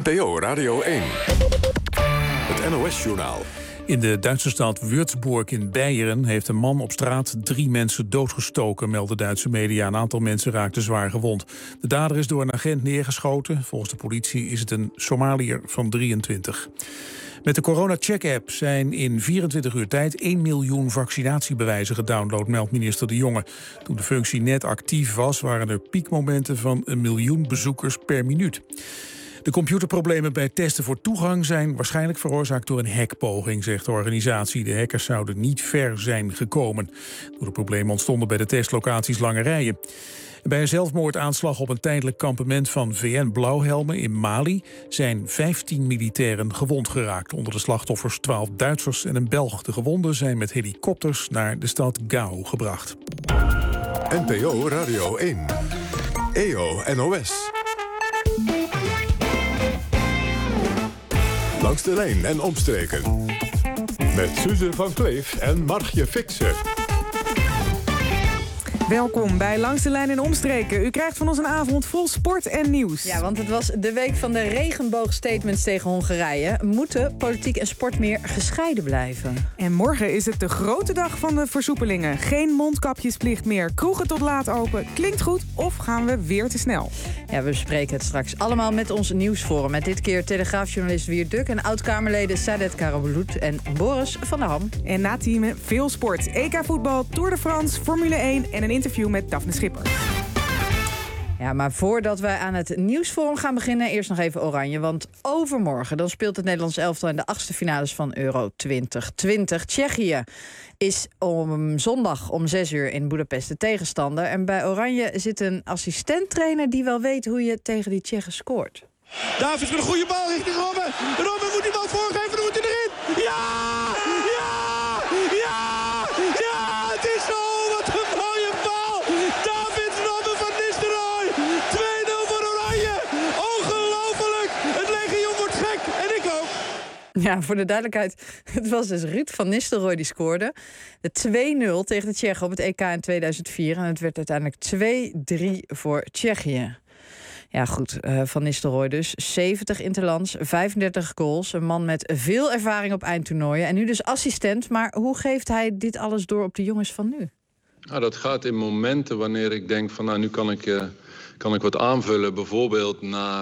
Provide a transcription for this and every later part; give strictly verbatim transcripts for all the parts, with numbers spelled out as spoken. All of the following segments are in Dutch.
P O Radio één. Het N O S-journaal. In de Duitse stad Würzburg in Beieren heeft een man op straat drie mensen doodgestoken, melden Duitse media. Een aantal mensen raakten zwaar gewond. De dader is door een agent neergeschoten. Volgens de politie is het een Somaliër van drieëntwintig. Met de corona-check-app zijn in vierentwintig uur tijd één miljoen vaccinatiebewijzen gedownload, meldt minister De Jonge. Toen de functie net actief was, waren er piekmomenten van een miljoen bezoekers per minuut. De computerproblemen bij testen voor toegang zijn waarschijnlijk veroorzaakt door een hackpoging, zegt de organisatie. De hackers zouden niet ver zijn gekomen. Door de problemen ontstonden bij de testlocaties lange rijen. Bij een zelfmoordaanslag op een tijdelijk kampement van V N-blauwhelmen in Mali zijn vijftien militairen gewond geraakt. Onder de slachtoffers twaalf Duitsers en een Belg. De gewonden zijn met helikopters naar de stad Gao gebracht. N P O Radio één. E O N O S. Langs de lijn en omstreken. Met Suze van Kleef en Margje Fixen. Welkom bij Langs de Lijn en Omstreken. U krijgt van ons een avond vol sport en nieuws. Ja, want het was de week van de regenboogstatements tegen Hongarije. Moeten politiek en sport meer gescheiden blijven? En morgen is het de grote dag van de versoepelingen. Geen mondkapjesplicht meer, kroegen tot laat open. Klinkt goed of gaan we weer te snel? Ja, we bespreken het straks allemaal met ons nieuwsforum. Met dit keer Telegraafjournalist Wiert Duk en oud-Kamerleden Sadet Karabulut en Boris van der Ham. En na teamen veel sport. E K-voetbal, Tour de France, Formule één en een interview met Daphne Schipper. Ja, maar voordat wij aan het nieuwsforum gaan beginnen, eerst nog even Oranje. Want overmorgen dan speelt het Nederlands elftal in de achtste finales van Euro twintig twintig. Tsjechië is om zondag om zes uur in Boedapest de tegenstander. En bij Oranje zit een assistenttrainer die wel weet hoe je tegen die Tsjechen scoort. Davids met een goede bal richting Robben. Robben moet die bal voorgeven, dan moet hij erin. Ja! Ja! Ja! Ja! Het is zo! Wat een mooie bal! Davids, Robben van Nistelrooy. twee nul voor Oranje. Ongelooflijk! Het legioen wordt gek en ik ook. Ja, voor de duidelijkheid, het was dus Ruud van Nistelrooy die scoorde. De twee nul tegen de Tsjechen op het E K in tweeduizend vier. En het werd uiteindelijk twee drie voor Tsjechië. Ja, goed, uh, Van Nistelrooy dus. zeventig interlands, vijfendertig goals. Een man met veel ervaring op eindtoernooien. En nu dus assistent. Maar hoe geeft hij dit alles door op de jongens van nu? Nou, dat gaat in momenten wanneer ik denk van nou, nu kan ik, uh, kan ik wat aanvullen. Bijvoorbeeld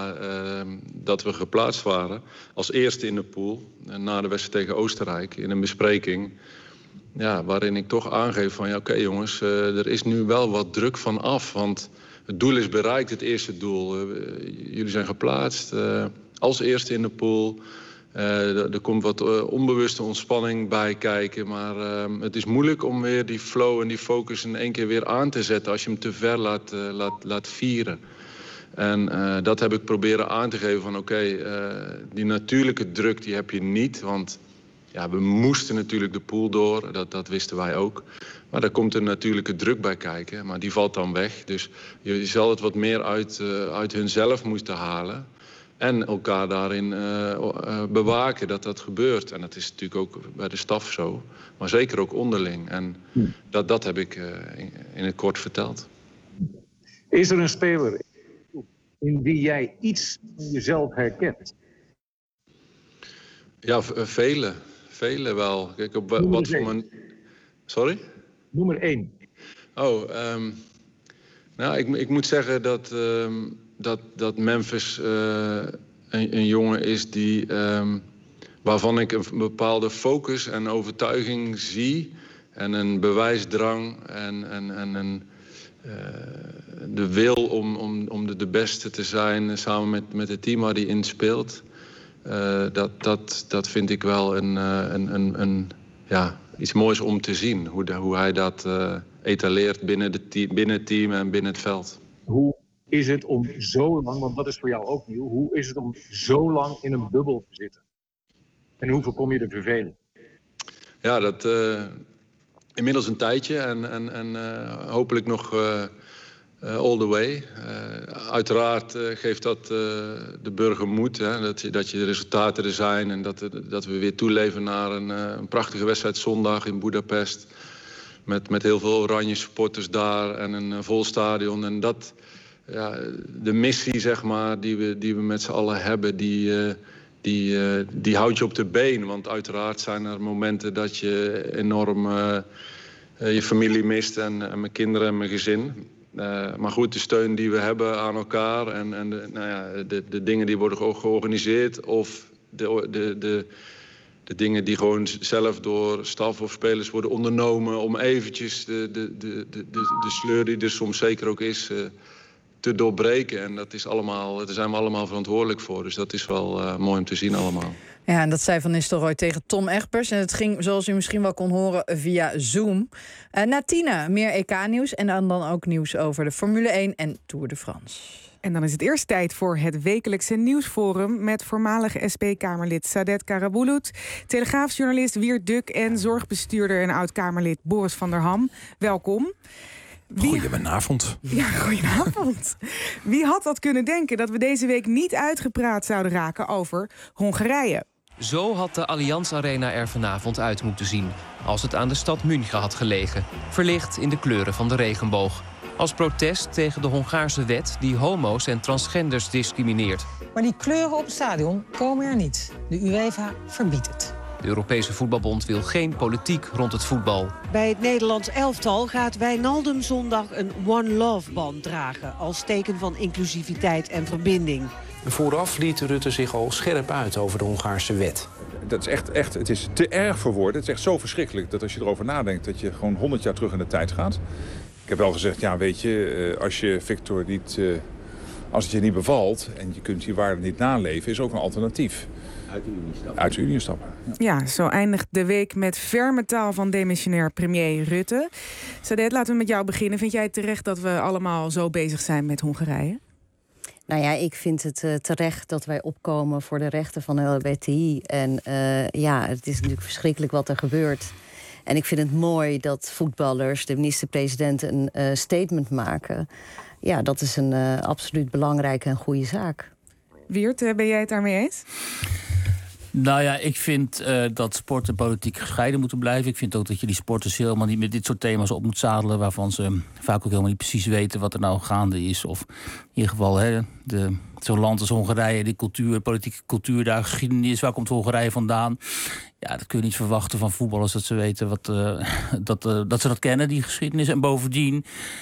nadat uh, we geplaatst waren als eerste in de pool. Uh, na de wedstrijd tegen Oostenrijk in een bespreking. Ja, waarin ik toch aangeef van ja, oké okay, jongens, uh, er is nu wel wat druk van af. Want het doel is bereikt, het eerste doel. Uh, jullie zijn geplaatst uh, als eerste in de pool. Uh, er komt wat uh, onbewuste ontspanning bij kijken. Maar uh, het is moeilijk om weer die flow en die focus in één keer weer aan te zetten als je hem te ver laat, uh, laat, laat vieren. En uh, dat heb ik proberen aan te geven van oké, okay, uh, die natuurlijke druk die heb je niet. Want ja, we moesten natuurlijk de pool door, dat, dat wisten wij ook. Maar daar komt een natuurlijke druk bij kijken, maar die valt dan weg. Dus je zal het wat meer uit, uh, uit hunzelf moeten halen. En elkaar daarin uh, uh, bewaken dat dat gebeurt. En dat is natuurlijk ook bij de staf zo. Maar zeker ook onderling. En hmm. dat, dat heb ik uh, in, in het kort verteld. Is er een speler in wie jij iets van jezelf herkent? Ja, v- vele. Vele wel. Kijk, op w- wat voor mijn... Sorry? Noem er één. Oh, um, nou, ik, ik moet zeggen dat... Um, Dat, dat Memphis uh, een, een jongen is die, um, waarvan ik een bepaalde focus en overtuiging zie. En een bewijsdrang en, en, en een, uh, de wil om, om, om de, de beste te zijn samen met, met het team waar hij in speelt. Uh, dat, dat, dat vind ik wel een, een, een, een, ja, iets moois om te zien. Hoe, de, hoe hij dat uh, etaleert binnen, de te- binnen het team en binnen het veld. Hoe is het om zo lang, want dat is voor jou ook nieuw, hoe is het om zo lang in een bubbel te zitten? En hoe voorkom je de verveling? Ja, dat uh, inmiddels een tijdje en, en, en uh, hopelijk nog uh, uh, all the way. Uh, uiteraard uh, geeft dat uh, de burger moed, hè, dat, je, dat je de resultaten er zijn en dat, dat we weer toeleven naar een, uh, een prachtige wedstrijd zondag in Boedapest. Met, met heel veel oranje supporters daar en een uh, vol stadion. En dat... ja, de missie, zeg maar, die we, die we met z'n allen hebben, die, uh, die, uh, die houdt je op de been. Want uiteraard zijn er momenten dat je enorm uh, uh, je familie mist en, en mijn kinderen en mijn gezin. Uh, maar goed, de steun die we hebben aan elkaar en, en de, nou ja, de, de dingen die worden georganiseerd of de, de, de, de dingen die gewoon zelf door staf of spelers worden ondernomen om eventjes de, de, de, de, de sleur die er soms zeker ook is uh, te doorbreken. En dat is allemaal, daar zijn we allemaal verantwoordelijk voor. Dus dat is wel uh, mooi om te zien allemaal. Ja, en dat zei Van Nistelrooy tegen Tom Egbers. En het ging, zoals u misschien wel kon horen, via Zoom. Uh, na tienen meer E K-nieuws en dan, dan ook nieuws over de Formule één en Tour de France. En dan is het eerst tijd voor het wekelijkse nieuwsforum met voormalig S P-Kamerlid Sadet Karabulut, Telegraafsjournalist Wiert Duk en zorgbestuurder en oud-Kamerlid Boris van der Ham. Welkom. Wie... Goedenavond. Ja, goedenavond. Wie had dat kunnen denken dat we deze week niet uitgepraat zouden raken over Hongarije? Zo had de Allianz Arena er vanavond uit moeten zien als het aan de stad München had gelegen, verlicht in de kleuren van de regenboog. Als protest tegen de Hongaarse wet die homo's en transgenders discrimineert. Maar die kleuren op het stadion komen er niet. De UEFA verbiedt het. De Europese Voetbalbond wil geen politiek rond het voetbal. Bij het Nederlands elftal gaat Wijnaldum zondag een One Love band dragen als teken van inclusiviteit en verbinding. Vooraf liet Rutte zich al scherp uit over de Hongaarse wet. Dat is echt, echt, het is te erg voor woorden. Het is echt zo verschrikkelijk dat als je erover nadenkt dat je gewoon honderd jaar terug in de tijd gaat. Ik heb wel gezegd, ja, weet je, als je Victor niet, als het je niet bevalt en je kunt die waarden niet naleven, is ook een alternatief. Uit de Unie stappen. Uit de Unie stappen. Ja. Ja, zo eindigt de week met ferme taal van demissionair premier Rutte. Sadet, laten we met jou beginnen. Vind jij het terecht dat we allemaal zo bezig zijn met Hongarije? Nou ja, ik vind het uh, terecht dat wij opkomen voor de rechten van de L H B T I. En uh, ja, het is natuurlijk verschrikkelijk wat er gebeurt. En ik vind het mooi dat voetballers, de minister-president, een uh, statement maken. Ja, dat is een uh, absoluut belangrijke en goede zaak. Wiert, uh, ben jij het daarmee eens? Nou ja, ik vind uh, dat sport en politiek gescheiden moeten blijven. Ik vind ook dat je die sporters helemaal niet met dit soort thema's op moet zadelen, waarvan ze vaak ook helemaal niet precies weten wat er nou gaande is. Of in ieder geval, hè, de, zo'n land als Hongarije, die cultuur, politieke cultuur daar, geschiedenis, waar komt Hongarije vandaan? Ja, dat kun je niet verwachten van voetballers, dat ze weten wat, uh, dat, uh, dat ze dat kennen, die geschiedenis. En bovendien,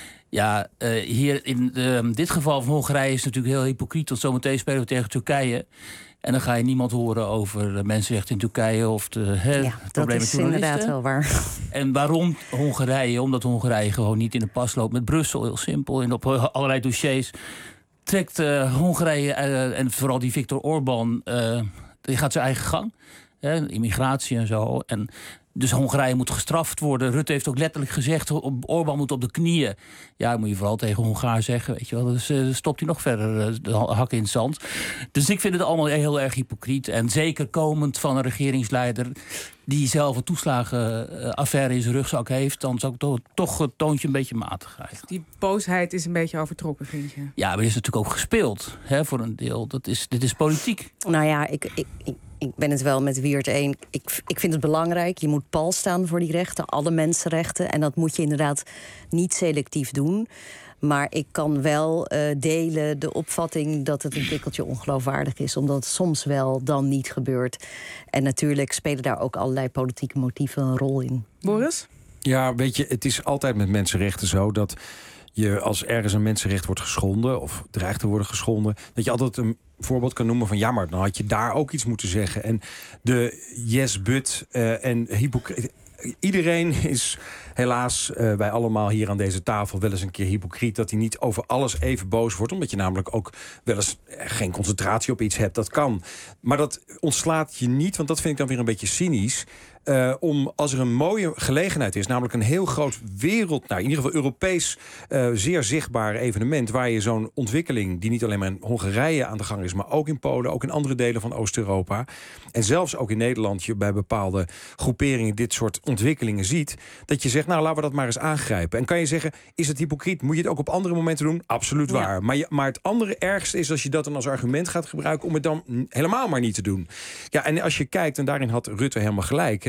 ja, uh, hier in uh, dit geval van Hongarije is het natuurlijk heel hypocriet, want zometeen spelen we tegen Turkije. En dan ga je niemand horen over de mensenrechten in Turkije of de hè, ja, problemen met journalisten. Dat is inderdaad wel waar. En waarom Hongarije? Omdat Hongarije gewoon niet in de pas loopt met Brussel. Heel simpel. En op allerlei dossiers trekt uh, Hongarije uh, en vooral die Viktor Orbán, uh, die gaat zijn eigen gang. Hè, immigratie en zo. En dus Hongarije moet gestraft worden. Rutte heeft ook letterlijk gezegd, Orbán moet op de knieën. Ja, dat moet je vooral tegen Hongaar zeggen. Weet je wel. Dus uh, stopt hij nog verder uh, de hakken in het zand. Dus ik vind het allemaal heel erg hypocriet. En zeker komend van een regeringsleider die zelf een toeslagenaffaire in zijn rugzak heeft, dan zou ik toch, toch het toontje een beetje matig eigenlijk. Die boosheid is een beetje overtrokken, vind je? Ja, maar die is natuurlijk ook gespeeld, hè, voor een deel. Dat is, dit is politiek. Nou ja, ik, ik, ik, ik ben het wel met Wiert één. Ik, ik vind het belangrijk. Je moet pal staan voor die rechten, alle mensenrechten. En dat moet je inderdaad niet selectief doen. Maar ik kan wel uh, delen de opvatting dat het een tikkeltje ongeloofwaardig is, omdat het soms wel dan niet gebeurt. En natuurlijk spelen daar ook allerlei politieke motieven een rol in. Boris? Ja, weet je, het is altijd met mensenrechten zo dat je als ergens een mensenrecht wordt geschonden of dreigt te worden geschonden, dat je altijd een voorbeeld kan noemen van ja, maar dan had je daar ook iets moeten zeggen. En de yes, but uh, en hypocriet. Iedereen is helaas, uh, wij allemaal hier aan deze tafel, wel eens een keer hypocriet, dat hij niet over alles even boos wordt, omdat je namelijk ook wel eens geen concentratie op iets hebt. Dat kan. Maar dat ontslaat je niet, want dat vind ik dan weer een beetje cynisch. Uh, om als er een mooie gelegenheid is, namelijk een heel groot wereld, nou in ieder geval Europees, uh, zeer zichtbaar evenement, waar je zo'n ontwikkeling, die niet alleen maar in Hongarije aan de gang is, maar ook in Polen, ook in andere delen van Oost-Europa, en zelfs ook in Nederland, je bij bepaalde groeperingen dit soort ontwikkelingen ziet, dat je zegt, nou laten we dat maar eens aangrijpen. En kan je zeggen, is het hypocriet? Moet je het ook op andere momenten doen? Absoluut waar. Ja. Maar, je, maar het andere ergste is als je dat dan als argument gaat gebruiken om het dan helemaal maar niet te doen. Ja, en als je kijkt, en daarin had Rutte helemaal gelijk, hè,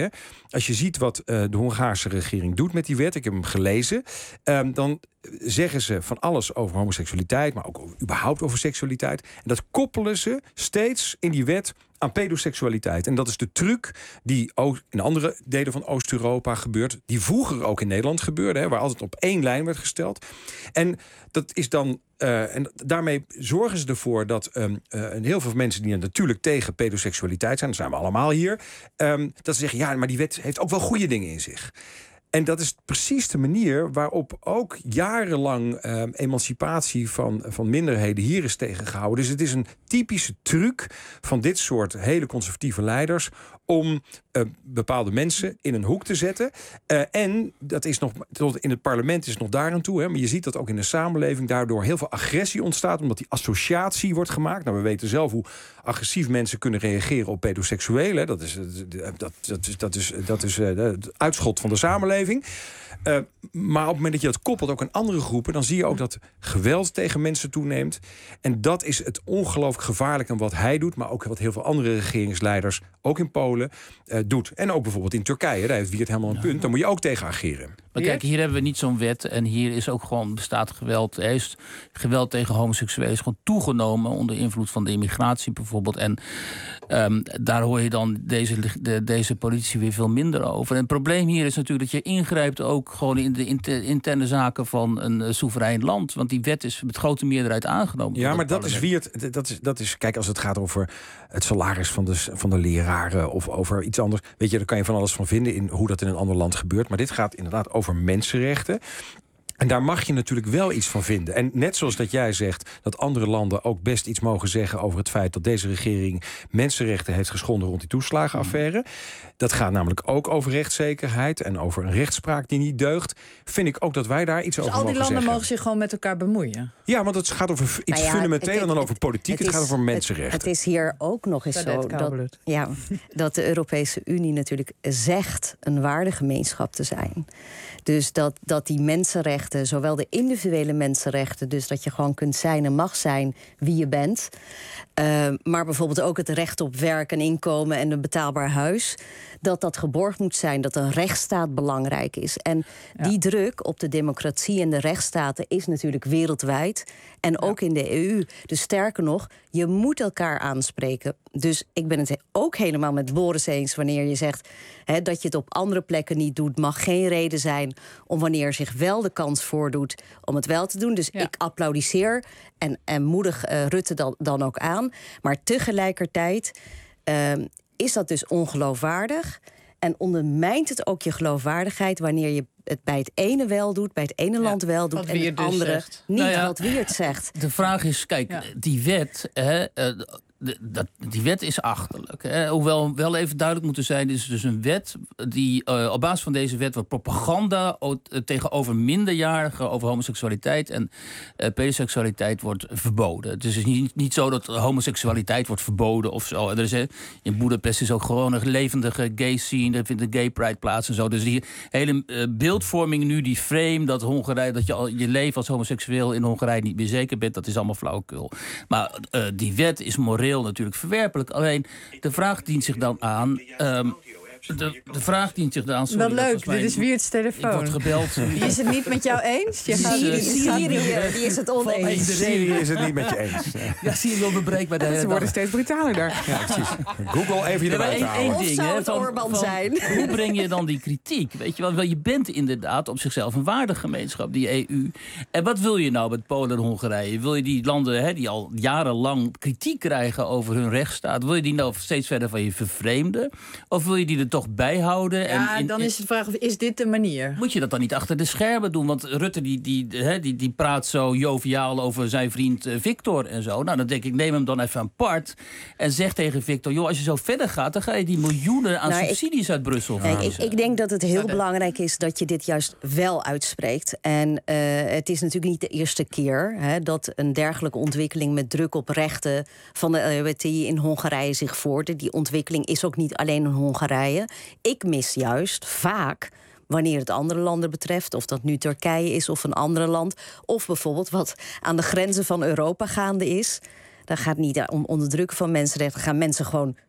Hè. Als je ziet wat uh, de Hongaarse regering doet met die wet, ik heb hem gelezen, um, dan zeggen ze van alles over homoseksualiteit, maar ook over, überhaupt over seksualiteit. En dat koppelen ze steeds in die wet aan pedoseksualiteit. En dat is de truc die ook in andere delen van Oost-Europa gebeurt, die vroeger ook in Nederland gebeurde, hè, waar altijd op één lijn werd gesteld. En dat is dan Uh, en daarmee zorgen ze ervoor dat um, uh, heel veel mensen die natuurlijk tegen pedoseksualiteit zijn, dat zijn we allemaal hier, um, dat ze zeggen, ja, maar die wet heeft ook wel goede dingen in zich. En dat is precies de manier waarop ook jarenlang uh, emancipatie van, van minderheden hier is tegengehouden. Dus het is een typische truc van dit soort hele conservatieve leiders om uh, bepaalde mensen in een hoek te zetten. Uh, en dat is nog, tot in het parlement is het nog daaraan toe. Hè, maar je ziet dat ook in de samenleving daardoor heel veel agressie ontstaat, omdat die associatie wordt gemaakt. Nou, we weten zelf hoe agressief mensen kunnen reageren op pedoseksuelen. Dat is, dat, dat is, dat is, dat is uh, het uitschot van de samenleving. Uh, maar op het moment dat je dat koppelt ook aan andere groepen, dan zie je ook dat geweld tegen mensen toeneemt. En dat is het ongelooflijk gevaarlijk aan wat hij doet, maar ook wat heel veel andere regeringsleiders, ook in Polen, uh, doet. En ook bijvoorbeeld in Turkije, daar heeft Wiert helemaal een punt. Daar moet je ook tegen ageren. Maar kijk, hier hebben we niet zo'n wet en hier is ook gewoon bestaat geweld. Er is geweld tegen homoseksuelen is gewoon toegenomen onder invloed van de immigratie bijvoorbeeld. En um, daar hoor je dan deze, de, deze politici weer veel minder over. En het probleem hier is natuurlijk dat je ingrijpt ook gewoon in de inter, interne zaken van een uh, soeverein land. Want die wet is met grote meerderheid aangenomen. Ja, maar dat is Wiert. Dat is, dat is, kijk, als het gaat over het salaris van de, van de leraren of over iets anders, weet je, daar kan je van alles van vinden in hoe dat in een ander land gebeurt. Maar dit gaat inderdaad over mensenrechten. En daar mag je natuurlijk wel iets van vinden. En net zoals dat jij zegt dat andere landen ook best iets mogen zeggen over het feit dat deze regering mensenrechten heeft geschonden rond die toeslagenaffaire. Dat gaat namelijk ook over rechtszekerheid en over een rechtspraak die niet deugt. Vind ik ook dat wij daar iets dus over mogen zeggen. al die landen mogen zich gewoon met elkaar bemoeien? Ja, want het gaat over iets nou ja, fundamenteler dan over politiek. Het, het, het gaat is, over mensenrechten. Het, het is hier ook nog eens zo dat, ja, dat de Europese Unie natuurlijk zegt een waardegemeenschap te zijn. Dus dat, dat die mensenrechten, zowel de individuele mensenrechten, dus dat je gewoon kunt zijn en mag zijn wie je bent, uh, maar bijvoorbeeld ook het recht op werk en inkomen en een betaalbaar huis, dat dat geborgd moet zijn, dat een rechtsstaat belangrijk is. En ja. die druk op de democratie en de rechtsstaten is natuurlijk wereldwijd en ook ja. in de E U. Dus sterker nog, je moet elkaar aanspreken. Dus ik ben het ook helemaal met Boris eens wanneer je zegt hè, dat je het op andere plekken niet doet, mag geen reden zijn om wanneer zich wel de kans voordoet om het wel te doen. Dus ja. ik applaudisseer en, en moedig uh, Rutte dan, dan ook aan. Maar tegelijkertijd uh, is dat dus ongeloofwaardig en ondermijnt het ook je geloofwaardigheid wanneer je het bij het ene wel doet, bij het ene ja, land wel doet en het dus andere zegt. niet nou ja, wat Wiert zegt. De vraag is, kijk, ja. die wet, hè, uh, de, dat, die wet is achterlijk. Hè. Hoewel wel even duidelijk moeten zijn, dit is dus een wet die uh, op basis van deze wet wordt propaganda uh, tegenover minderjarigen over homoseksualiteit en uh, pedoseksualiteit wordt verboden. Het is dus niet, niet zo dat homoseksualiteit wordt verboden of zo. Er is, uh, in Boedapest is ook gewoon een levendige gay scene, er vindt een gay pride plaats en zo. Dus die hele uh, beeldvorming nu, die frame dat Hongarije, dat je al je leven als homoseksueel in Hongarije niet meer zeker bent, dat is allemaal flauwekul. Maar uh, die wet is moreel natuurlijk verwerpelijk. Alleen de vraag dient zich dan aan. Um, De, de vraag dient zich dan aan. Sorry, Wel leuk, mijn, dit is Wiert's telefoon. Ik word gebeld. Die is het niet met jou eens? Je gaat, Syrië, Syrië, die is het oneens. Syrië is het niet met je eens. Ja, Syrië wil bebreekbaar de hele Ze worden steeds brutaler daar. Ja, precies. Google even je erbij ja, één, één ding, zou het hè, van, Orbán van, zijn? Hoe breng je dan die kritiek? Weet je wel, je bent inderdaad op zichzelf een waardegemeenschap, die E U. En wat wil je nou met Polen en Hongarije? Wil je die landen hè, die al jarenlang kritiek krijgen over hun rechtsstaat, wil je die nou steeds verder van je vervreemden? Of wil je die er toch bijhouden? Ja, en in, dan is de vraag, is dit de manier? Moet je dat dan niet achter de schermen doen? Want Rutte die, die, die, die, die praat zo joviaal over zijn vriend Victor en zo. Nou, dan denk ik, neem hem dan even apart en zeg tegen Victor, joh, als je zo verder gaat, dan ga je die miljoenen aan nou, subsidies ik, uit Brussel nee, ik, ik denk dat het heel ja, belangrijk is dat je dit juist wel uitspreekt. En uh, het is natuurlijk niet de eerste keer hè, dat een dergelijke ontwikkeling met druk op rechten van de L G B T I in Hongarije zich voort. Die ontwikkeling is ook niet alleen in Hongarije. Ik mis juist vaak, wanneer het andere landen betreft, of dat nu Turkije is of een ander land, of bijvoorbeeld wat aan de grenzen van Europa gaande is. Dan gaat het niet om onderdrukken van mensenrechten. Gaan mensen gewoon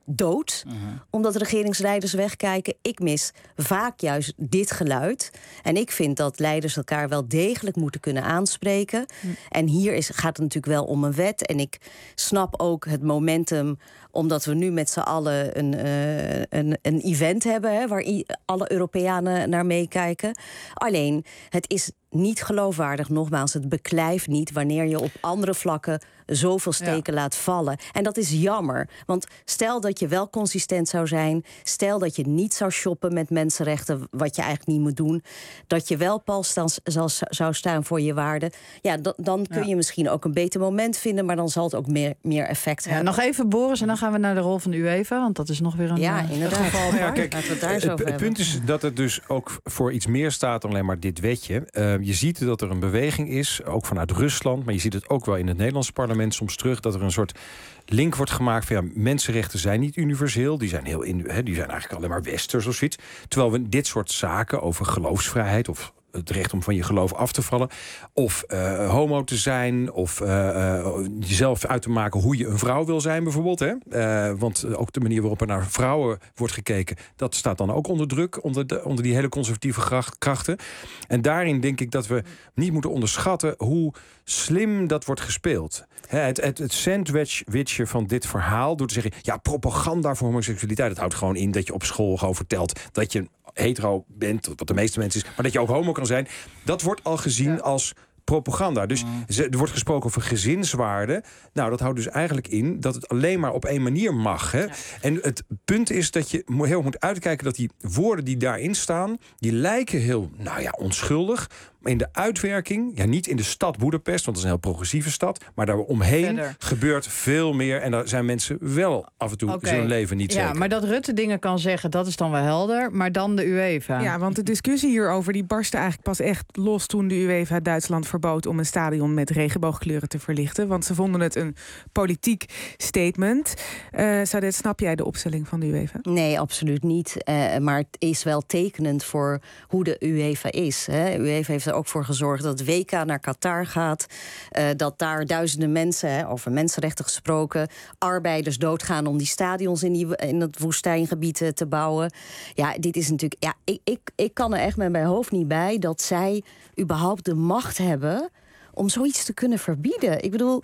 dood, mm-hmm. omdat regeringsleiders wegkijken. Ik mis vaak juist dit geluid. En ik vind dat leiders elkaar wel degelijk moeten kunnen aanspreken. Mm. En hier is, gaat het natuurlijk wel om een wet. En ik snap ook het momentum, omdat we nu met z'n allen een, uh, een, een event hebben, hè, waar i- alle Europeanen naar meekijken. Alleen, het is niet geloofwaardig, nogmaals, het beklijft niet wanneer je op andere vlakken zoveel steken ja. laat vallen. En dat is jammer, want stel dat je wel consistent zou zijn, stel dat je niet zou shoppen met mensenrechten, wat je eigenlijk niet moet doen, dat je wel pal staan, zal, zou staan voor je waarden, ja, d- dan kun ja. je misschien ook een beter moment vinden, maar dan zal het ook meer, meer effect ja, hebben. Nog even, Boris, en dan gaan we naar de rol van de UEFA, want dat is nog weer een ja, uh, inderdaad. geval. Ja, kijk, Laten we het daar eens het, over het hebben. punt is dat het dus ook voor iets meer staat dan alleen maar dit wetje. Uh, je ziet dat er een beweging is, ook vanuit Rusland, maar je ziet het ook wel in het Nederlandse parlement soms terug, dat er een soort link wordt gemaakt van ja, mensenrechten zijn niet universeel, die zijn heel in, he, die zijn eigenlijk alleen maar westers of zoiets. Terwijl we dit soort zaken over geloofsvrijheid of het recht om van je geloof af te vallen, of uh, homo te zijn, of uh, uh, jezelf uit te maken hoe je een vrouw wil zijn bijvoorbeeld. Hè? Uh, want ook de manier waarop er naar vrouwen wordt gekeken, dat staat dan ook onder druk, onder, de, onder die hele conservatieve kracht, krachten. En daarin denk ik dat we niet moeten onderschatten hoe slim dat wordt gespeeld. Hè, het, het, het sandwichje van dit verhaal, door te zeggen, ja, propaganda voor homoseksualiteit, dat houdt gewoon in dat je op school gewoon vertelt dat je hetero bent, wat de meeste mensen is, maar dat je ook homo kan zijn. Dat wordt al gezien ja. als propaganda. Dus mm. er wordt gesproken over gezinswaarden. Nou, dat houdt dus eigenlijk in dat het alleen maar op één manier mag. Hè? Ja. En het punt is dat je heel moet uitkijken dat die woorden die daarin staan, die lijken heel, nou ja, onschuldig. Maar in de uitwerking, ja, niet in de stad Boedapest, want dat is een heel progressieve stad, maar daaromheen Verder. gebeurt veel meer. En daar zijn mensen wel af en toe okay. hun leven niet ja, zeker. Maar dat Rutte dingen kan zeggen, dat is dan wel helder. Maar dan de UEFA. Ja, want de discussie hierover die barstte eigenlijk pas echt los toen de UEFA Duitsland verbood om een stadion met regenboogkleuren te verlichten. Want ze vonden het een politiek statement. Uh, Saadet, snap jij de opstelling van de UEFA? Nee, absoluut niet. Uh, maar het is wel tekenend voor hoe de UEFA is. Hè. UEFA heeft er ook voor gezorgd dat het W K naar Qatar gaat. Uh, dat daar duizenden mensen, hè, over mensenrechten gesproken, arbeiders doodgaan om die stadions in, die, in het woestijngebied uh, te bouwen. Ja, dit is natuurlijk. Ja, ik, ik, ik kan er echt met mijn hoofd niet bij dat zij überhaupt de macht hebben om zoiets te kunnen verbieden. Ik bedoel,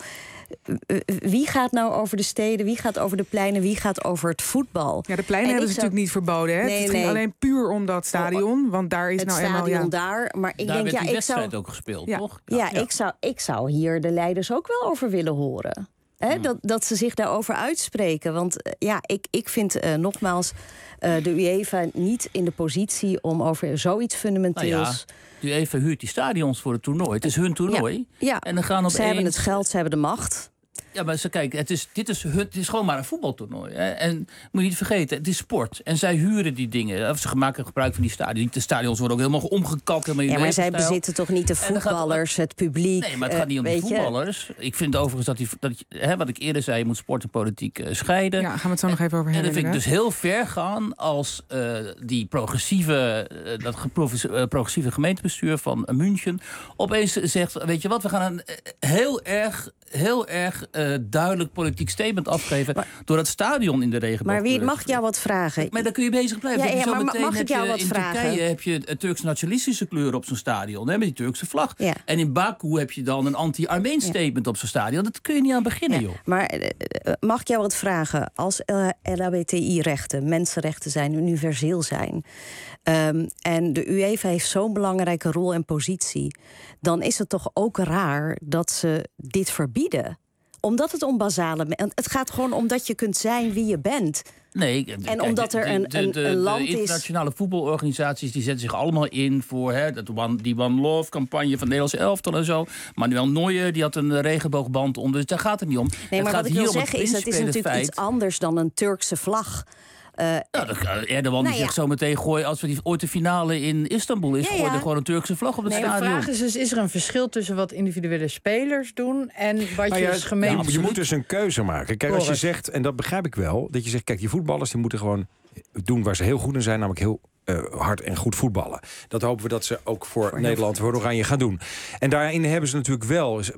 wie gaat nou over de steden, wie gaat over de pleinen, wie gaat over het voetbal? Ja, de pleinen en hebben ze zou... natuurlijk niet verboden. Hè? Nee, het ging nee. alleen puur om dat stadion, want daar is het nou stadion eenmaal, ja. daar. Maar ik daar denk, werd ja, die ik wedstrijd zou... ook gespeeld, ja. toch? Ja, ja, ja. Ik, zou, ik zou hier de leiders ook wel over willen horen. Hè? Hmm. Dat, dat ze zich daarover uitspreken. Want ja, ik, ik vind uh, nogmaals uh, de UEFA niet in de positie om over zoiets fundamenteels. Nou ja. De UEFA huurt die stadions voor het toernooi. Het is hun toernooi. Ja, ja. En dan gaan ze hebben het geld, ze hebben de macht. Ja, maar ze kijken, het is, dit is, het is gewoon maar een voetbaltoernooi. Hè? En moet je niet vergeten, het is sport. En zij huren die dingen. Of ze maken gebruik van die stadions. De stadions worden ook helemaal omgekapt. Ja, maar zij bezitten toch niet de voetballers, het publiek. Nee, maar het gaat niet om de voetballers. Je? Ik vind overigens dat, die, dat je, hè, wat ik eerder zei, je moet sport en politiek uh, scheiden. Ja, gaan we het zo nog even over hebben. En dat vind ik dus heel ver gaan als uh, die progressieve, uh, dat uh, progressieve gemeentebestuur van uh, München opeens zegt, weet je wat, we gaan een uh, heel erg, heel erg uh, duidelijk politiek statement afgeven maar, door het stadion in de regenboog. Maar wie mag ik jou wat vragen? Maar dan kun je bezig blijven. Ja, ja, maar mag, mag ik jou wat in vragen? In Turkije heb je Turks nationalistische kleur op zo'n stadion, hè, met die Turkse vlag. Ja. En in Baku heb je dan een anti-Armeens statement ja. op zo'n stadion. Dat kun je niet aan beginnen, ja. joh. Maar uh, mag ik jou wat vragen? Als uh, L H B T I-rechten, mensenrechten zijn, universeel zijn, Um, en de UEFA heeft zo'n belangrijke rol en positie, dan is het toch ook raar dat ze dit verbieden. Omdat het om basale... Het gaat gewoon om dat je kunt zijn wie je bent. Nee, en kijk, omdat er een, de, een, de, een land is... De internationale is... voetbalorganisaties die zetten zich allemaal in voor hè, dat one, die One Love campagne van het Nederlandse elftal en zo. Manuel Neuer die had een regenboogband om, dus daar gaat het niet om. Nee, het maar gaat wat ik wil zeggen is, het is natuurlijk feit... iets anders dan een Turkse vlag. Uh, ja, Erdogan nou die zegt ja. zo meteen, gooi, als we die, ooit de finale in Istanbul is, ja, gooi ja. er gewoon een Turkse vlag op het nee, stadion. De vraag is dus, is er een verschil tussen wat individuele spelers doen en wat maar je ja, als gemeente... Ja, je moet dus een keuze maken. Kijk, als je Boris. zegt, en dat begrijp ik wel, dat je zegt, kijk, die voetballers die moeten gewoon doen waar ze heel goed in zijn, namelijk heel uh, hard en goed voetballen. Dat hopen we dat ze ook voor, voor Nederland, voor Oranje gaan doen. En daarin hebben ze natuurlijk wel, ik bedoel,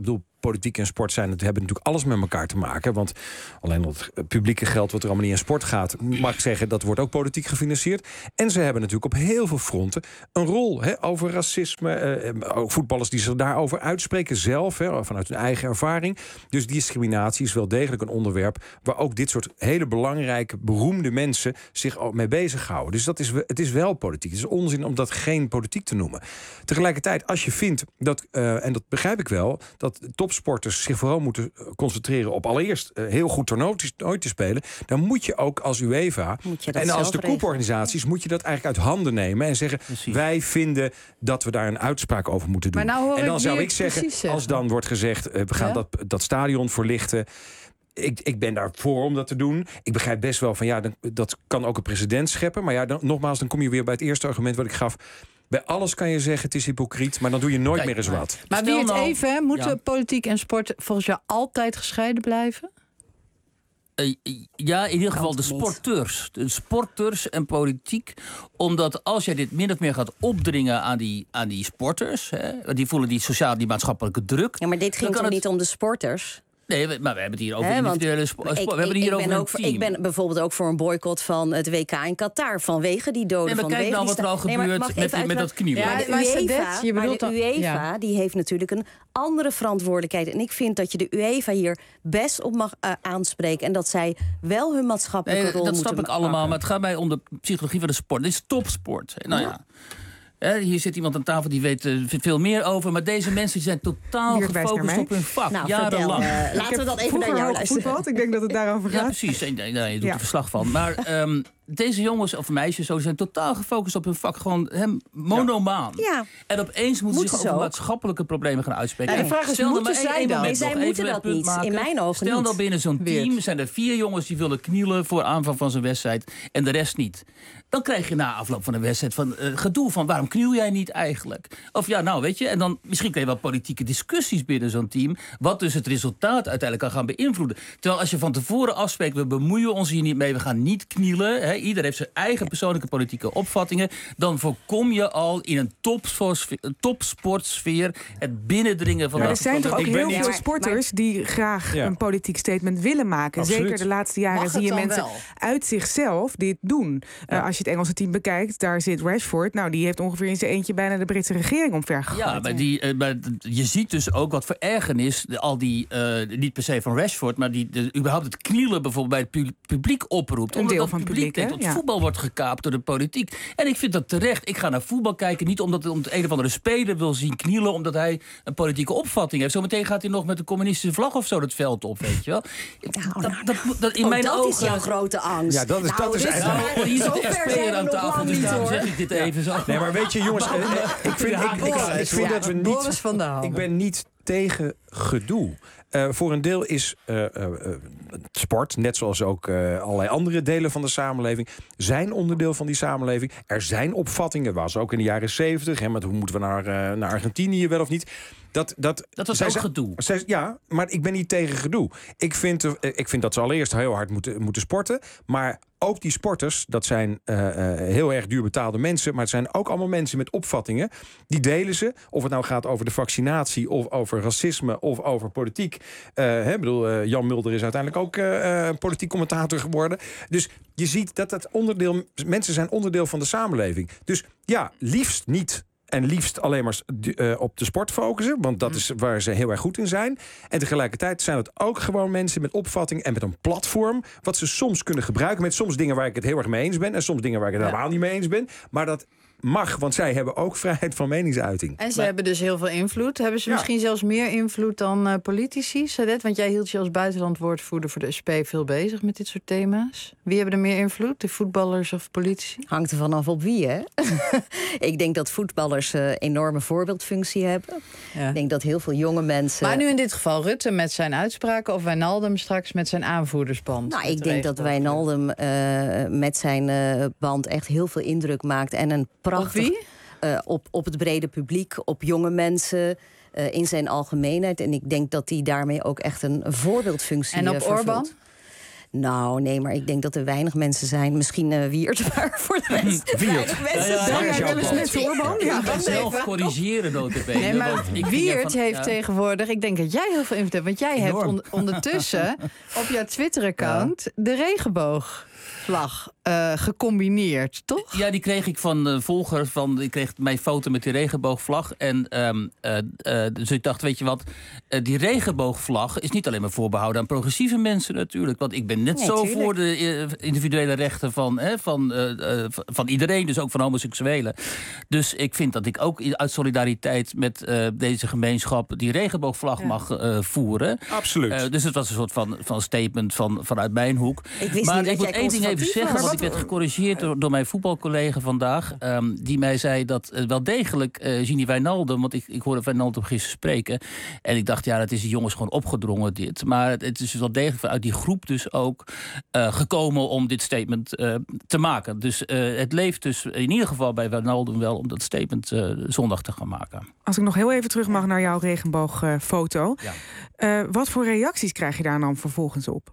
politiek en sport zijn, het hebben natuurlijk alles met elkaar te maken. Want alleen dat publieke geld wat er allemaal niet in sport gaat, mag ik zeggen, dat wordt ook politiek gefinancierd. En ze hebben natuurlijk op heel veel fronten een rol, hè, over racisme. Eh, ook voetballers die zich daarover uitspreken zelf, hè, vanuit hun eigen ervaring. Dus discriminatie is wel degelijk een onderwerp waar ook dit soort hele belangrijke, beroemde mensen zich ook mee bezighouden. Dus dat is, het is wel politiek. Het is onzin om dat geen politiek te noemen. Tegelijkertijd, als je vindt dat, uh, en dat begrijp ik wel, dat topsporters zich vooral moeten concentreren op allereerst uh, heel goed toernooi te spelen, dan moet je ook als UEFA en als de koeporganisaties moet je dat eigenlijk uit handen nemen en zeggen, precies, wij vinden dat we daar een uitspraak over moeten doen. Nou en dan zou ik zeggen, zeggen, als dan wordt gezegd, uh, we gaan ja? dat, dat stadion verlichten. Ik, ik ben daarvoor om dat te doen. Ik begrijp best wel van ja, dan, dat kan ook een precedent scheppen. Maar ja, dan, nogmaals, dan kom je weer bij het eerste argument wat ik gaf. Bij alles kan je zeggen, het is hypocriet, maar dan doe je nooit Kijk, meer eens wat. Maar wie het even, hè, moeten ja. politiek en sport volgens jou altijd gescheiden blijven? Uh, ja, in ieder geval de sporteurs. De sporters en politiek. Omdat als jij dit min of meer gaat opdringen aan die, aan die sporters, hè, die voelen die sociaal, die maatschappelijke druk. Ja, maar dit ging toch het... niet om de sporters? Nee, maar we hebben het hier over He, individuele spo- ik, we hebben het hier ik, over ben een ook voor, team. Ik ben bijvoorbeeld ook voor een boycott van het W K in Qatar. Vanwege die doden. Nee, maar van kijk nou wat er al nee, gebeurt met, met, met dat knieuw. Ja, de UEFA, je maar de dan, UEFA ja. die heeft natuurlijk een andere verantwoordelijkheid. En ik vind dat je de UEFA hier best op mag uh, aanspreken. En dat zij wel hun maatschappelijke nee, rol dat moeten snap ik maken. allemaal. Maar het gaat mij om de psychologie van de sport. Dit is topsport. Nou ja. ja. He, hier zit iemand aan tafel die weet uh, veel meer over. Maar deze mensen zijn totaal gefocust op hun vak. Nou, jarenlang. Vertel, uh, laten we dat even naar jou luisteren. Ik denk dat het daarover gaat. Ja, precies. Nee, nee, je doet ja. er verslag van. Maar um, deze jongens of meisjes zo, zijn totaal gefocust op hun vak. Gewoon hem monomaan. Ja. En opeens moeten ze zich over ook. maatschappelijke problemen gaan uitspreken. Nou, de vraag is, stel moeten maar zij één, dan? één Zij nog, moeten dat niet. Maken. In mijn ogen Stel niet. nou binnen zo'n team Weert. zijn er vier jongens die willen knielen voor aanvang van zijn wedstrijd. En de rest niet. Dan krijg je na afloop van de wedstrijd van uh, gedoe van waarom kniel jij niet eigenlijk? Of ja, nou weet je, en dan misschien kun je wel politieke discussies binnen zo'n team, wat dus het resultaat uiteindelijk kan gaan beïnvloeden. Terwijl als je van tevoren afspreekt, we bemoeien ons hier niet mee, we gaan niet knielen, hè, ieder heeft zijn eigen persoonlijke politieke opvattingen, dan voorkom je al in een topsportsfeer het binnendringen van... Maar de er zijn toch ook heel veel sporters die graag ja. een politiek statement willen maken. Absoluut. Zeker de laatste jaren Mag zie je mensen wel? uit zichzelf dit doen. Ja. Uh, als je het Engelse team bekijkt, daar zit Rashford. Nou, die heeft ongeveer in zijn eentje bijna de Britse regering omver gegooid. Ja, maar, die, uh, maar je ziet dus ook wat voor ergernis, al die, uh, niet per se van Rashford, maar die, de, überhaupt het knielen bijvoorbeeld bij het publiek oproept. Een omdat deel dat van het publiek publiek, denkt, hè? dat Ja. voetbal wordt gekaapt door de politiek. En ik vind dat terecht. Ik ga naar voetbal kijken, niet omdat het om het een of andere speler wil zien knielen, omdat hij een politieke opvatting heeft. Zometeen gaat hij nog met de communistische vlag of zo het veld op, weet je wel. Nou, dat, dat, dat, in oh, mijn dat ogen... is jouw grote angst. Ja, dat is, nou, dat is dus, eigenlijk... Nou, hier zit zo de ver zijn expert we aan nog tafel, lang dus niet, daarom hoor. zeg ik dit even zo. Nee, maar weet je, jongens, eh, ik, vind, ik, ik, ik vind dat we Boris van der niet... Ham. Ik ben niet tegen gedoe. Uh, voor een deel is uh, uh, uh, sport, net zoals ook uh, allerlei andere delen van de samenleving, zijn onderdeel van die samenleving. Er zijn opvattingen, was ook in de jaren zeventig, hè, met hoe moeten we naar, uh, naar Argentinië wel of niet. Dat, dat, dat was zij, ook zij, gedoe. Zij, ja, maar ik ben niet tegen gedoe. Ik vind, uh, ik vind dat ze allereerst heel hard moeten, moeten sporten. Maar ook die sporters, dat zijn uh, uh, heel erg duur betaalde mensen. Maar het zijn ook allemaal mensen met opvattingen. Die delen ze. Of het nou gaat over de vaccinatie, of over racisme, of over politiek. Uh, hè, bedoel, uh, Jan Mulder is uiteindelijk ook uh, politiek commentator geworden. Dus je ziet dat dat onderdeel, mensen zijn onderdeel van de samenleving. Dus ja, liefst niet. En liefst alleen maar uh, op de sport focussen. Want dat is waar ze heel erg goed in zijn. En tegelijkertijd zijn het ook gewoon mensen met opvatting en met een platform. Wat ze soms kunnen gebruiken. Met soms dingen waar ik het heel erg mee eens ben. En soms dingen waar ik het ja. helemaal niet mee eens ben. Maar dat mag, want zij hebben ook vrijheid van meningsuiting. En ze maar, hebben dus heel veel invloed. Hebben ze ja. misschien zelfs meer invloed dan uh, politici, Sadet? Want jij hield je als buitenlandwoordvoerder voor de S P veel bezig met dit soort thema's. Wie hebben er meer invloed? De voetballers of politici? Hangt er vanaf op wie, hè? Ik denk dat voetballers een uh, enorme voorbeeldfunctie hebben. Ja. Ik denk dat heel veel jonge mensen... Maar nu in dit geval Rutte met zijn uitspraken of Wijnaldum straks met zijn aanvoerdersband? Nou, ik denk dat Wijnaldum uh, met zijn uh, band echt heel veel indruk maakt. En een prachtig... Op wie? Uh, op, op het brede publiek, op jonge mensen, uh, in zijn algemeenheid. En ik denk dat hij daarmee ook echt een voorbeeldfunctie En op uh, vervult. Orbán? Nou, nee, maar ik denk dat er weinig mensen zijn. Misschien uh, Wiert, maar voor de rest weinig mensen ja, ja, zijn. Ja, ja, wel eens met z'n Orban? Ja, ik zelf corrigeren notabene. Nee, maar Wiert van, heeft ja. tegenwoordig... Ik denk dat jij heel veel invloed hebt. Want jij Enorm. hebt on- ondertussen op jouw Twitter-account... Ja. de regenboogvlag uh, gecombineerd, toch? Ja, die kreeg ik van uh, volgers. Van, ik kreeg mijn foto met die regenboogvlag. En um, uh, uh, dus ik dacht, weet je wat... Uh, die regenboogvlag is niet alleen maar voorbehouden aan progressieve mensen natuurlijk. Want ik ben net nee, zo tuurlijk. voor de uh, individuele rechten van, hè, van, uh, uh, van iedereen. Dus ook van homoseksuelen. Dus ik vind dat ik ook uit solidariteit met uh, deze gemeenschap... die regenboogvlag ja. mag uh, voeren. Absoluut. Uh, dus het was een soort van, van statement van, vanuit mijn hoek. Ik wist maar niet ik dat moet jij één ding even zeggen... want ik werd gecorrigeerd door, door mijn voetbalcollega vandaag... Um, die mij zei dat uh, wel degelijk uh, Gini Wijnaldum... want ik, ik hoorde Wijnaldum gisteren spreken... en ik dacht, ja, dat is die jongens gewoon opgedrongen dit. Maar het is dus wel degelijk vanuit die groep dus ook uh, gekomen... om dit statement uh, te maken. Dus uh, het leeft dus in ieder geval bij Wijnaldum wel... om dat statement uh, zondag te gaan maken. Als ik nog heel even terug mag naar jouw regenboogfoto... Uh, ja. uh, wat voor reacties krijg je daar dan vervolgens op?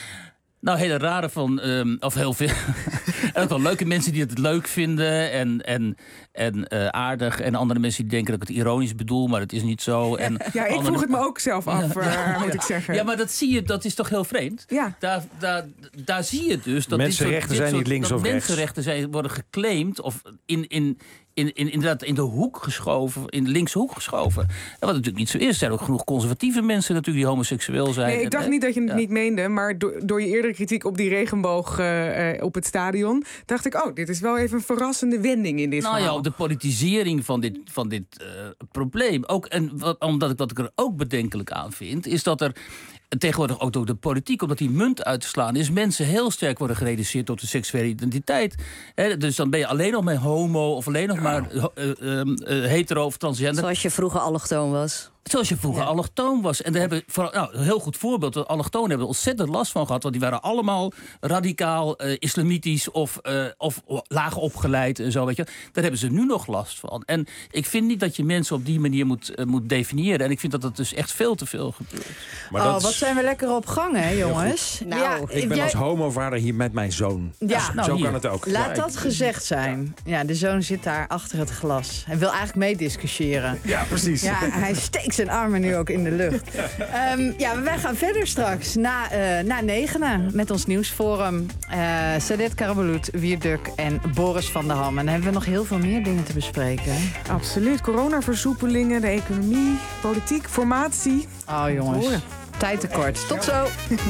Nou, hele rare van, um, of heel veel. En ook wel leuke mensen die het leuk vinden en, en, en uh, aardig. En andere mensen die denken dat ik het ironisch bedoel, maar het is niet zo. En ja, ik andere... vroeg het me ook zelf af, uh, ja, moet ja. ik zeggen. Ja, maar dat zie je, dat is toch heel vreemd? Ja. Daar, daar, daar zie je dus dat mensenrechten dit soort, zijn dit niet links soort, of dat rechts. mensenrechten zijn, worden geclaimd of in... in In, in, inderdaad in de hoek geschoven, in de linkse hoek geschoven. En wat natuurlijk niet zo is. Er zijn ook genoeg conservatieve mensen natuurlijk die homoseksueel zijn. Nee, ik dacht en, niet dat je het ja. niet meende, maar door, door je eerdere kritiek op die regenboog uh, uh, op het stadion, dacht ik, oh, dit is wel even een verrassende wending in dit nou verhaal. Ja, de politisering van dit, van dit uh, probleem. Ook, en wat, omdat ik, wat ik er ook bedenkelijk aan vind, is dat er tegenwoordig ook door de politiek, omdat die munt uit te slaan is, mensen heel sterk worden gereduceerd tot de seksuele identiteit. He, dus dan ben je alleen nog maar homo of alleen nog maar uh, uh, uh, hetero of transgender. Zoals je vroeger allochtoon was. Zoals je vroeger ja. allochtoon was. En daar hebben voor, nou, een heel goed voorbeeld. De allochtonen hebben er ontzettend last van gehad. Want die waren allemaal radicaal uh, islamitisch of, uh, of laag opgeleid en zo. Weet je. Daar hebben ze nu nog last van. En ik vind niet dat je mensen op die manier moet, uh, moet definiëren. En ik vind dat dat dus echt veel te veel gebeurt. Maar oh, dat wat zijn we lekker op gang, hè, jongens? Nou, ja, ik ben jij... als homovader hier met mijn zoon. Ja, dus nou, zo hier. kan het ook. Laat ja, dat ik... gezegd zijn. Ja, de zoon zit daar achter het glas. Hij wil eigenlijk meediscussiëren. Ja, precies. Ja, hij steekt zijn armen nu ook in de lucht. um, ja, wij gaan verder straks na, uh, na negenen met ons nieuwsforum. Uh, Sadet Karabulut, Wiert Duk en Boris van der Ham. En dan hebben we nog heel veel meer dingen te bespreken. Absoluut. Coronaversoepelingen, de economie, politiek, formatie. Oh jongens, tijd tekort. Tot zo.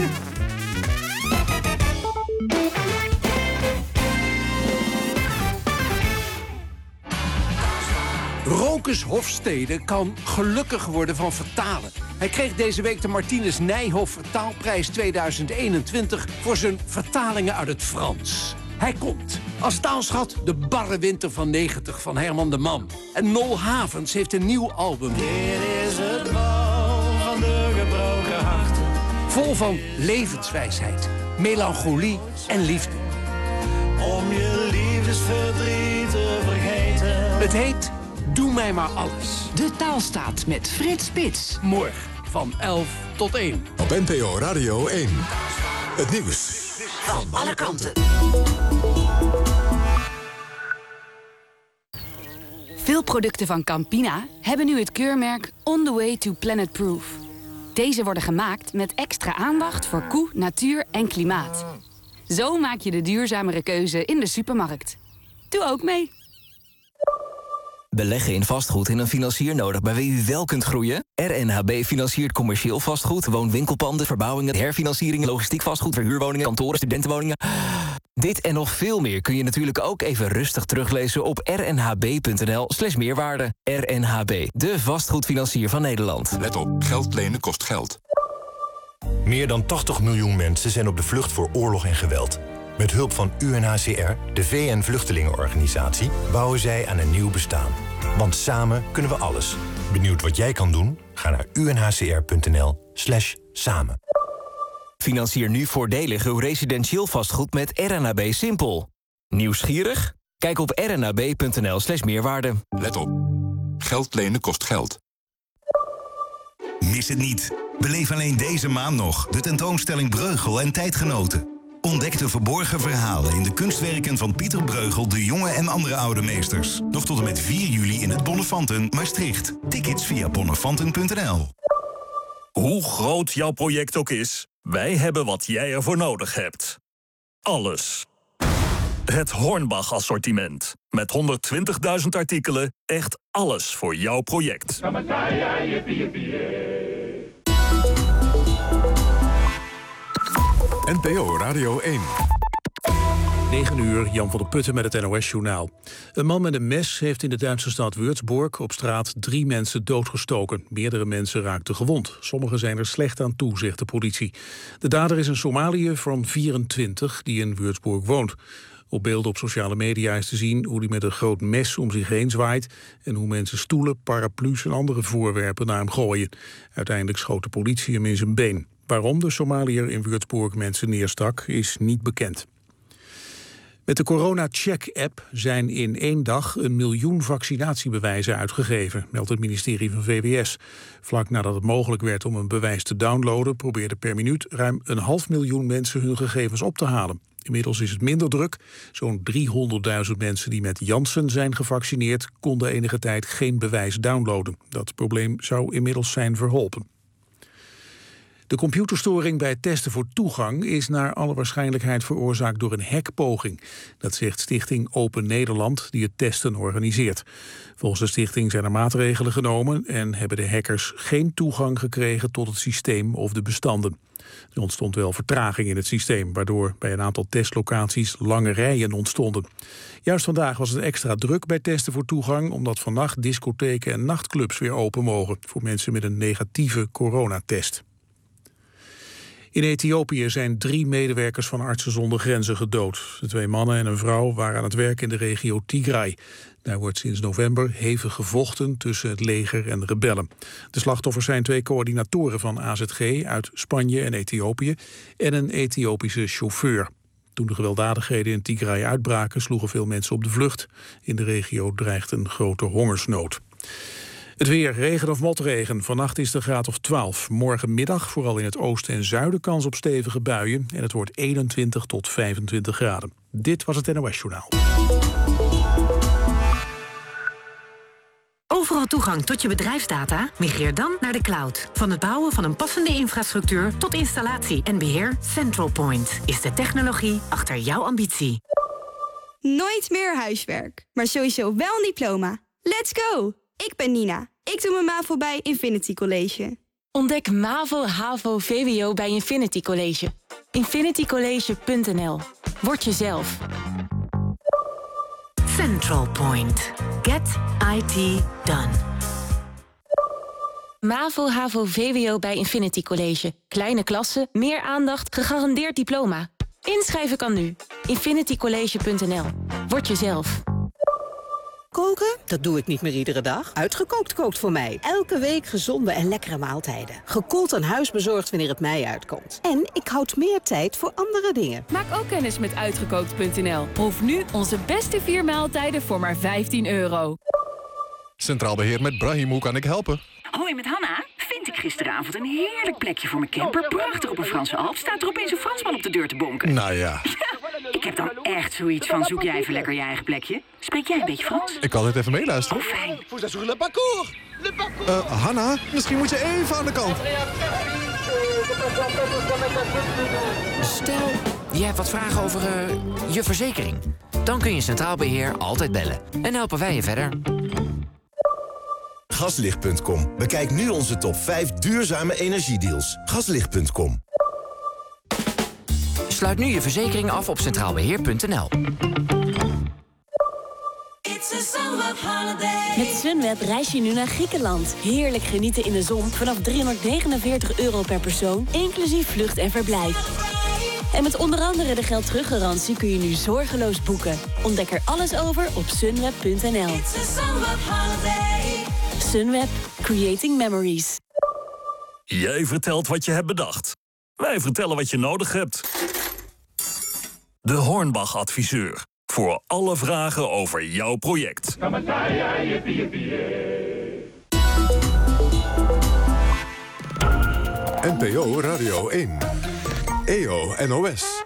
Rokus Hofstede kan gelukkig worden van vertalen. Hij kreeg deze week de Martinus Nijhoff Vertaalprijs tweeduizend eenentwintig... voor zijn vertalingen uit het Frans. Hij komt als taalschat De Barre Winter van negentig van Herman de Man. En Nol Havens heeft een nieuw album. Dit is het bal van de gebroken harten. Vol van levenswijsheid, melancholie en liefde. Om je liefdesverdriet te vergeten. Het heet Doe mij maar alles. De Taalstaat met Frits Spits. Morgen van elf tot één. Op N P O Radio één. Het nieuws van alle kanten. Veel producten van Campina hebben nu het keurmerk On The Way to Planet Proof. Deze worden gemaakt met extra aandacht voor koe, natuur en klimaat. Zo maak je de duurzamere keuze in de supermarkt. Doe ook mee. Beleggen in vastgoed en een financier nodig bij wie u wel kunt groeien? R N H B financiert commercieel vastgoed, woon-winkelpanden, verbouwingen, herfinancieringen, logistiek vastgoed, verhuurwoningen, kantoren, studentenwoningen. Dit en nog veel meer kun je natuurlijk ook even rustig teruglezen op rnhb.nl slash meerwaarde. R N H B, de vastgoedfinancier van Nederland. Let op, geld lenen kost geld. Meer dan tachtig miljoen mensen zijn op de vlucht voor oorlog en geweld. Met hulp van U N H C R, de V N-vluchtelingenorganisatie, bouwen zij aan een nieuw bestaan. Want samen kunnen we alles. Benieuwd wat jij kan doen? Ga naar unhcr.nl slash samen. Financier nu voordelig uw residentieel vastgoed met R N H B Simpel. Nieuwsgierig? Kijk op rnhb.nl slash meerwaarde. Let op, geld lenen kost geld. Mis het niet. Beleef alleen deze maand nog de tentoonstelling Breugel en Tijdgenoten. Ontdek de verborgen verhalen in de kunstwerken van Pieter Breugel, de jonge en andere oude meesters. Nog tot en met vier juli in het Bonnefanten, Maastricht. Tickets via bonnefanten punt n l. Hoe groot jouw project ook is, wij hebben wat jij ervoor nodig hebt. Alles. Het Hornbach-assortiment. Met honderdtwintigduizend artikelen, echt alles voor jouw project. N P O Radio één. negen uur, Jan van der Putten met het N O S-journaal. Een man met een mes heeft in de Duitse stad Würzburg op straat drie mensen doodgestoken. Meerdere mensen raakten gewond. Sommigen zijn er slecht aan toe, zegt de politie. De dader is een Somaliër van vierentwintig die in Würzburg woont. Op beelden op sociale media is te zien hoe hij met een groot mes om zich heen zwaait en hoe mensen stoelen, paraplu's en andere voorwerpen naar hem gooien. Uiteindelijk schoot de politie hem in zijn been. Waarom de Somaliër in Würzburg mensen neerstak, is niet bekend. Met de Corona-check-app zijn in één dag een miljoen vaccinatiebewijzen uitgegeven, meldt het ministerie van V W S. Vlak nadat het mogelijk werd om een bewijs te downloaden, probeerden per minuut ruim een half miljoen mensen hun gegevens op te halen. Inmiddels is het minder druk. Zo'n driehonderdduizend mensen die met Janssen zijn gevaccineerd konden enige tijd geen bewijs downloaden. Dat probleem zou inmiddels zijn verholpen. De computerstoring bij het testen voor toegang is naar alle waarschijnlijkheid veroorzaakt door een hackpoging. Dat zegt Stichting Open Nederland, die het testen organiseert. Volgens de stichting zijn er maatregelen genomen en hebben de hackers geen toegang gekregen tot het systeem of de bestanden. Er ontstond wel vertraging in het systeem, waardoor bij een aantal testlocaties lange rijen ontstonden. Juist vandaag was het extra druk bij testen voor toegang, omdat vannacht discotheken en nachtclubs weer open mogen voor mensen met een negatieve coronatest. In Ethiopië zijn drie medewerkers van Artsen zonder Grenzen gedood. De twee mannen en een vrouw waren aan het werk in de regio Tigray. Daar wordt sinds november hevig gevochten tussen het leger en de rebellen. De slachtoffers zijn twee coördinatoren van A Z G uit Spanje en Ethiopië en een Ethiopische chauffeur. Toen de gewelddadigheden in Tigray uitbraken, sloegen veel mensen op de vlucht. In de regio dreigt een grote hongersnood. Het weer, regen of motregen. Vannacht is het een graad of twaalf. Morgenmiddag, vooral in het oosten en zuiden, kans op stevige buien. En het wordt eenentwintig tot vijfentwintig graden. Dit was het N O S-journaal. Overal toegang tot je bedrijfsdata? Migreer dan naar de cloud. Van het bouwen van een passende infrastructuur tot installatie en beheer, Central Point is de technologie achter jouw ambitie. Nooit meer huiswerk, maar sowieso wel een diploma. Let's go! Ik ben Nina. Ik doe mijn MAVO bij Infinity College. Ontdek MAVO, HAVO, V W O bij Infinity College. infinity college punt n l. Word jezelf. Central Point. Get I T done. MAVO, HAVO, V W O bij Infinity College. Kleine klassen, meer aandacht, gegarandeerd diploma. Inschrijven kan nu. infinity college punt n l. Word jezelf. Koken? Dat doe ik niet meer iedere dag. Uitgekookt kookt voor mij. Elke week gezonde en lekkere maaltijden. Gekoeld aan huis bezorgd wanneer het mij uitkomt. En ik houd meer tijd voor andere dingen. Maak ook kennis met uitgekookt punt n l. Proef nu onze beste vier maaltijden voor maar vijftien euro. Centraal Beheer met Brahim, hoe kan ik helpen? Hoi, met Hanna. Vind ik gisteravond een heerlijk plekje voor mijn camper. Prachtig op een Franse Alp. Staat er opeens een Fransman op de deur te bonken. Nou ja. Ik heb dan echt zoiets van, zoek jij even lekker je eigen plekje. Spreek jij een beetje Frans? Ik kan dit even meeluisteren. Oh, fijn. Uh, Hanna, misschien moet je even aan de kant. Stel, je hebt wat vragen over uh, je verzekering. Dan kun je Centraal Beheer altijd bellen. En helpen wij je verder. Gaslicht punt com. Bekijk nu onze top vijf duurzame energiedeals. Gaslicht punt com. Sluit nu je verzekering af op centraal beheer punt n l. Met Sunweb reis je nu naar Griekenland. Heerlijk genieten in de zon vanaf driehonderdnegenenveertig euro per persoon, inclusief vlucht en verblijf. En met onder andere de geldteruggarantie kun je nu zorgeloos boeken. Ontdek er alles over op sunweb punt n l. Sunweb. Creating memories. Jij vertelt wat je hebt bedacht. Wij vertellen wat je nodig hebt. De Hornbach-adviseur. Voor alle vragen over jouw project. N P O Radio één. E O N O S.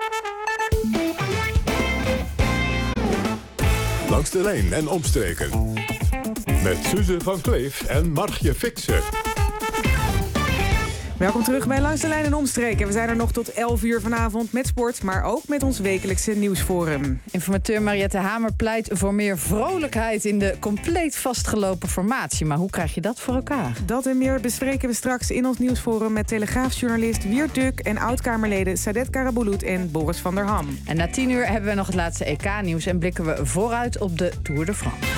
Langs de lijn en omstreken. Met Suze van Kleef en Margje Fixen. Welkom terug bij Langs de Lijn en Omstreken. We zijn er nog tot elf uur vanavond met sport, maar ook met ons wekelijkse nieuwsforum. Informateur Mariette Hamer pleit voor meer vrolijkheid in de compleet vastgelopen formatie. Maar hoe krijg je dat voor elkaar? Dat en meer bespreken we straks in ons nieuwsforum met Telegraafjournalist Wiert Duk en oud-Kamerleden Sadet Karabulut en Boris van der Ham. En na tien uur hebben we nog het laatste E K-nieuws en blikken we vooruit op de Tour de France.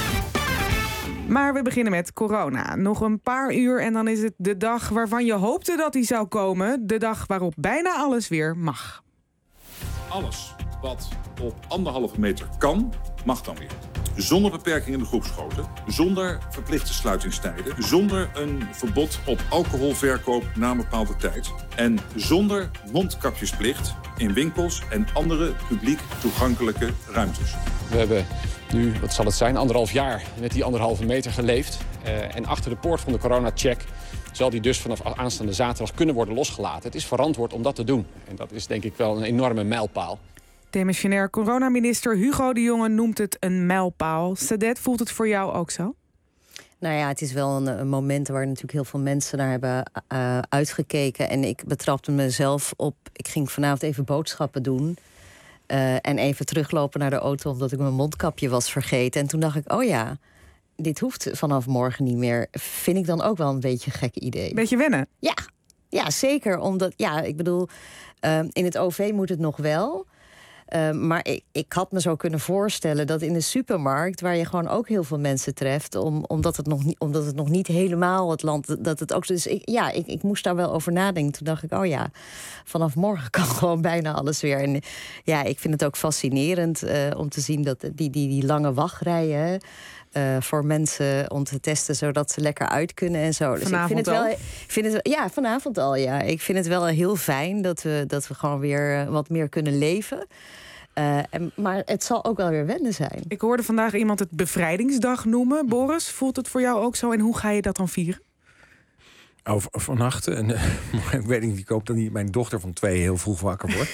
Maar we beginnen met corona. Nog een paar uur en dan is het de dag waarvan je hoopte dat die zou komen. De dag waarop bijna alles weer mag. Alles wat op anderhalve meter kan, mag dan weer. Zonder beperking in de groepsgrootte, zonder verplichte sluitingstijden, zonder een verbod op alcoholverkoop na een bepaalde tijd en zonder mondkapjesplicht in winkels en andere publiek toegankelijke ruimtes. We hebben nu, wat zal het zijn, anderhalf jaar met die anderhalve meter geleefd. Uh, en achter de poort van de corona-check zal die dus vanaf aanstaande zaterdag kunnen worden losgelaten. Het is verantwoord om dat te doen. En dat is denk ik wel een enorme mijlpaal. Demissionair coronaminister Hugo de Jonge noemt het een mijlpaal. Sadet, voelt het voor jou ook zo? Nou ja, het is wel een, een moment waar natuurlijk heel veel mensen naar hebben uh, uitgekeken. En ik betrapte mezelf op, ik ging vanavond even boodschappen doen. Uh, en even teruglopen naar de auto omdat ik mijn mondkapje was vergeten. En toen dacht ik, oh ja, dit hoeft vanaf morgen niet meer. Vind ik dan ook wel een beetje een gek idee. Beetje wennen? Ja, ja zeker. Omdat, ja, ik bedoel, uh, in het O V moet het nog wel. Uh, maar ik, ik had me zo kunnen voorstellen dat in de supermarkt, waar je gewoon ook heel veel mensen treft, om, omdat, het nog niet, omdat het nog niet helemaal het land, dat het ook. Dus ik, ja, ik, ik moest daar wel over nadenken. Toen dacht ik, oh ja, vanaf morgen kan gewoon bijna alles weer. En ja, ik vind het ook fascinerend uh, om te zien dat die, die, die lange wachtrijen Uh, voor mensen om te testen, zodat ze lekker uit kunnen en zo. Dus vanavond ik vind het wel, al? ik vind het, ja, vanavond al, ja. Ik vind het wel heel fijn dat we, dat we gewoon weer wat meer kunnen leven. Uh, en, maar het zal ook wel weer wennen zijn. Ik hoorde vandaag iemand het bevrijdingsdag noemen. Boris, voelt het voor jou ook zo? En hoe ga je dat dan vieren? Oh, vannacht, en, uh, ik weet niet, ik hoop dat niet mijn dochter van twee heel vroeg wakker wordt.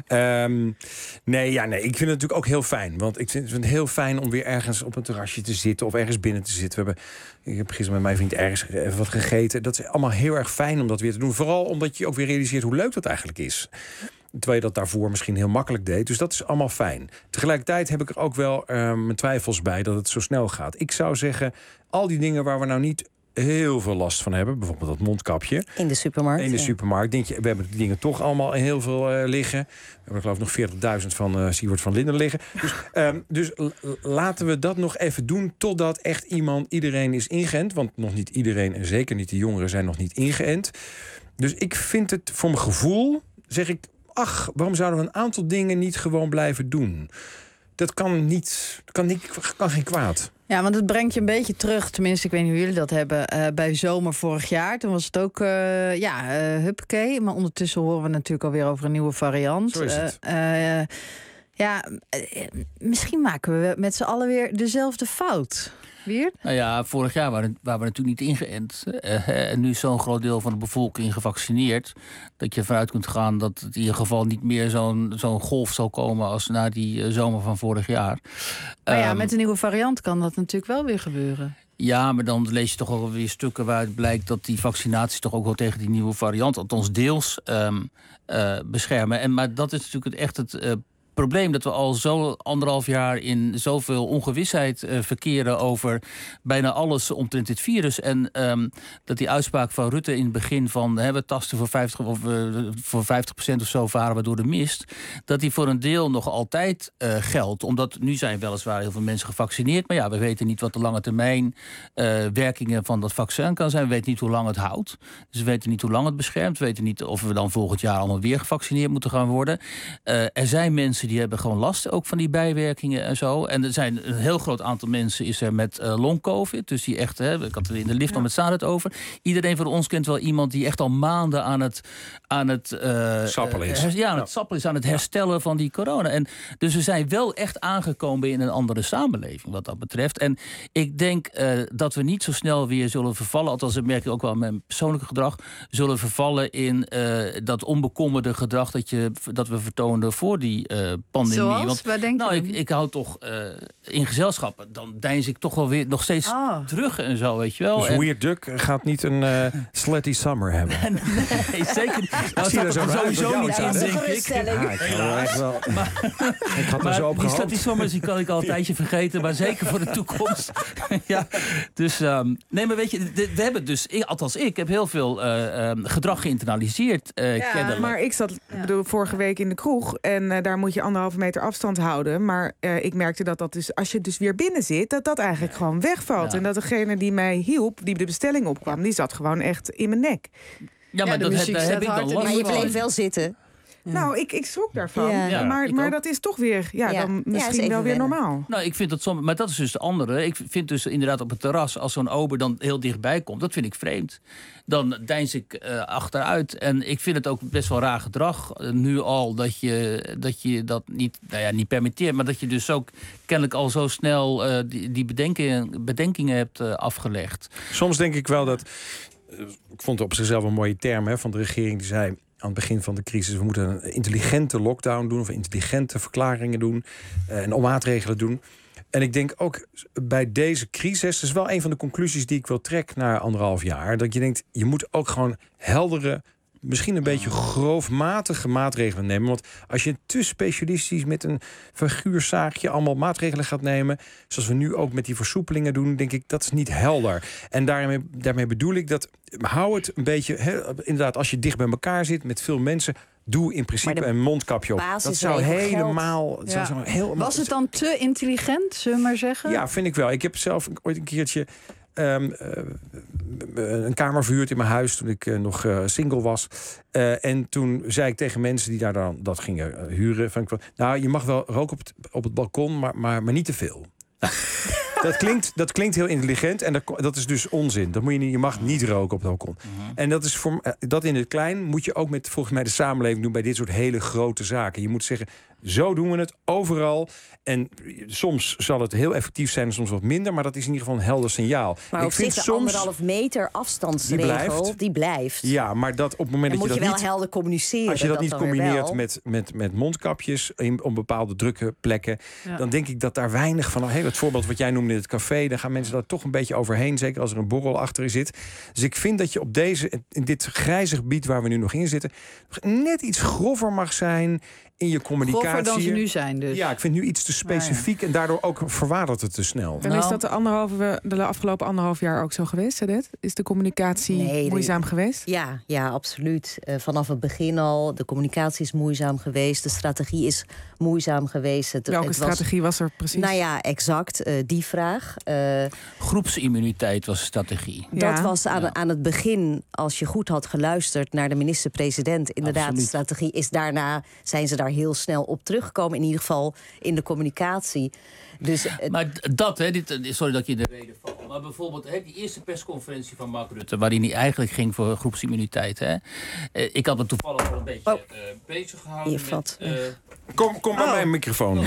um, nee, ja, nee, ik vind het natuurlijk ook heel fijn. Want ik vind het heel fijn om weer ergens op een terrasje te zitten of ergens binnen te zitten. We hebben, ik heb gisteren met mijn vriend ergens even wat gegeten. Dat is allemaal heel erg fijn om dat weer te doen. Vooral omdat je ook weer realiseert hoe leuk dat eigenlijk is. Terwijl je dat daarvoor misschien heel makkelijk deed. Dus dat is allemaal fijn. Tegelijkertijd heb ik er ook wel uh, mijn twijfels bij dat het zo snel gaat. Ik zou zeggen, al die dingen waar we nou niet heel veel last van hebben, bijvoorbeeld dat mondkapje. In de supermarkt. In de ja. supermarkt. Denk je, we hebben die dingen toch allemaal heel veel uh, liggen. We hebben er geloof ik nog veertigduizend van uh, Siewert van Linden liggen. Dus, um, dus l- laten we dat nog even doen totdat echt iemand, iedereen is ingeënt. Want nog niet iedereen, en zeker niet de jongeren, zijn nog niet ingeënt. Dus ik vind het voor mijn gevoel, zeg ik, ach, waarom zouden we een aantal dingen niet gewoon blijven doen? Dat kan niet, kan, niet, kan geen kwaad. Ja, want het brengt je een beetje terug, tenminste, ik weet niet hoe jullie dat hebben, uh, bij zomer vorig jaar. Toen was het ook, uh, ja, uh, huppakee. Maar ondertussen horen we natuurlijk alweer over een nieuwe variant. Zo is het. Uh, uh, ja, uh, misschien maken we met z'n allen weer dezelfde fout. Wiert? Nou ja, vorig jaar waren, waren we natuurlijk niet ingeënt. Uh, en nu is zo'n groot deel van de bevolking gevaccineerd, dat je vanuit kunt gaan dat het in ieder geval niet meer zo'n, zo'n golf zal komen als na die uh, zomer van vorig jaar. Maar ja, um, met de nieuwe variant kan dat natuurlijk wel weer gebeuren. Ja, maar dan lees je toch wel weer stukken waaruit blijkt dat die vaccinaties toch ook wel tegen die nieuwe variant, althans deels, um, uh, beschermen. En, maar dat is natuurlijk echt het uh, probleem dat we al zo anderhalf jaar in zoveel ongewisheid uh, verkeren over bijna alles omtrent dit virus. En um, dat die uitspraak van Rutte in het begin van hè, we tasten voor vijftig of uh, voor vijftig procent of zo varen we door de mist, dat die voor een deel nog altijd uh, geldt. Omdat nu zijn weliswaar heel veel mensen gevaccineerd, maar ja, we weten niet wat de lange termijn uh, werkingen van dat vaccin kan zijn. We weten niet hoe lang het houdt. Dus we weten niet hoe lang het beschermt. We weten niet of we dan volgend jaar allemaal weer gevaccineerd moeten gaan worden. Uh, er zijn mensen mensen die hebben gewoon last ook van die bijwerkingen en zo. En er zijn een heel groot aantal mensen is er met uh, long-covid. Dus die echt, hè, ik had er in de lift ja. al met Sadet over. Iedereen van ons kent wel iemand die echt al maanden aan het... aan het uh, sappelen is. Uh, ja, aan het sappelen is, aan het herstellen van die corona. En dus we zijn wel echt aangekomen in een andere samenleving wat dat betreft. En ik denk uh, dat we niet zo snel weer zullen vervallen, althans dat merk ik ook wel in mijn persoonlijke gedrag, zullen vervallen in uh, dat onbekommerde gedrag dat, je, dat we vertoonden voor die uh, pandemie. Zoals? Want, Waar denk je nou, dan? ik, ik hou toch uh, in gezelschappen, dan deins ik toch wel weer nog steeds oh. terug en zo, weet je wel. Dus en, Weird Duck gaat niet een uh, slutty summer hebben. Nee, zeker niet. Nou, zie je er zo sowieso niet in, uit, denk ik. Ja, ik, er wel, maar, ik had er zo op die gehoopt. Die sommers die kan ik al een tijdje vergeten, maar zeker voor de toekomst. ja, dus, um, nee, maar weet je, we hebben dus, ik, althans ik, heb heel veel uh, um, gedrag geïnternaliseerd. Uh, ja, kennelijk. maar ik zat ja. bedoel, vorige week in de kroeg en uh, daar moet je anderhalve meter afstand houden. Maar uh, ik merkte dat dat dus, als je dus weer binnen zit, dat dat eigenlijk ja. gewoon wegvalt. Ja. En dat degene die mij hielp, die de bestelling opkwam, die zat gewoon echt in mijn nek. Ja, maar ja, dat heb, heb ik dan last. Maar je bleef wel zitten. Ja. Nou, ik, ik schrok daarvan. Ja. Ja, maar maar dat is toch weer, ja, ja. dan misschien ja, wel weer wennen. normaal. Nou, ik vind dat soms, maar dat is dus de andere. Ik vind dus inderdaad op het terras, als zo'n ober dan heel dichtbij komt, dat vind ik vreemd. Dan deins ik uh, achteruit. En ik vind het ook best wel raar gedrag uh, nu al dat je, dat je dat niet, nou ja, niet permitteert, maar dat je dus ook kennelijk al zo snel uh, die, die bedenkingen, bedenkingen hebt uh, afgelegd. Soms denk ik wel dat, uh, ik vond het op zichzelf een mooie term hè, van de regering die zei aan het begin van de crisis, we moeten een intelligente lockdown doen of intelligente verklaringen doen uh, en maatregelen doen. En ik denk ook bij deze crisis, dat is wel een van de conclusies die ik wil trek na anderhalf jaar, dat je denkt, je moet ook gewoon heldere, misschien een beetje grofmatige maatregelen nemen. Want als je te specialistisch met een figuurzaagje allemaal maatregelen gaat nemen, zoals we nu ook met die versoepelingen doen, denk ik, dat is niet helder. En daarmee, daarmee bedoel ik dat, hou het een beetje, he, inderdaad, als je dicht bij elkaar zit met veel mensen, doe in principe een mondkapje op. Dat zou helemaal, ja. zou, zou helemaal... Was het dan te intelligent, zullen we maar zeggen? Ja, vind ik wel. Ik heb zelf ooit een keertje Um, uh, een kamer verhuurd in mijn huis toen ik uh, nog uh, single was. Uh, en toen zei ik tegen mensen die daar dan dat gingen uh, huren, van, nou, je mag wel roken op het, op het balkon, maar, maar, maar niet te veel. Nou, dat, klinkt, dat klinkt heel intelligent en dat, dat is dus onzin. Dat moet je, niet, je mag niet roken op het balkon. Uh-huh. En dat is voor, uh, dat in het klein moet je ook met volgens mij de samenleving doen bij dit soort hele grote zaken. Je moet zeggen, zo doen we het overal. En soms zal het heel effectief zijn, soms wat minder, maar dat is in ieder geval een helder signaal. Maar ik op vind zich de soms anderhalf meter afstandsregel, die blijft. Die blijft. Ja, maar dat op het moment dan dat je, moet dat je wel niet, helder communiceren. Als je dat, dat niet combineert met, met, met mondkapjes in, op bepaalde drukke plekken, ja. dan denk ik dat daar weinig van. Hey, het voorbeeld wat jij noemde in het café, dan gaan mensen daar toch een beetje overheen, zeker als er een borrel achter zit. Dus ik vind dat je op deze, in dit grijze gebied waar we nu nog in zitten, net iets grover mag zijn in je communicatie. Grover dan ze nu zijn dus. Ja, ik vind nu iets te specifiek, ah, ja. en daardoor ook verwatert het te snel. En is dat de, anderhalve, de afgelopen anderhalf jaar ook zo geweest, Sadet? Is de communicatie nee, moeizaam de, geweest? Ja, ja, absoluut. Uh, vanaf het begin al. De communicatie is moeizaam geweest. De strategie is moeizaam geweest. Het, Welke het strategie was, was er precies? Nou ja, exact. Uh, die vraag. Uh, Groepsimmuniteit was de strategie. Dat ja. was aan, ja. aan het begin, als je goed had geluisterd naar de minister-president, inderdaad, absoluut. De strategie is daarna, zijn ze daar heel snel op teruggekomen. In ieder geval in de communicatie. Dus, uh, maar dat, hè, dit, sorry dat ik je in de reden val. Maar bijvoorbeeld hè, die eerste persconferentie van Mark Rutte, waarin hij eigenlijk ging voor groepsimmuniteit. Hè. Uh, ik had me toevallig wel een beetje oh. uh, bezig gehouden. Met, uh, kom kom bij oh. mijn microfoon.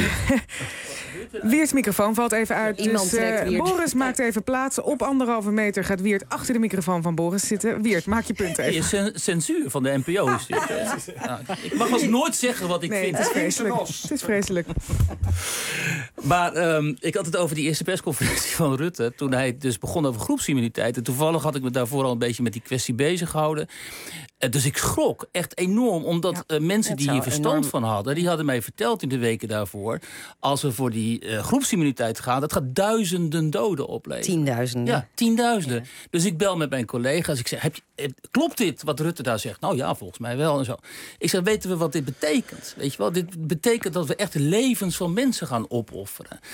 Weerts microfoon valt even uit. Dus, uh, Boris maakt even plaats. Op anderhalve meter gaat Weert achter de microfoon van Boris zitten. Weert, maak je punt even. Cen- censuur van de N P O is dit. nou, ik mag ook nooit zeggen wat ik nee, vind. Het is vreselijk. Het is vreselijk. Maar um, ik had het over die eerste persconferentie van Rutte, toen hij dus begon over groepsimmuniteit. En toevallig had ik me daarvoor al een beetje met die kwestie bezig gehouden. Uh, dus ik schrok echt enorm, omdat ja, uh, mensen die hier verstand enorm van hadden, die hadden mij verteld in de weken daarvoor, als we voor die uh, groepsimmuniteit gaan, dat gaat duizenden doden opleveren. Tienduizenden. Ja, tienduizenden. Ja. Dus ik bel met mijn collega's. Ik zeg, heb je, klopt dit wat Rutte daar zegt? Nou ja, volgens mij wel en zo. Ik zeg, weten we wat dit betekent? Weet je wel, dit betekent dat we echt levens van mensen gaan opofferen.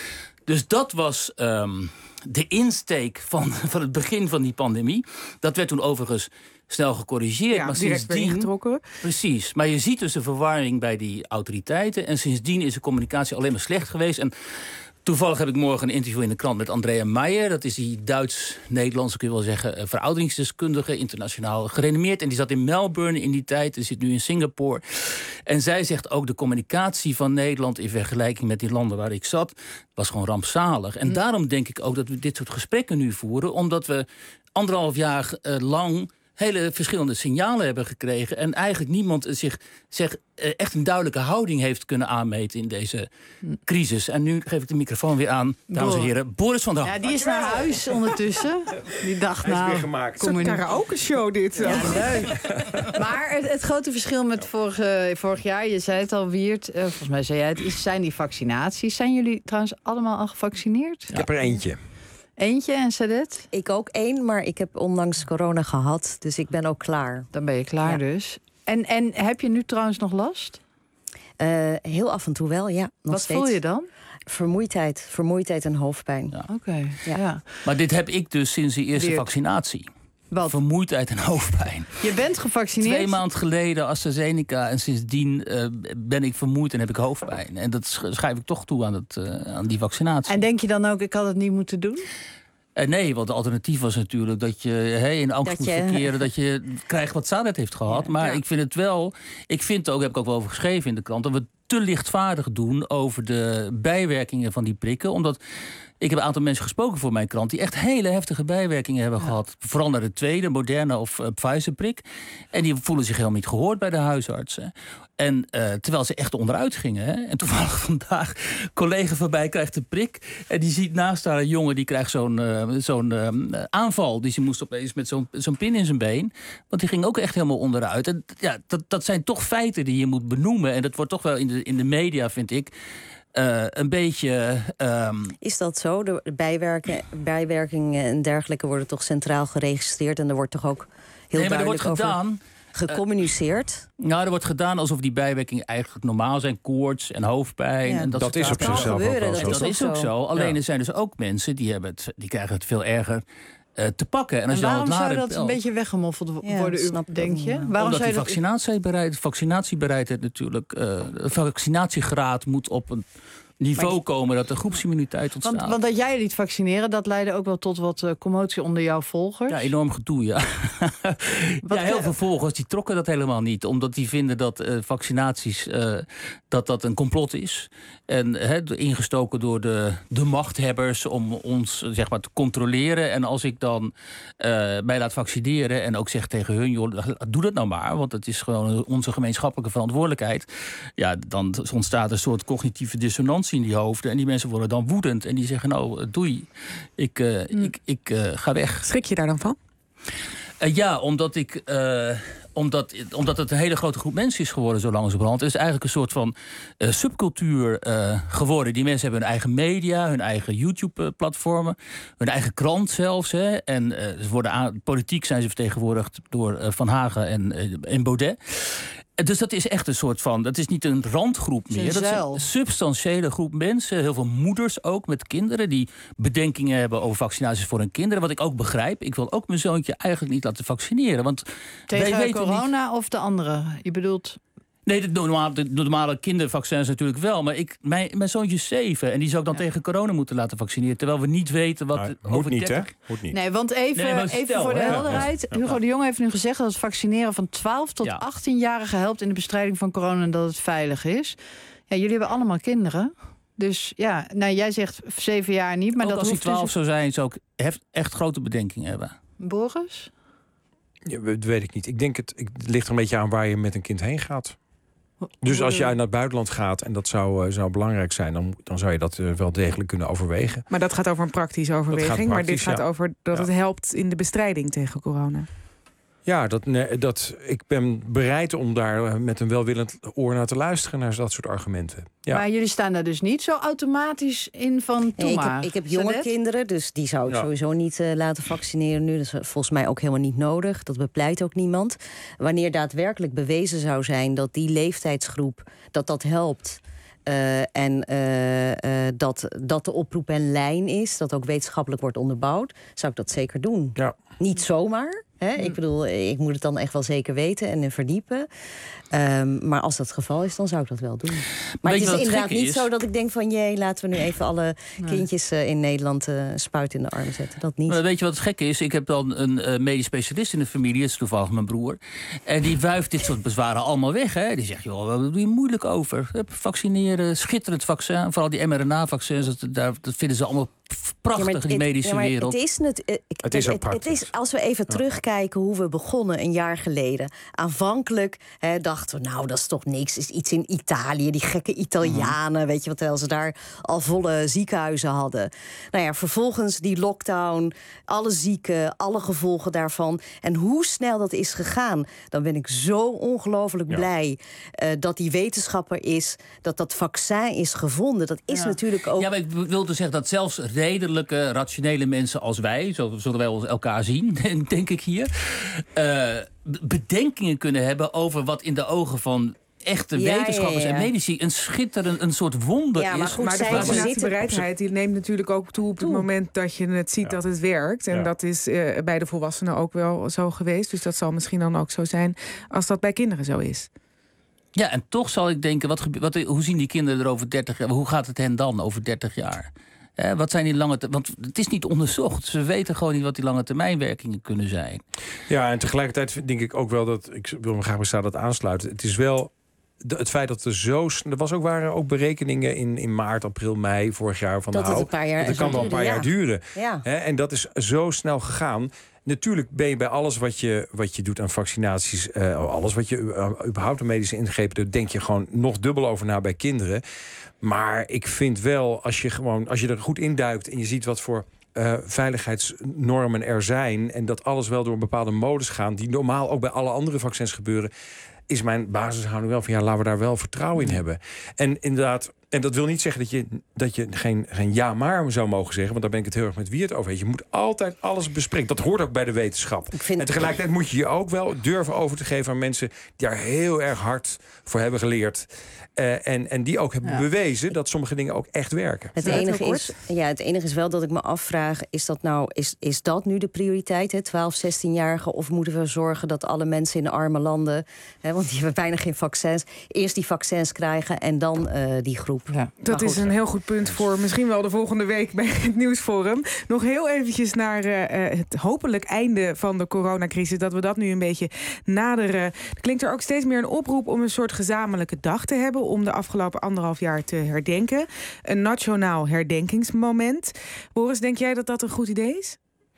Dus dat was um, de insteek van, van het begin van die pandemie. Dat werd toen overigens snel gecorrigeerd. Ja, maar direct sindsdien, weer ingetrokken. Precies. Maar je ziet dus de verwarring bij die autoriteiten. En sindsdien is de communicatie alleen maar slecht geweest. En toevallig heb ik morgen een interview in de krant met Andrea Meijer. Dat is die Duits-Nederlandse, kun je wel zeggen, verouderingsdeskundige, internationaal gerenommeerd. En die zat in Melbourne in die tijd en zit nu in Singapore. En zij zegt ook de communicatie van Nederland in vergelijking met die landen waar ik zat, was gewoon rampzalig. En mm. daarom denk ik ook dat we dit soort gesprekken nu voeren, omdat we anderhalf jaar uh, lang hele verschillende signalen hebben gekregen en eigenlijk niemand zich, zich echt een duidelijke houding heeft kunnen aanmeten in deze crisis. En nu geef ik de microfoon weer aan, dames en heren, Boris van der Ham. Ja, die is naar huis ondertussen. Die dacht, Hij is nou, weer gemaakt. Een soort karaoke-show dit. Ja, leuk. Maar het, het grote verschil met vorig, vorig jaar, je zei het al, Wiert, uh, volgens mij zei jij het, is, zijn die vaccinaties. Zijn jullie trouwens allemaal al gevaccineerd? Ik heb er eentje. Eentje en Sadet? Ik ook één, maar ik heb onlangs corona gehad. Dus ik ben ook klaar. Dan ben je klaar ja. dus. En, en heb je nu trouwens nog last? Uh, heel af en toe wel, ja. Nog Wat steeds. voel je dan? Vermoeidheid. Vermoeidheid en hoofdpijn. Ja. Oké, okay. ja. ja. Maar dit heb ik dus sinds de eerste Weer. vaccinatie. Wat? Vermoeidheid en hoofdpijn. Je bent gevaccineerd? Twee maanden geleden AstraZeneca en sindsdien uh, ben ik vermoeid en heb ik hoofdpijn. En dat schrijf ik toch toe aan, het, uh, aan die vaccinatie. En denk je dan ook, ik had het niet moeten doen? Uh, nee, want het alternatief was natuurlijk dat je hey, in angst dat moet je... verkeren, dat je krijgt wat Sadet heeft gehad. Maar ja. ik vind het wel, ik vind ook, heb ik ook wel over geschreven in de krant, dat we te lichtvaardig doen over de bijwerkingen van die prikken. Omdat ik heb een aantal mensen gesproken voor mijn krant die echt hele heftige bijwerkingen hebben ja. gehad. Vooral naar de tweede, Moderna of uh, Pfizer-prik. En die voelen zich helemaal niet gehoord bij de huisartsen. En uh, terwijl ze echt onderuit gingen. Hè? En toevallig vandaag, collega voorbij krijgt de prik. En die ziet naast haar een jongen die krijgt zo'n, uh, zo'n uh, aanval. Dus die moest opeens met zo'n, zo'n pin in zijn been. Want die ging ook echt helemaal onderuit. En ja, dat, dat zijn toch feiten die je moet benoemen. En dat wordt toch wel in de, in de media, vind ik, Uh, een beetje... Um... Is dat zo? De bijwerken, bijwerkingen en dergelijke worden toch centraal geregistreerd en er wordt toch ook heel nee, duidelijk maar er wordt gedaan, over gecommuniceerd? Uh, nou, er wordt gedaan alsof die bijwerkingen eigenlijk normaal zijn. Koorts en hoofdpijn. Ja, en dat dat is op zichzelf ook wel zo. Dat, dat is ook zo. zo. Alleen ja. er zijn dus ook mensen die, hebben het, die krijgen het veel erger Uh, te pakken. En, als en waarom je dan zou dat belt, een beetje weggemoffeld ja, worden, snap denk je? Waarom omdat zou die dat... vaccinatiebereid, vaccinatiebereidheid natuurlijk, uh, de vaccinatiegraad moet op een niveau die... komen dat de groepsimmuniteit ontstaat. Want, want dat jij je liet vaccineren, dat leidde ook wel tot wat uh, commotie onder jouw volgers? Ja, enorm gedoe, ja. ja heel veel volgers die trokken dat helemaal niet. Omdat die vinden dat uh, vaccinaties uh, dat dat een complot is. En he, ingestoken door de, de machthebbers om ons zeg maar, te controleren. En als ik dan uh, mij laat vaccineren en ook zeg tegen hun, joh, doe dat nou maar, want het is gewoon onze gemeenschappelijke verantwoordelijkheid. Ja, dan ontstaat een soort cognitieve dissonantie in die hoofden. En die mensen worden dan woedend en die zeggen, nou, doei, ik, uh, mm. ik, ik uh, ga weg. Schrik je daar dan van? Uh, ja, omdat ik... Uh, Omdat, omdat het een hele grote groep mensen is geworden zo langzamerhand. Het is eigenlijk een soort van uh, subcultuur uh, geworden. Die mensen hebben hun eigen media, hun eigen YouTube-platformen, hun eigen krant zelfs. Hè. En uh, ze worden aan, politiek zijn ze vertegenwoordigd door uh, Van Hagen en, uh, en Baudet. Dus dat is echt een soort van, dat is niet een randgroep meer. Dat is een substantiële groep mensen. Heel veel moeders ook met kinderen die bedenkingen hebben over vaccinaties voor hun kinderen. Wat ik ook begrijp. Ik wil ook mijn zoontje eigenlijk niet laten vaccineren. Want tegen wij weten corona niet... of de andere? Je bedoelt... Nee, de normale, de normale kindervaccins natuurlijk wel. Maar ik, mijn, mijn zoontje is zeven en die zou ik dan ja. tegen corona moeten laten vaccineren. Terwijl we niet weten wat... Nou, over moet niet, dertig... hè? Moet niet. Nee, want even, nee, even stel, voor de hè? helderheid. Ja. Hugo de Jonge heeft nu gezegd dat het vaccineren van twaalf tot achttien-jarigen helpt in de bestrijding van corona en dat het veilig is. Ja, jullie hebben allemaal kinderen. Dus ja, nou, jij zegt zeven jaar niet. Maar ook dat als hij hoeft twaalf dus... zou zijn, zou ik echt grote bedenkingen hebben. Boris? Ja, dat weet ik niet. Ik denk het, het ligt er een beetje aan waar je met een kind heen gaat. Dus als je naar het buitenland gaat en dat zou, uh, zou belangrijk zijn, dan, dan zou je dat uh, wel degelijk kunnen overwegen. Maar dat gaat over een praktische overweging. Praktisch, maar dit gaat ja. over dat ja. het helpt in de bestrijding tegen corona. Ja, dat, nee, dat, ik ben bereid om daar met een welwillend oor naar te luisteren, naar dat soort argumenten. Ja. Maar jullie staan daar dus niet zo automatisch in van nee, ik, heb, ik heb jonge Sadet? kinderen, dus die zou ik ja. sowieso niet uh, laten vaccineren nu. Dat is volgens mij ook helemaal niet nodig. Dat bepleit ook niemand. Wanneer daadwerkelijk bewezen zou zijn dat die leeftijdsgroep, dat dat helpt Uh, en uh, uh, dat, dat de oproep een lijn is, dat ook wetenschappelijk wordt onderbouwd, zou ik dat zeker doen. Ja. Niet zomaar. Hè? Ik bedoel, ik moet het dan echt wel zeker weten en verdiepen. Um, maar als dat het geval is, dan zou ik dat wel doen. Maar het is inderdaad niet is? zo dat ik denk van... jee, laten we nu even alle nee. kindjes uh, in Nederland uh, spuit in de armen zetten. Dat niet. Maar weet je wat het gekke is? Ik heb dan een uh, medisch specialist in de familie. Dat is toevallig mijn broer. En die wuift dit soort bezwaren allemaal weg. Hè? Die zegt, joh, wat doe je moeilijk over? Vaccineren, schitterend vaccin. Vooral die mRNA-vaccins, dat, dat vinden ze allemaal prachtig, ja, het, die medische ja, wereld. Het is, het, uh, het is ook het, het, het is, als we even ja. terugkijken hoe we begonnen een jaar geleden. Aanvankelijk hè, dachten we, nou, dat is toch niks. Is iets in Italië, die gekke Italianen. Mm. Weet je wat, terwijl ze daar al volle ziekenhuizen hadden. Nou ja, vervolgens die lockdown, alle zieken, alle gevolgen daarvan. En hoe snel dat is gegaan, dan ben ik zo ongelooflijk ja. blij uh, dat die wetenschapper is, dat dat vaccin is gevonden. Dat is ja. natuurlijk ook... Ja, maar ik wilde zeggen dat zelfs redelijke, rationele mensen als wij, zo zullen wij ons elkaar zien, denk ik hier, uh, bedenkingen kunnen hebben over wat in de ogen van echte ja, wetenschappers ja, ja. en medici een schitterend, een soort wonder ja, maar is. Goed, maar de vaccinatiebereidheid die neemt natuurlijk ook toe op het toe. moment dat je het ziet ja. dat het werkt. En ja. dat is uh, bij de volwassenen ook wel zo geweest. Dus dat zal misschien dan ook zo zijn als dat bij kinderen zo is. Ja, en toch zal ik denken, wat, wat, hoe zien die kinderen er over dertig jaar? Hoe gaat het hen dan over dertig jaar? Eh, wat zijn die lange te- Want het is niet onderzocht. Ze weten gewoon niet wat die lange termijnwerkingen kunnen zijn. Ja, en tegelijkertijd denk ik ook wel dat, ik wil me graag bij dat aansluiten. Het is wel de, het feit dat er zo... Er was ook, waren ook berekeningen in, in maart, april, mei vorig jaar van dat nou, het een paar jaar, dat kan wel een paar ja. jaar duren. Ja. Hè, en dat is zo snel gegaan. Natuurlijk ben je bij alles wat je, wat je doet aan vaccinaties, uh, alles wat je uh, überhaupt een medische ingrepen doet, denk je gewoon nog dubbel over na bij kinderen. Maar ik vind wel, als je gewoon, als je er goed induikt en je ziet wat voor uh, veiligheidsnormen er zijn en dat alles wel door een bepaalde modus gaan, die normaal ook bij alle andere vaccins gebeuren, is mijn basishouding wel van ja, laten we daar wel vertrouwen in hebben. En inderdaad, en dat wil niet zeggen dat je, dat je geen, geen ja maar zou mogen zeggen, want daar ben ik het heel erg met Wiert over. Je moet altijd alles bespreken. Dat hoort ook bij de wetenschap. En tegelijkertijd moet je je ook wel durven over te geven aan mensen die daar heel erg hard voor hebben geleerd. Uh, en, en die ook hebben ja. bewezen dat sommige dingen ook echt werken. Het enige, is, ja, het enige is wel dat ik me afvraag, is dat nou is, is dat nu de prioriteit, hè, twaalf, zestienjarigen? Of moeten we zorgen dat alle mensen in de arme landen, hè, want die hebben bijna geen vaccins, eerst die vaccins krijgen en dan uh, die groep. Ja. Dat is een heel goed punt voor misschien wel de volgende week bij het Nieuwsforum. Nog heel eventjes naar uh, het hopelijk einde van de coronacrisis, dat we dat nu een beetje naderen. Er klinkt er ook steeds meer een oproep om een soort gezamenlijke dag te hebben om de afgelopen anderhalf jaar te herdenken. Een nationaal herdenkingsmoment. Boris, denk jij dat dat een goed idee is?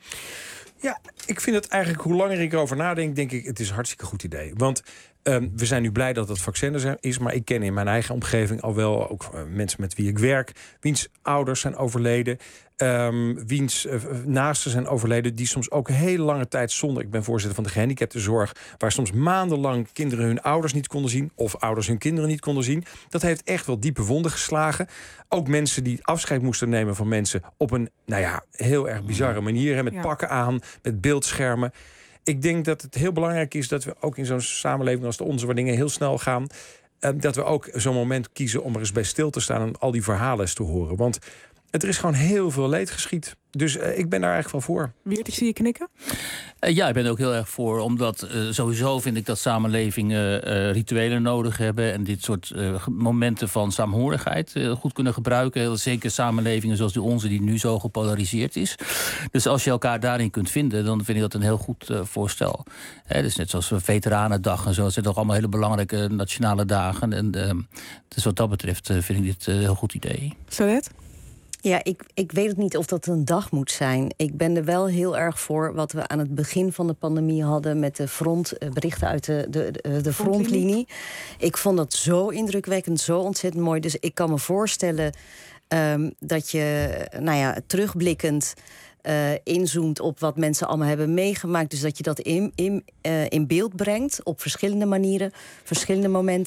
Ja, ik vind het eigenlijk, hoe langer ik erover nadenk, denk ik, het is een hartstikke goed idee. Want um, we zijn nu blij dat het vaccin er is, maar ik ken in mijn eigen omgeving al wel ook uh, mensen met wie ik werk, wiens ouders zijn overleden, um, wiens uh, naasten zijn overleden, die soms ook een hele lange tijd zonder, ik ben voorzitter van de gehandicaptenzorg, waar soms maandenlang kinderen hun ouders niet konden zien, of ouders hun kinderen niet konden zien. Dat heeft echt wel diepe wonden geslagen. Ook mensen die afscheid moesten nemen van mensen op een, nou ja, heel erg bizarre manier, hè, met ja. pakken aan, met beeldschermen. Ik denk dat het heel belangrijk is dat we ook in zo'n samenleving als de onze, waar dingen heel snel gaan, uh, dat we ook zo'n moment kiezen om er eens bij stil te staan en al die verhalen eens te horen. Want er is gewoon heel veel leed geschied. Dus uh, ik ben daar eigenlijk van voor. Weert, ik zie je knikken. Uh, ja, ik ben er ook heel erg voor. Omdat uh, sowieso vind ik dat samenlevingen uh, rituelen nodig hebben. En dit soort uh, momenten van saamhorigheid uh, goed kunnen gebruiken. Heel zeker samenlevingen zoals de onze, die nu zo gepolariseerd is. Dus als je elkaar daarin kunt vinden, dan vind ik dat een heel goed uh, voorstel. Hè, dus net zoals Veteranendag en zo. Dat zijn toch allemaal hele belangrijke nationale dagen. En uh, dus wat dat betreft uh, vind ik dit uh, een heel goed idee. Sadet? Ja, ik, ik weet het niet of dat een dag moet zijn. Ik ben er wel heel erg voor wat we aan het begin van de pandemie hadden met de front, berichten uit de, de, de, de frontlinie. Ik vond dat zo indrukwekkend, zo ontzettend mooi. Dus ik kan me voorstellen um, dat je, nou ja, terugblikkend Uh, inzoomt op wat mensen allemaal hebben meegemaakt. Dus dat je dat in, in, uh, in beeld brengt op verschillende manieren, verschillende momenten.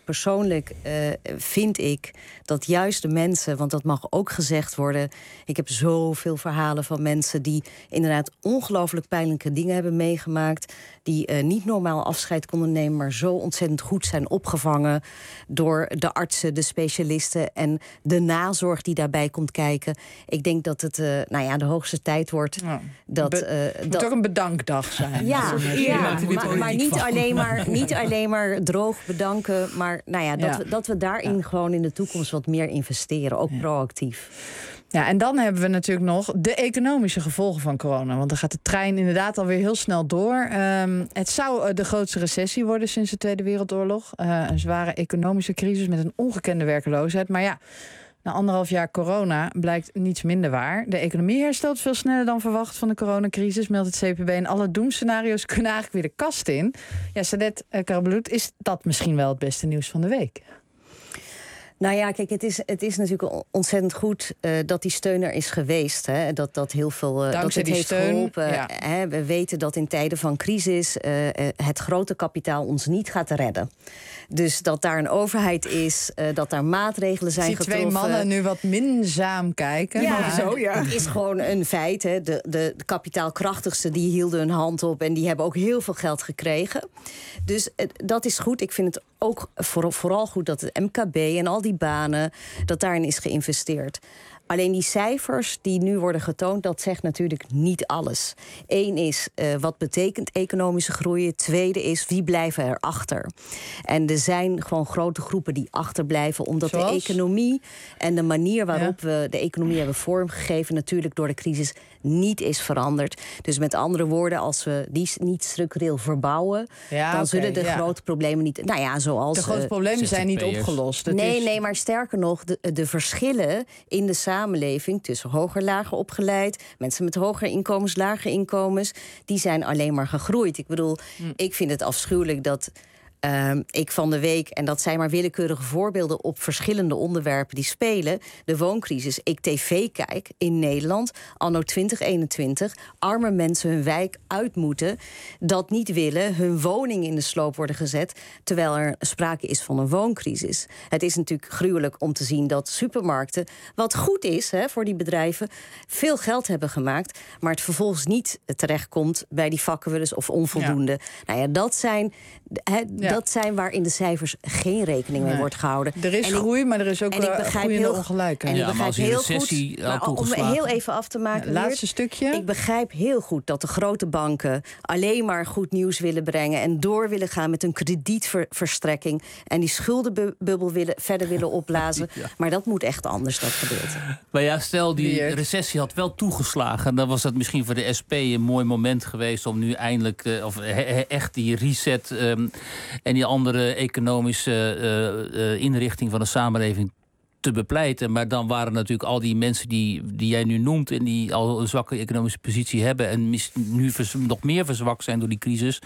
persoonlijk uh, vind ik dat juist de mensen, want dat mag ook gezegd worden, ik heb zoveel verhalen van mensen die inderdaad ongelooflijk pijnlijke dingen hebben meegemaakt, die uh, niet normaal afscheid konden nemen, maar zo ontzettend goed zijn opgevangen door de artsen, de specialisten en de nazorg die daarbij komt kijken. Ik denk dat het uh, nou ja, de hoogste tijd wordt. Ja. Dat, Be- uh, het moet dat ook een bedankdag zijn. Ja, ja, ja maar, maar niet, alleen maar, niet alleen maar droog bedanken, maar nou ja, dat, Ja. We, dat we daarin ja. gewoon in de toekomst wat meer investeren, ook ja. proactief. Ja, en dan hebben we natuurlijk nog de economische gevolgen van corona. Want dan gaat de trein inderdaad alweer heel snel door. Um, het zou uh, de grootste recessie worden sinds de Tweede Wereldoorlog. Uh, een zware economische crisis met een ongekende werkloosheid. Maar ja, na anderhalf jaar corona blijkt niets minder waar. De economie herstelt veel sneller dan verwacht van de coronacrisis, meldt het C P B. En alle doemscenario's kunnen eigenlijk weer de kast in. Ja, Sadet uh, Karabulut, is dat misschien wel het beste nieuws van de week? Nou ja, kijk, het is, het is natuurlijk ontzettend goed uh, dat die steun er is geweest. Hè? Dat, dat heel veel uh, dat het heeft steun, geholpen. Ja. Hè? We weten dat in tijden van crisis uh, het grote kapitaal ons niet gaat redden. Dus dat daar een overheid is, uh, dat daar maatregelen zijn ik zie getroffen. Twee mannen nu wat minzaam kijken. Ja, maar zo, ja. Het is gewoon een feit. Hè. De, de, de kapitaalkrachtigsten die hielden hun hand op en die hebben ook heel veel geld gekregen. Dus uh, dat is goed. Ik vind het ook voor, vooral goed dat het M K B en al die banen, dat daarin is geïnvesteerd. Alleen die cijfers die nu worden getoond, dat zegt natuurlijk niet alles. Eén is, uh, wat betekent economische groei? Het tweede is, wie blijven er achter? En er zijn gewoon grote groepen die achterblijven, omdat Zoals? de economie en de manier waarop ja. we de economie hebben vormgegeven, natuurlijk door de crisis, niet is veranderd. Dus met andere woorden, als we die niet structureel verbouwen, ja, dan okay, zullen de ja. grote problemen niet. Nou ja, zoals. De grote uh, problemen zijn niet opgelost. Het nee, is... nee, maar sterker nog, de, de verschillen in de samenleving tussen hoger, lager opgeleid, mensen met hoger inkomens, lage inkomens, die zijn alleen maar gegroeid. Ik bedoel, hm. ik vind het afschuwelijk dat. Uh, ik van de week, en dat zijn maar willekeurige voorbeelden op verschillende onderwerpen die spelen. De wooncrisis. Ik tv kijk in Nederland, anno twintig eenentwintig... arme mensen hun wijk uit moeten, dat niet willen, hun woning in de sloop worden gezet, terwijl er sprake is van een wooncrisis. Het is natuurlijk gruwelijk om te zien dat supermarkten, wat goed is hè, voor die bedrijven, veel geld hebben gemaakt, maar het vervolgens niet terechtkomt bij die vakkenvullers of onvoldoende. Ja. Nou ja, dat zijn... He, ja. Dat zijn waar in de cijfers geen rekening mee nee. wordt gehouden. Er is en groei, ik, maar er is ook groeiende ongelijkheid. En ik begrijp ja, heel goed, maar om heel even af te maken, ja, laatste stukje. Ik begrijp heel goed dat de grote banken alleen maar goed nieuws willen brengen en door willen gaan met een kredietverstrekking en die schuldenbubbel willen, verder willen opblazen. Ja. Maar dat moet echt anders, dat gedeelte. Maar ja, stel die recessie had wel toegeslagen, dan was dat misschien voor de S P een mooi moment geweest om nu eindelijk uh, of he, he, echt die reset um, en die andere economische uh, uh, inrichting van de samenleving te bepleiten. Maar dan waren natuurlijk al die mensen die, die jij nu noemt en die al een zwakke economische positie hebben en mis, nu vers, nog meer verzwakt zijn door die crisis,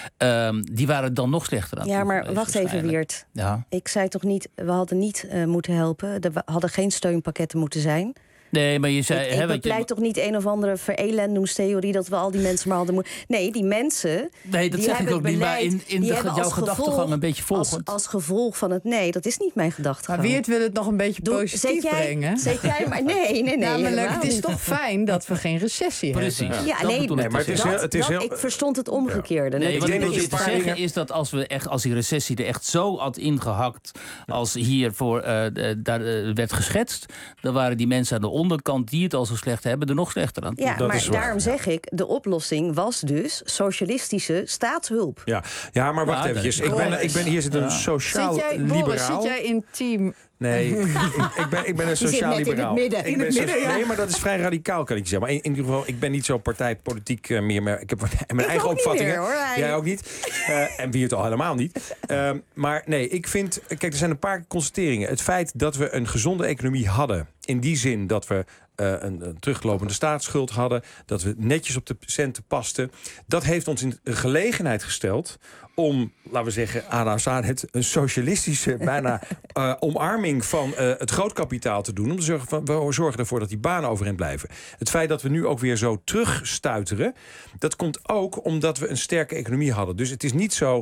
um, die waren dan nog slechter aan. Ja, maar wacht even, Wiert. Ja. Ik zei toch niet, we hadden niet uh, moeten helpen. Er hadden geen steunpakketten moeten zijn. Nee, maar je zei... Ik, ik bepleit je... toch niet een of andere verelendungstheorie dat we al die mensen maar hadden moeten... Nee, die mensen... Nee, dat zeg ik ook beleid, niet, maar in, in de, jouw gedachtegang een beetje volgend. Als, als gevolg van het... Nee, dat is niet mijn gedachtegang. Maar Wiert wil het nog een beetje Doe, positief jij, brengen. Zet jij maar... Nee, nee, nee. Namelijk, het is toch fijn dat we geen recessie Precies. hebben. Ja, nee, nee, maar het is, dat, het is heel... Ik verstond het omgekeerde. Nee, wat ik je te zeggen is dat als, we echt, als die recessie er echt zo had ingehakt als hiervoor uh, daar uh, werd geschetst, dan waren die mensen aan de onderkant die het al zo slecht hebben, er nog slechter aan. Ja, dat maar daarom zeg ik, de oplossing was dus socialistische staatshulp. Ja, ja maar wacht ja, eventjes. Ik ben, ik ben, hier zit een ja. sociaal zit jij, liberaal. Boris, zit jij in team... Nee, ik, ik, ben, ik ben een sociaal liberaal. In het midden. Ik ben zo, nee, maar dat is vrij radicaal, kan ik zeggen. Maar in, in ieder geval, ik ben niet zo partijpolitiek uh, meer. Maar ik heb mijn ik eigen opvattingen. Meer, hoor, Jij ook niet. Uh, en wie het al helemaal niet. Uh, maar nee, ik vind... Kijk, er zijn een paar constateringen. Het feit dat we een gezonde economie hadden, in die zin dat we Uh, een, een teruglopende staatsschuld hadden, dat we netjes op de centen pasten, dat heeft ons in de gelegenheid gesteld om, laten we zeggen, aan het een socialistische bijna uh, omarming van uh, het grootkapitaal te doen, om te zorgen, van, we zorgen ervoor dat die banen overeind blijven. Het feit dat we nu ook weer zo terugstuiteren, dat komt ook omdat we een sterke economie hadden. Dus het is niet zo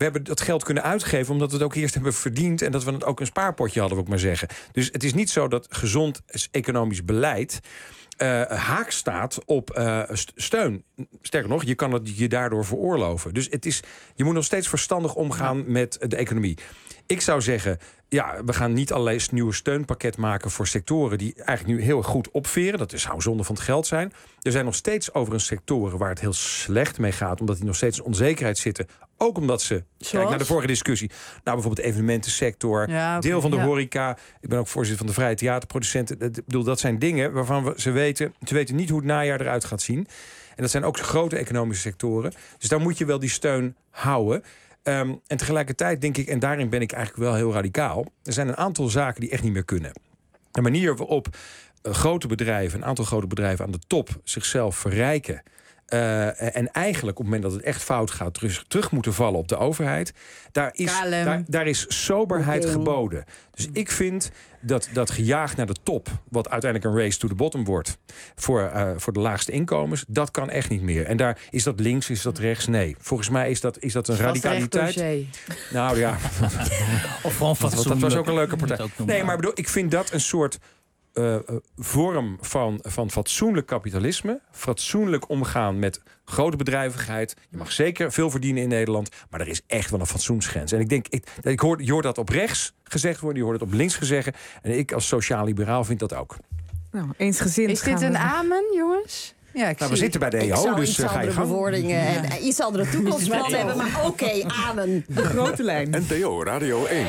We hebben dat geld kunnen uitgeven omdat we het ook eerst hebben verdiend en dat we het ook een spaarpotje hadden, wil ik maar zeggen. Dus het is niet zo dat gezond economisch beleid Uh, haak staat op uh, steun. Sterker nog, je kan het je daardoor veroorloven. Dus het is, je moet nog steeds verstandig omgaan ja. met de economie. Ik zou zeggen, ja, we gaan niet allerlei nieuwe steunpakket maken voor sectoren die eigenlijk nu heel goed opveren. Dat zou zonde van het geld zijn. Er zijn nog steeds overigens sectoren waar het heel slecht mee gaat, omdat die nog steeds in onzekerheid zitten. Ook omdat ze, kijk naar de vorige discussie, nou bijvoorbeeld de evenementensector, ja, okay, deel van de ja. horeca. Ik ben ook voorzitter van de Vrije Theaterproducenten. Ik bedoel, dat zijn dingen waarvan we, ze weten, ze weten niet hoe het najaar eruit gaat zien. En dat zijn ook grote economische sectoren. Dus daar moet je wel die steun houden. Um, en tegelijkertijd denk ik, en daarin ben ik eigenlijk wel heel radicaal, er zijn een aantal zaken die echt niet meer kunnen. De manier waarop uh, grote bedrijven, een aantal grote bedrijven aan de top zichzelf verrijken, Uh, en eigenlijk op het moment dat het echt fout gaat, terug, terug moeten vallen op de overheid. Daar is, daar, daar is soberheid okay. geboden. Dus ik vind dat dat gejaagd naar de top, wat uiteindelijk een race to the bottom wordt voor, uh, voor de laagste inkomens, dat kan echt niet meer. En daar is dat links, is dat rechts? Nee. Volgens mij is dat, is dat een radicaliteit. Nou ja. Of gewoon dat, dat was ook een leuke partij. Nee, maar bedoel, ik vind dat een soort Uh, vorm van, van fatsoenlijk kapitalisme. Fatsoenlijk omgaan met grote bedrijvigheid. Je mag zeker veel verdienen in Nederland, maar er is echt wel een fatsoensgrens. En ik denk, ik, ik hoor, je hoort dat op rechts gezegd worden, je hoort het op links gezegd. En ik als sociaal-liberaal vind dat ook. Nou, eensgezind. Is dit een amen, jongens? Ja, ik nou, we zitten bij de E O, dus iets ga je gang. Ja. En iets andere toekomstplan hebben, maar oké, okay, amen. De grote lijn. N P O Radio één.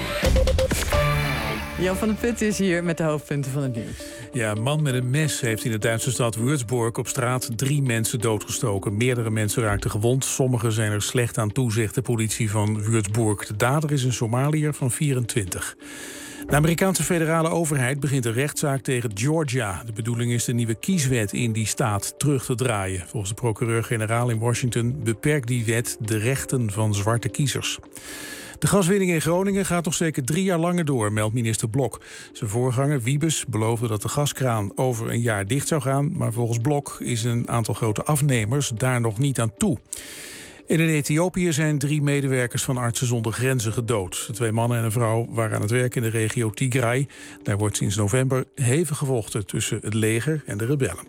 Jan van den Putten is hier met de hoofdpunten van het nieuws. Ja, een man met een mes heeft in de Duitse stad Würzburg op straat drie mensen doodgestoken. Meerdere mensen raakten gewond. Sommigen zijn er slecht aan toe, zegt de politie van Würzburg. De dader is een Somaliër van vierentwintig. De Amerikaanse federale overheid begint een rechtszaak tegen Georgia. De bedoeling is de nieuwe kieswet in die staat terug te draaien. Volgens de procureur-generaal in Washington beperkt die wet de rechten van zwarte kiezers. De gaswinning in Groningen gaat nog zeker drie jaar langer door, meldt minister Blok. Zijn voorganger Wiebes beloofde dat de gaskraan over een jaar dicht zou gaan, maar volgens Blok is een aantal grote afnemers daar nog niet aan toe. In Ethiopië zijn drie medewerkers van Artsen zonder Grenzen gedood. De twee mannen en een vrouw waren aan het werk in de regio Tigray. Daar wordt sinds november hevig gevochten tussen het leger en de rebellen.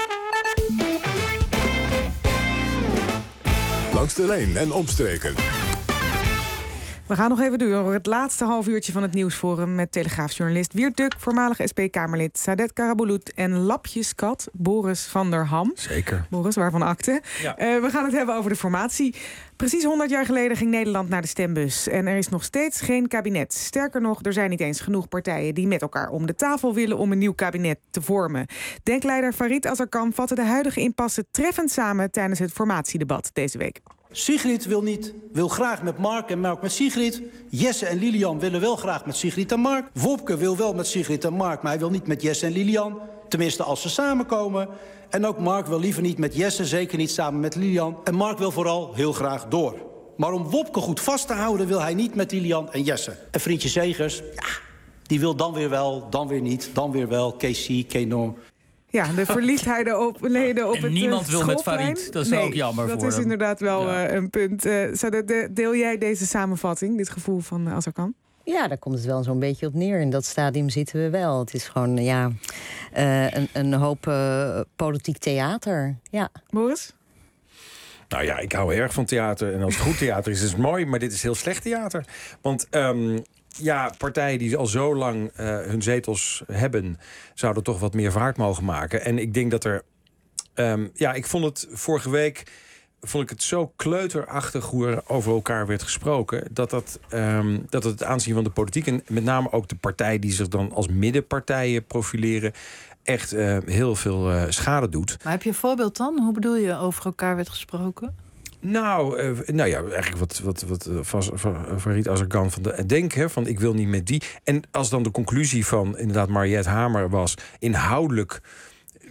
Langs de lijn en omstreken. We gaan nog even door het laatste half uurtje van het Nieuwsforum met Telegraafjournalist Wiert Duk, voormalig S P-Kamerlid Sadet Karabulut en lapjeskat Boris van der Ham. Zeker. Boris, waarvan akte. Ja. Uh, we gaan het hebben over de formatie. Precies honderd jaar geleden ging Nederland naar de stembus. En er is nog steeds geen kabinet. Sterker nog, er zijn niet eens genoeg partijen die met elkaar om de tafel willen om een nieuw kabinet te vormen. Denkleider Farid Azarkan vatte de huidige impasse treffend samen tijdens het formatiedebat deze week. Sigrid wil niet, wil graag met Mark en Mark met Sigrid. Jesse en Lilian willen wel graag met Sigrid en Mark. Wopke wil wel met Sigrid en Mark, maar hij wil niet met Jesse en Lilian. Tenminste, als ze samenkomen. En ook Mark wil liever niet met Jesse, zeker niet samen met Lilian. En Mark wil vooral heel graag door. Maar om Wopke goed vast te houden wil hij niet met Lilian en Jesse. En vriendje Zegers, ja, die wil dan weer wel, dan weer niet, dan weer wel. K C, Keno. Ja, de verliefdheid op, leden op en het niemand uh, wil met Farid. Dat is nee, ook jammer dat voor is hem. inderdaad wel ja. uh, een punt. Uh, Sadet, deel jij deze samenvatting, dit gevoel van uh, Azarkan? Ja, daar komt het wel zo'n beetje op neer. In dat stadium zitten we wel. Het is gewoon ja, uh, een, een hoop uh, politiek theater. Ja. Boris? Nou ja, ik hou erg van theater. En als het goed theater is, is het mooi. Maar dit is heel slecht theater. Want um, ja, partijen die al zo lang uh, hun zetels hebben, zouden toch wat meer vaart mogen maken. En ik denk dat er... Um, ja, ik vond het vorige week... vond ik het zo kleuterachtig hoe er over elkaar werd gesproken, dat, dat, um, dat het aanzien van de politiek, en met name ook de partijen die zich dan als middenpartijen profileren, echt uh, heel veel uh, schade doet. Maar heb je een voorbeeld dan? Hoe bedoel je over elkaar werd gesproken? Nou, uh, nou ja, eigenlijk wat, wat, wat uh, Farid Azarkan van de Denk, hè, van ik wil niet met die. En als dan de conclusie van inderdaad Mariette Hamer was, inhoudelijk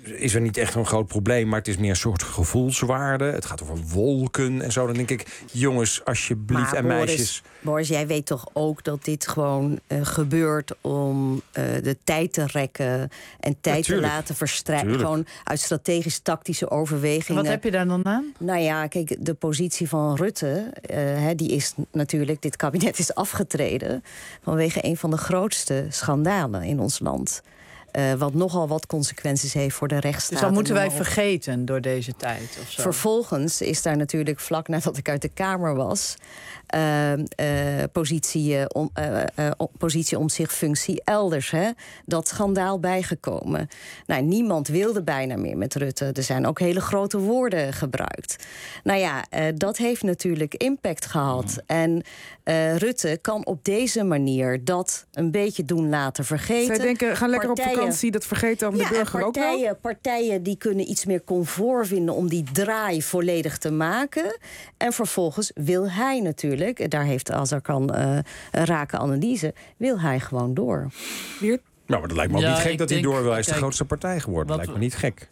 is er niet echt een groot probleem, maar het is meer een soort gevoelswaarde. Het gaat over wolken en zo. Dan denk ik, jongens, alsjeblieft, maar en Boris, meisjes. Boris, jij weet toch ook dat dit gewoon uh, gebeurt om uh, de tijd te rekken en tijd ja, te laten verstrijken. Gewoon uit strategisch-tactische overwegingen. Wat heb je daar dan aan? Nou ja, kijk, de positie van Rutte, uh, hè, die is natuurlijk, dit kabinet is afgetreden vanwege een van de grootste schandalen in ons land. Uh, wat nogal wat consequenties heeft voor de rechtsstaat. Dus dat moeten wij vergeten door deze tijd? Of zo. Vervolgens is daar natuurlijk vlak nadat ik uit de Kamer was... Uh, uh, positie, uh, om, uh, uh, positie om zich functie elders. Hè? Dat schandaal bijgekomen. Nou, niemand wilde bijna meer met Rutte. Er zijn ook hele grote woorden gebruikt. Nou ja, uh, dat heeft natuurlijk impact gehad. Mm. En uh, Rutte kan op deze manier dat een beetje doen laten vergeten. Zij denken, gaan lekker partijen, op vakantie, dat vergeet dan de ja, burger partijen, ook wel. Partijen die kunnen iets meer comfort vinden om die draai volledig te maken. En vervolgens wil hij natuurlijk, daar heeft Azarkan uh, een rake analyse, wil hij gewoon door. Weer? Nou, maar dat lijkt me ook ja, niet gek dat denk, hij door wil. Hij is kijk, de grootste partij geworden. Dat lijkt me niet gek.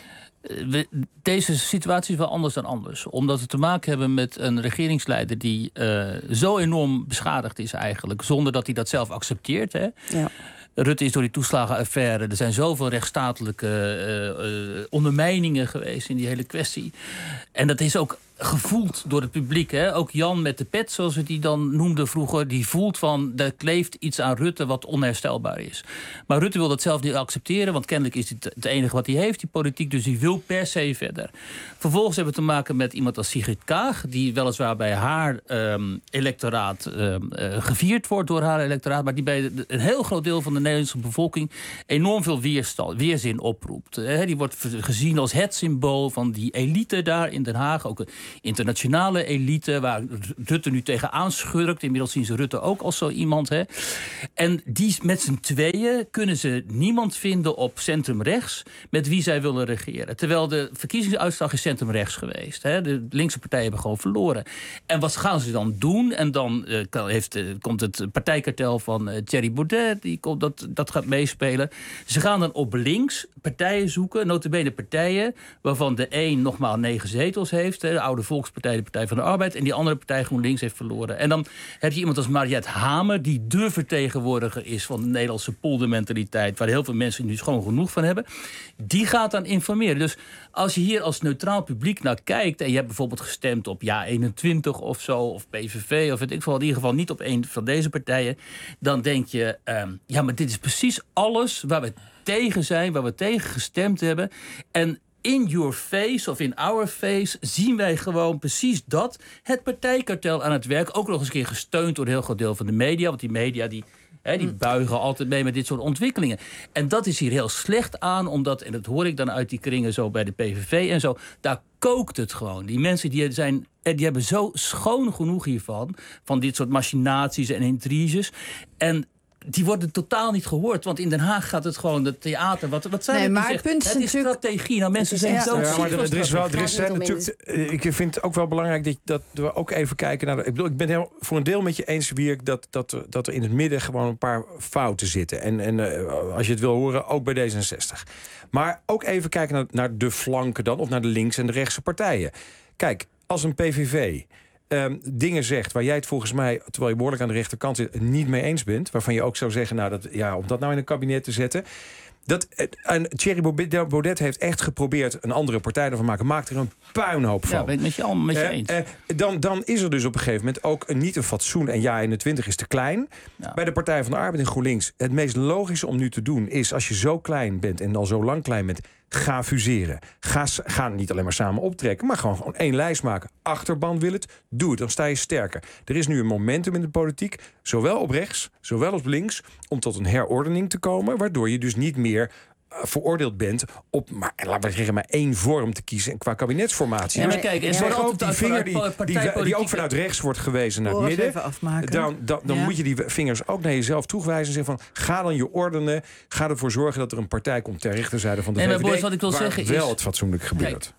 We, deze situatie is wel anders dan anders. Omdat we te maken hebben met een regeringsleider die uh, zo enorm beschadigd is eigenlijk, zonder dat hij dat zelf accepteert. Hè? Ja. Rutte is door die toeslagenaffaire. Er zijn zoveel rechtsstatelijke uh, uh, ondermijningen geweest in die hele kwestie. En dat is ook gevoeld door het publiek. Hè? Ook Jan met de pet, zoals we die dan noemden vroeger, die voelt van, er kleeft iets aan Rutte wat onherstelbaar is. Maar Rutte wil dat zelf niet accepteren, want kennelijk is dit het enige wat hij heeft, die politiek, dus hij wil per se verder. Vervolgens hebben we te maken met iemand als Sigrid Kaag, die weliswaar bij haar um, electoraat um, uh, gevierd wordt door haar electoraat, maar die bij de, een heel groot deel van de Nederlandse bevolking enorm veel weerstand, weerzin oproept. Uh, die wordt gezien als het symbool van die elite daar in Den Haag, ook een internationale elite, waar Rutte nu tegenaan schurkt. Inmiddels zien ze Rutte ook als zo iemand. Hè. En die met z'n tweeën kunnen ze niemand vinden op centrumrechts met wie zij willen regeren. Terwijl de verkiezingsuitslag is centrumrechts geweest. Hè. De linkse partijen hebben gewoon verloren. En wat gaan ze dan doen? En dan uh, heeft, uh, komt het partijkartel van uh, Thierry Baudet, die komt, dat, dat gaat meespelen. Ze gaan dan op links partijen zoeken, nota bene partijen, waarvan de een nog maar negen zetels heeft, hè, de oude Volkspartij, de Partij van de Arbeid, en die andere partij GroenLinks heeft verloren. En dan heb je iemand als Mariette Hamer, die de vertegenwoordiger is van de Nederlandse poldermentaliteit, waar heel veel mensen nu gewoon genoeg van hebben. Die gaat dan informeren. Dus als je hier als neutraal publiek naar kijkt, en je hebt bijvoorbeeld gestemd op Ja eenentwintig of zo, of P V V, of weet ik veel, in ieder geval niet op een van deze partijen, dan denk je, um, ja, maar dit is precies alles waar we tegen zijn, waar we tegen gestemd hebben. En in your face of in our face zien wij gewoon precies dat. Het partijkartel aan het werk. Ook nog eens een keer gesteund door een heel groot deel van de media. Want die media die, hè, die buigen altijd mee met dit soort ontwikkelingen. En dat is hier heel slecht aan. Omdat, en dat hoor ik dan uit die kringen zo bij de P V V en zo, daar kookt het gewoon. Die mensen die zijn, die hebben zo schoon genoeg hiervan. Van dit soort machinaties en intriges. En die worden totaal niet gehoord. Want in Den Haag gaat het gewoon, het theater, wat, wat zijn nee, het maar het punt is het is natuurlijk strategie. Nou, mensen zijn zo ja, maar er, er is wel, er is, Het natuurlijk, ik vind het ook wel belangrijk dat, dat we ook even kijken naar de, ik bedoel, ik ben heel, voor een deel met je eens, Wierk, dat, dat, dat er in het midden gewoon een paar fouten zitten. En, en uh, als je het wil horen, ook bij D zesenzestig. Maar ook even kijken naar, naar de flanken dan, of naar de links- en de rechtse partijen. Kijk, als een P V V Um, dingen zegt waar jij het volgens mij, terwijl je behoorlijk aan de rechterkant zit, niet mee eens bent, waarvan je ook zou zeggen, nou, dat, ja, om dat nou in een kabinet te zetten. Dat, en Thierry Baudet heeft echt geprobeerd een andere partij ervan maken. Maakt er een puinhoop van. Ja, ben ik met je allemaal met je uh, eens. Uh, dan, dan is er dus op een gegeven moment ook een, niet een fatsoen. En Ja eenentwintig is te klein. Ja. Bij de Partij van de Arbeid en GroenLinks. Het meest logische om nu te doen is, als je zo klein bent en al zo lang klein bent, ga fuseren. Ga, ga niet alleen maar samen optrekken, maar gewoon, gewoon één lijst maken. Achterban wil het, doe het, dan sta je sterker. Er is nu een momentum in de politiek, zowel op rechts, zowel op links, om tot een herordening te komen, waardoor je dus niet meer uh, veroordeeld bent op, maar, laten we zeggen, maar één vorm te kiezen qua kabinetsformatie. Ja, maar kijk, ik zeg ook die vinger die, die, die ook vanuit rechts wordt gewezen naar het midden, dan, dan, dan ja. moet je die vingers ook naar jezelf toewijzen en zeggen van, ga dan je ordenen, ga ervoor zorgen dat er een partij komt ter rechterzijde van de nee, V V D, Boris, wat ik wil waar zeggen wel is, het fatsoenlijk gebeurt. Kijk, dat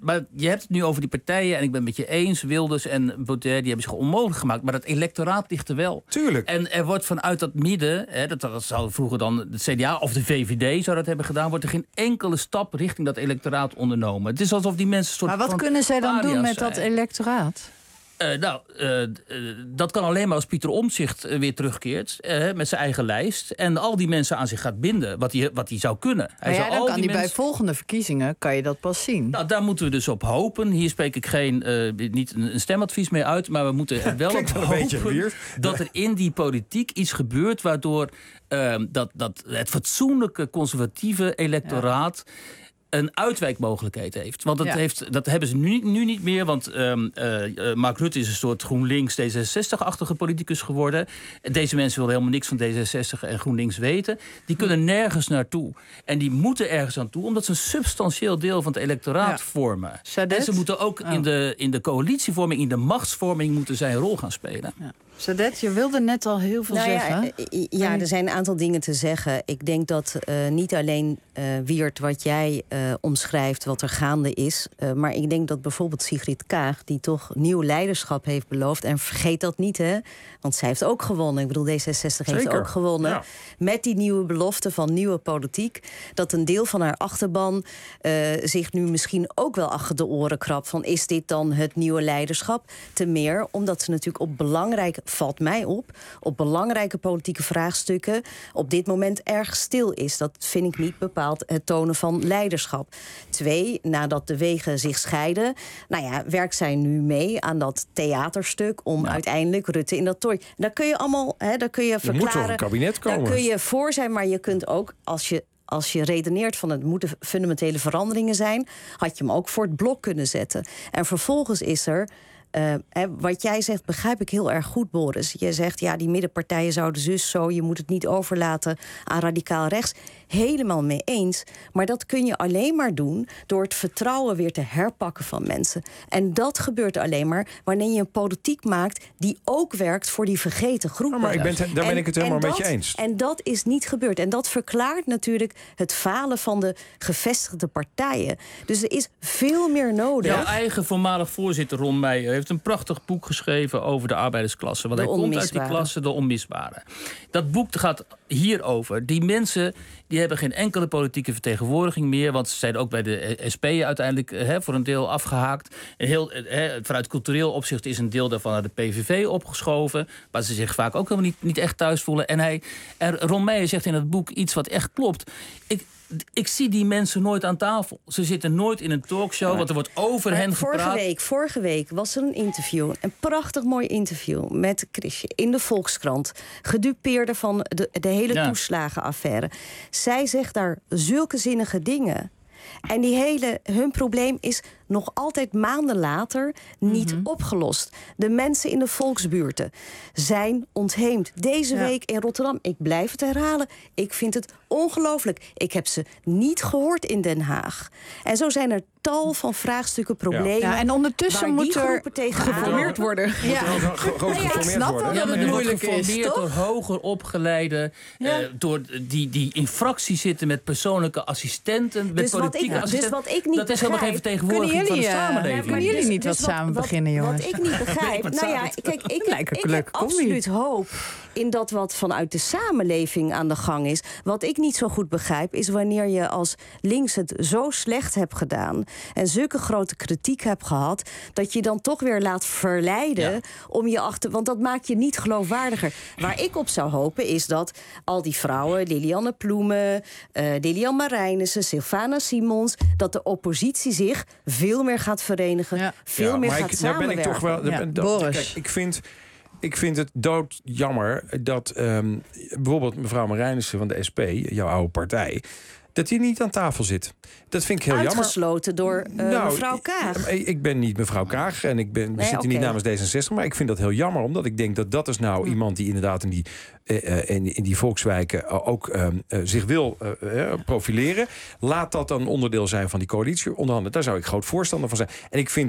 maar je hebt het nu over die partijen... en ik ben het met je eens, Wilders en Baudet... die hebben zich onmogelijk gemaakt, maar dat electoraat ligt er wel. Tuurlijk. En er wordt vanuit dat midden... Hè, dat, dat zou vroeger dan het C D A of de V V D zou dat hebben gedaan... wordt er geen enkele stap richting dat electoraat ondernomen. Het is alsof die mensen... Soort maar wat van kunnen zij dan doen met zijn. dat electoraat? Uh, nou, uh, uh, dat kan alleen maar als Pieter Omtzigt uh, weer terugkeert... Uh, met zijn eigen lijst. En al die mensen aan zich gaat binden. Wat hij wat hij zou kunnen. Hij Maar zou ja, dan al kan die hij mensen... bij volgende verkiezingen kan je dat pas zien. Nou, daar moeten we dus op hopen. Hier spreek ik geen, uh, niet een, een stemadvies mee uit... maar we moeten er wel op hopen dat er in die politiek iets gebeurt... waardoor uh, dat, dat het fatsoenlijke conservatieve electoraat... Ja. een uitwijkmogelijkheid heeft. Want dat, Ja. heeft, dat hebben ze nu, nu niet meer. Want um, uh, Mark Rutte is een soort GroenLinks D zesenzestig-achtige politicus geworden. Deze mensen willen helemaal niks van D zesenzestig en GroenLinks weten. Die kunnen nergens naartoe. En die moeten ergens aan toe, omdat ze een substantieel deel van het electoraat ja. vormen. Sadet? En ze moeten ook oh. in, de, in de coalitievorming, in de machtsvorming... moeten zij een rol gaan spelen. Ja. Sadet, je wilde net al heel veel nou zeggen. Ja, ja, er zijn een aantal dingen te zeggen. Ik denk dat uh, niet alleen, uh, Wiert, wat jij uh, omschrijft... wat er gaande is. Uh, maar ik denk dat bijvoorbeeld Sigrid Kaag... die toch nieuw leiderschap heeft beloofd... en vergeet dat niet, hè. Want zij heeft ook gewonnen. Ik bedoel, D zesenzestig heeft Zeker. ook gewonnen. Ja. Met die nieuwe belofte van nieuwe politiek... dat een deel van haar achterban uh, zich nu misschien ook wel achter de oren krabt... van is dit dan het nieuwe leiderschap? Te meer omdat ze natuurlijk op belangrijke... valt mij op, op belangrijke politieke vraagstukken... op dit moment erg stil is. Dat vind ik niet bepaald het tonen van leiderschap. Twee, nadat de wegen zich scheiden... nou ja, werkt zij nu mee aan dat theaterstuk... om ja. uiteindelijk Rutte in dat tooi... Daar kun je allemaal, hè, daar kun je verklaren... Er moet toch een kabinet komen. Daar kun je voor zijn, maar je kunt ook, als je... Als je redeneert van het moeten fundamentele veranderingen zijn... had je hem ook voor het blok kunnen zetten. En vervolgens is er... Uh, hè, wat jij zegt begrijp ik heel erg goed, Boris. Je zegt, ja, die middenpartijen zouden zus zo... je moet het niet overlaten aan radicaal rechts. Helemaal mee eens. Maar dat kun je alleen maar doen... door het vertrouwen weer te herpakken van mensen. En dat gebeurt alleen maar wanneer je een politiek maakt... die ook werkt voor die vergeten groepen. Ja, maar ik ben, daar ben en, ik het helemaal met dat, je eens. En dat is niet gebeurd. En dat verklaart natuurlijk het falen van de gevestigde partijen. Dus er is veel meer nodig. Jouw eigen voormalig voorzitter Ron Meijer... heeft een prachtig boek geschreven over de arbeidersklasse. Want hij komt uit die klasse, de onmisbare. Dat boek gaat hierover. Die mensen die hebben geen enkele politieke vertegenwoordiging meer... want ze zijn ook bij de S P uiteindelijk he, voor een deel afgehaakt. Een heel, he, vanuit cultureel opzicht is een deel daarvan naar de P V V opgeschoven... waar ze zich vaak ook helemaal niet, niet echt thuis voelen. En, hij, en Ron Meijer zegt in het boek iets wat echt klopt... Ik, Ik zie die mensen nooit aan tafel. Ze zitten nooit in een talkshow, ja. want er wordt over maar hen vorige gepraat. Week, vorige week was er een interview, een prachtig mooi interview... met Chrisje in de Volkskrant. Gedupeerde van de, de hele ja. toeslagenaffaire. Zij zegt daar zulke zinnige dingen... En die hele, hun probleem is nog altijd maanden later niet mm-hmm. opgelost. De mensen in de volksbuurten zijn ontheemd. Deze ja. week in Rotterdam, ik blijf het herhalen... ik vind het ongelooflijk. Ik heb ze niet gehoord in Den Haag. En zo zijn er tal van vraagstukken, problemen... Ja, en ondertussen moet er geformeerd worden. Ja. Ja. Ja. Gewoon Ja, ik snap wel dat Ja, maar het er wordt moeilijk is, geformeerd toch? door hoger opgeleide... Ja. Uh, door die, die in fractie zitten met persoonlijke assistenten... met Dus wat, politieke ik, dus assistenten. wat ik niet dat is helemaal geen vertegenwoordiging van de samenleving. Kunnen jullie Dus- niet dus wat samen wat, beginnen, jongens? Wat ik niet begrijp... Nee, nou ja, het kijk, ik, Lijkt ik een heb leuke combi. absoluut hoop in dat wat vanuit de samenleving aan de gang is. Wat ik niet zo goed begrijp is wanneer je als links het zo slecht hebt gedaan... en zulke grote kritiek hebt gehad... dat je dan toch weer laat verleiden ja. om je achter... want dat maakt je niet geloofwaardiger. Waar ik op zou hopen is dat al die vrouwen... Lilianne Ploemen, uh, Lilian Marijnissen, Sylvana Simons... dat de oppositie zich veel meer gaat verenigen... Ja. veel ja, meer maar gaat ik, daar ben ik toch wel... Ja. Dat, Boris. Kijk, ik vind... Ik vind het doodjammer dat um, bijvoorbeeld mevrouw Marijnissen van de S P... jouw oude partij... dat die niet aan tafel zit. Dat vind ik heel Uitgesloten jammer. door uh, nou, mevrouw Kaag. Ik, ik ben niet mevrouw Kaag en ik ben, we nee, zitten okay. niet namens D zesenzestig... maar ik vind dat heel jammer, omdat ik denk dat dat is nou... Hm. iemand die inderdaad in die, uh, in, in die volkswijken ook uh, uh, zich wil uh, uh, profileren. Laat dat dan onderdeel zijn van die coalitie onderhandelen. Daar zou ik groot voorstander van zijn. En ik vind...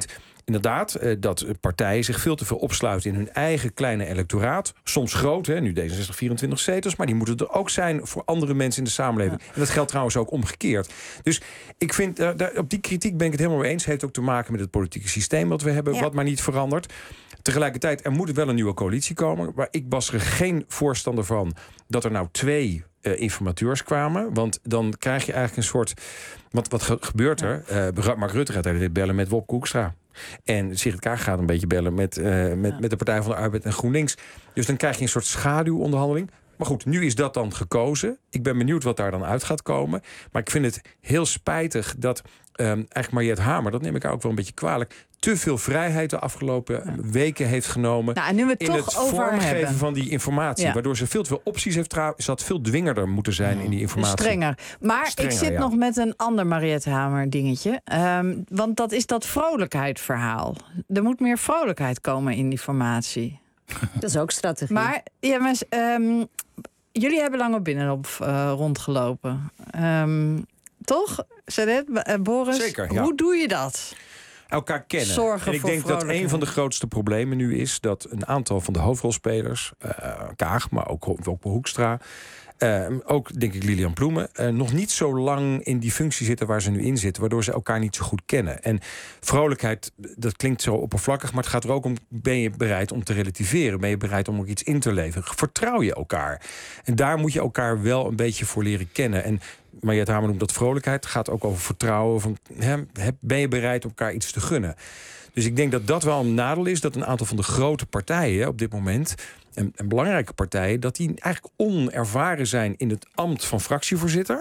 inderdaad uh, dat partijen zich veel te veel opsluiten in hun eigen kleine electoraat. Soms groot, hè, nu D zesenzestig, vierentwintig zetels, maar die moeten er ook zijn voor andere mensen in de samenleving. Ja. En dat geldt trouwens ook omgekeerd. Dus ik vind, uh, daar, op die kritiek ben ik het helemaal mee eens. Het heeft ook te maken met het politieke systeem wat we hebben, ja. wat maar niet verandert. Tegelijkertijd, er moet wel een nieuwe coalitie komen. Maar ik was er geen voorstander van dat er nou twee uh, informateurs kwamen. Want dan krijg je eigenlijk een soort... Wat, wat ge- gebeurt er? Uh, Mark Rutte gaat dit bellen met Wopke Hoekstra. En Sigrid Kaag gaat een beetje bellen met, uh, met, ja. met de Partij van de Arbeid en GroenLinks. Dus dan krijg je een soort schaduwonderhandeling. Maar goed, nu is dat dan gekozen. Ik ben benieuwd wat daar dan uit gaat komen. Maar ik vind het heel spijtig dat um, eigenlijk Mariette Hamer... dat neem ik haar ook wel een beetje kwalijk... te veel vrijheid de afgelopen ja. weken heeft genomen... Nou, en nu we het in toch het over vormgeven hebben. van die informatie. Ja. Waardoor ze veel te veel opties heeft. Ze had veel dwingender moeten zijn in die informatie. Strenger. Maar Strenger, ik zit ja. nog met een ander Mariette Hamer dingetje. Um, want dat is dat vrolijkheidsverhaal. Er moet meer vrolijkheid komen in die formatie. Dat is ook strategie. Maar, ja, maar um, jullie hebben lang op Binnenhof uh, rondgelopen. Um, toch, Sadet, uh, Boris? Zeker, ja. Hoe doe je dat? Elkaar kennen. Zorgen en ik voor denk dat een van de grootste problemen nu is... dat een aantal van de hoofdrolspelers... Uh, Kaag, maar ook Wopke Hoekstra... Uh, ook, denk ik, Lilian Ploemen... Uh, nog niet zo lang in die functie zitten waar ze nu in zitten... waardoor ze elkaar niet zo goed kennen. En vrolijkheid, dat klinkt zo oppervlakkig... maar het gaat er ook om, ben je bereid om te relativeren? Ben je bereid om ook iets in te leveren? Vertrouw je elkaar? En daar moet je elkaar wel een beetje voor leren kennen. En Mariette Hamer noemt dat vrolijkheid. Het gaat ook over vertrouwen. Van, hè, ben je bereid om elkaar iets te gunnen? Dus ik denk dat dat wel een nadeel is... dat een aantal van de grote partijen op dit moment... En, en belangrijke partijen, dat die eigenlijk onervaren zijn in het ambt van fractievoorzitter.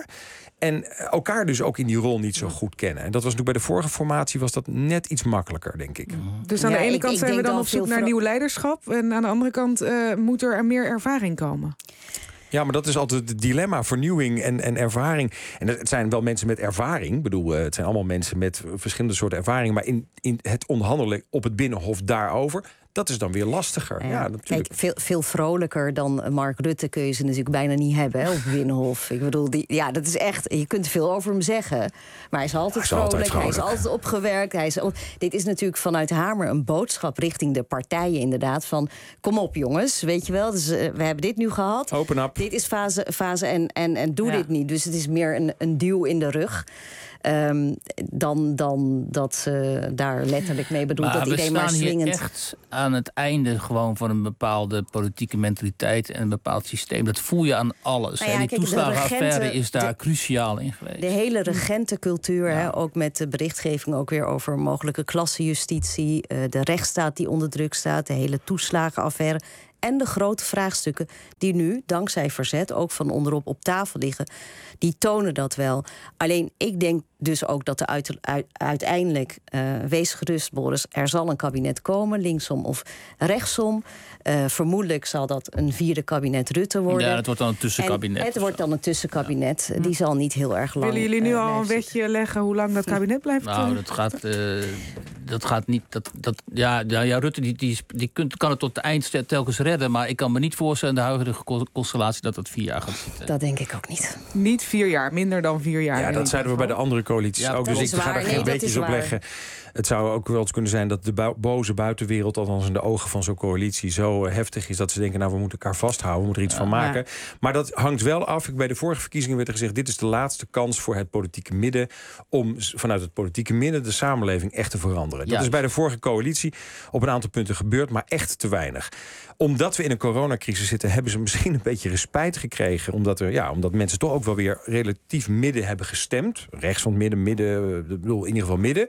En elkaar dus ook in die rol niet zo goed kennen. En dat was natuurlijk bij de vorige formatie was dat net iets makkelijker, denk ik. Dus aan Ja, de ene ik- kant ik zijn we denk dan dan op zoek veel naar vro- nieuw leiderschap. En aan de andere kant uh, moet er meer ervaring komen. Ja, maar dat is altijd het dilemma, vernieuwing en, en ervaring. En het zijn wel mensen met ervaring. Ik bedoel, het zijn allemaal mensen met verschillende soorten ervaring. Maar in, in het onderhandelen op het Binnenhof daarover... dat is dan weer lastiger. Ja, ja, natuurlijk. Kijk, veel, veel vrolijker dan Mark Rutte kun je ze natuurlijk bijna niet hebben, hè, op Binnenhof. Ik bedoel, die, ja, dat is echt... Je kunt veel over hem zeggen, maar hij is altijd, Hij is vrolijk, altijd vrolijk. hij is altijd opgewerkt. Hij is, dit is natuurlijk vanuit Hamer een boodschap richting de partijen inderdaad. Van, kom op jongens, weet je wel. Dus, uh, we hebben dit nu gehad. Open up. Dit is fase, fase en, en, en doe Ja. dit niet. Dus het is meer een, een duw in de rug. Um, dan, dan dat ze daar letterlijk mee bedoelt Maar dat we iedereen maar staan hier swingend... echt aan het einde gewoon van een bepaalde politieke mentaliteit en een bepaald systeem. Dat voel je aan alles. Nou ja, en die kijk, de toeslagenaffaire regenten- is daar de- cruciaal in geweest. De hele regentencultuur, hè, ook met de berichtgeving ook weer over mogelijke klassenjustitie, uh, de rechtsstaat die onder druk staat, de hele toeslagenaffaire en de grote vraagstukken die nu, dankzij verzet, ook van onderop op tafel liggen, die tonen dat wel. Alleen, ik denk dus ook dat er uit, uit, uiteindelijk, uh, wees gerust, Boris, er zal een kabinet komen, linksom of rechtsom. Uh, vermoedelijk zal dat een vierde kabinet Rutte worden. Ja, het wordt dan een tussenkabinet. En het wordt dan een tussenkabinet. Die zal niet heel erg lang. Willen jullie nu uh, al een blijven wetje leggen hoe lang dat kabinet blijft? Nou, uh, dat gaat, uh, dat gaat niet. Dat, dat, ja, ja, ja, Rutte die, die, die kunt, kan het tot het eind telkens redden. Maar ik kan me niet voorstellen in de huidige constellatie dat dat vier jaar gaat zitten. Dat denk ik ook niet. Niet vier jaar, minder dan vier jaar. Ja, dat zeiden we bij de andere coalities Ja, ook. dat Dus is ik ga waar. daar Nee, geen dat beetjes is op waar. leggen. Het zou ook wel eens kunnen zijn dat de bu- boze buitenwereld, althans in de ogen van zo'n coalitie, zo uh, heftig is dat ze denken, nou, we moeten elkaar vasthouden, we moeten er iets van maken. Ja. Maar dat hangt wel af. Bij de vorige verkiezingen werd er gezegd, dit is de laatste kans voor het politieke midden om s- vanuit het politieke midden de samenleving echt te veranderen. Dat Juist. is bij de vorige coalitie op een aantal punten gebeurd, maar echt te weinig. Omdat we in een coronacrisis zitten, hebben ze misschien een beetje respijt gekregen. Omdat, er, ja, omdat mensen toch ook wel weer relatief midden hebben gestemd. Rechts van het midden, midden, ik bedoel in ieder geval midden.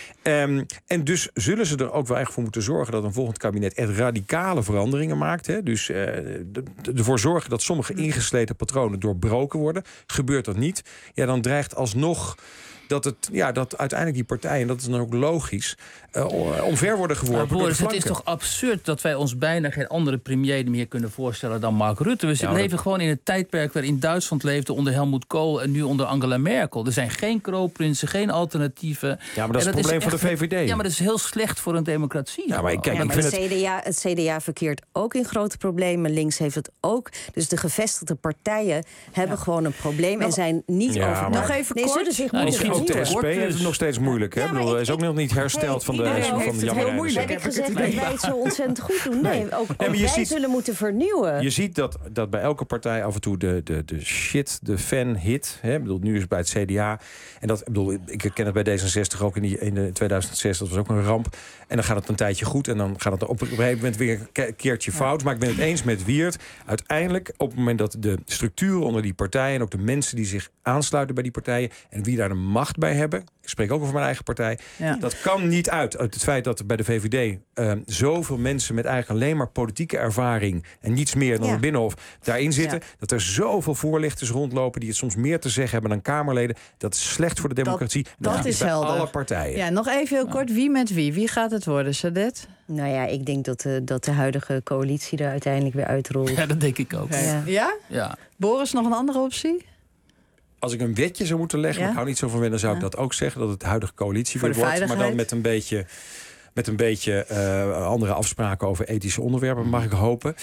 Um, en dus zullen ze er ook wel echt voor moeten zorgen dat een volgend kabinet echt radicale veranderingen maakt. Hè? Dus uh, de, de, ervoor zorgen dat sommige ingesleten patronen doorbroken worden. Gebeurt dat niet, ja, dan dreigt alsnog dat het, ja, dat uiteindelijk die partijen, en dat is dan ook logisch, uh, omver worden geworpen. Maar Boris, door de het is flanken. toch absurd dat wij ons bijna geen andere premier meer kunnen voorstellen dan Mark Rutte. We Ja, leven dat- gewoon in het tijdperk waarin Duitsland leefde onder Helmut Kohl en nu onder Angela Merkel. Er zijn geen kroonprinsen, geen alternatieven. Ja, maar dat En is het probleem echt- van de V V D. Ja, maar dat is heel slecht voor een democratie. Ja, maar ik- kijk, Ja, ik maar vind het, het... C D A, het C D A verkeert ook in grote problemen. Links heeft het ook. Dus de gevestigde partijen hebben gewoon een probleem en zijn niet Ja, over. maar- Nog even nee, kort. zullen zich Nou, die moeten ook de S P heeft het nog steeds moeilijk. Hè? Ja, Ik bedoel, ik, is ook nog niet hersteld van de, van de jammerheid. Heb ik gezegd dat wij het zo ontzettend goed doen? Nee, ook, ook nee, wij ziet, zullen moeten vernieuwen. Je ziet dat, dat bij elke partij af en toe de, de, de shit, de fan-hit... Hè? Ik bedoel, nu is het bij het C D A. En dat, ik, bedoel, ik ken het bij D zesenzestig ook in, die, in de tweeduizend zes. Dat was ook een ramp. En dan gaat het een tijdje goed. En dan gaat het op een gegeven moment weer een keertje fout. Maar ik ben het eens met Wiert. Uiteindelijk, op het moment dat de structuren onder die partijen... en ook de mensen die zich aansluiten bij die partijen... en wie daar de macht bij hebben... ik spreek ook over mijn eigen partij... Ja. dat kan niet uit. Uit het feit dat er bij de V V D... Uh, zoveel mensen met eigenlijk alleen maar politieke ervaring... en niets meer dan ja. het Binnenhof daarin zitten... Ja. dat er zoveel voorlichters rondlopen... die het soms meer te zeggen hebben dan Kamerleden. Dat is slecht voor de democratie. Dat, dat, dat is bij helder. Alle partijen. Ja, nog even heel kort. Wie met wie? Wie gaat het worden, Sadet? Nou ja, ik denk dat de, dat de huidige coalitie er uiteindelijk weer uitrolt. Ja, dat denk ik ook. Okay. Ja? Ja? Ja. Boris, nog een andere optie? Als ik een wetje zou moeten leggen, ja? ik hou niet zo van wennen, zou ja. ik dat ook zeggen, dat het huidige coalitie weer wordt. Maar dan met een beetje, met een beetje uh, andere afspraken over ethische onderwerpen, mag ik hopen.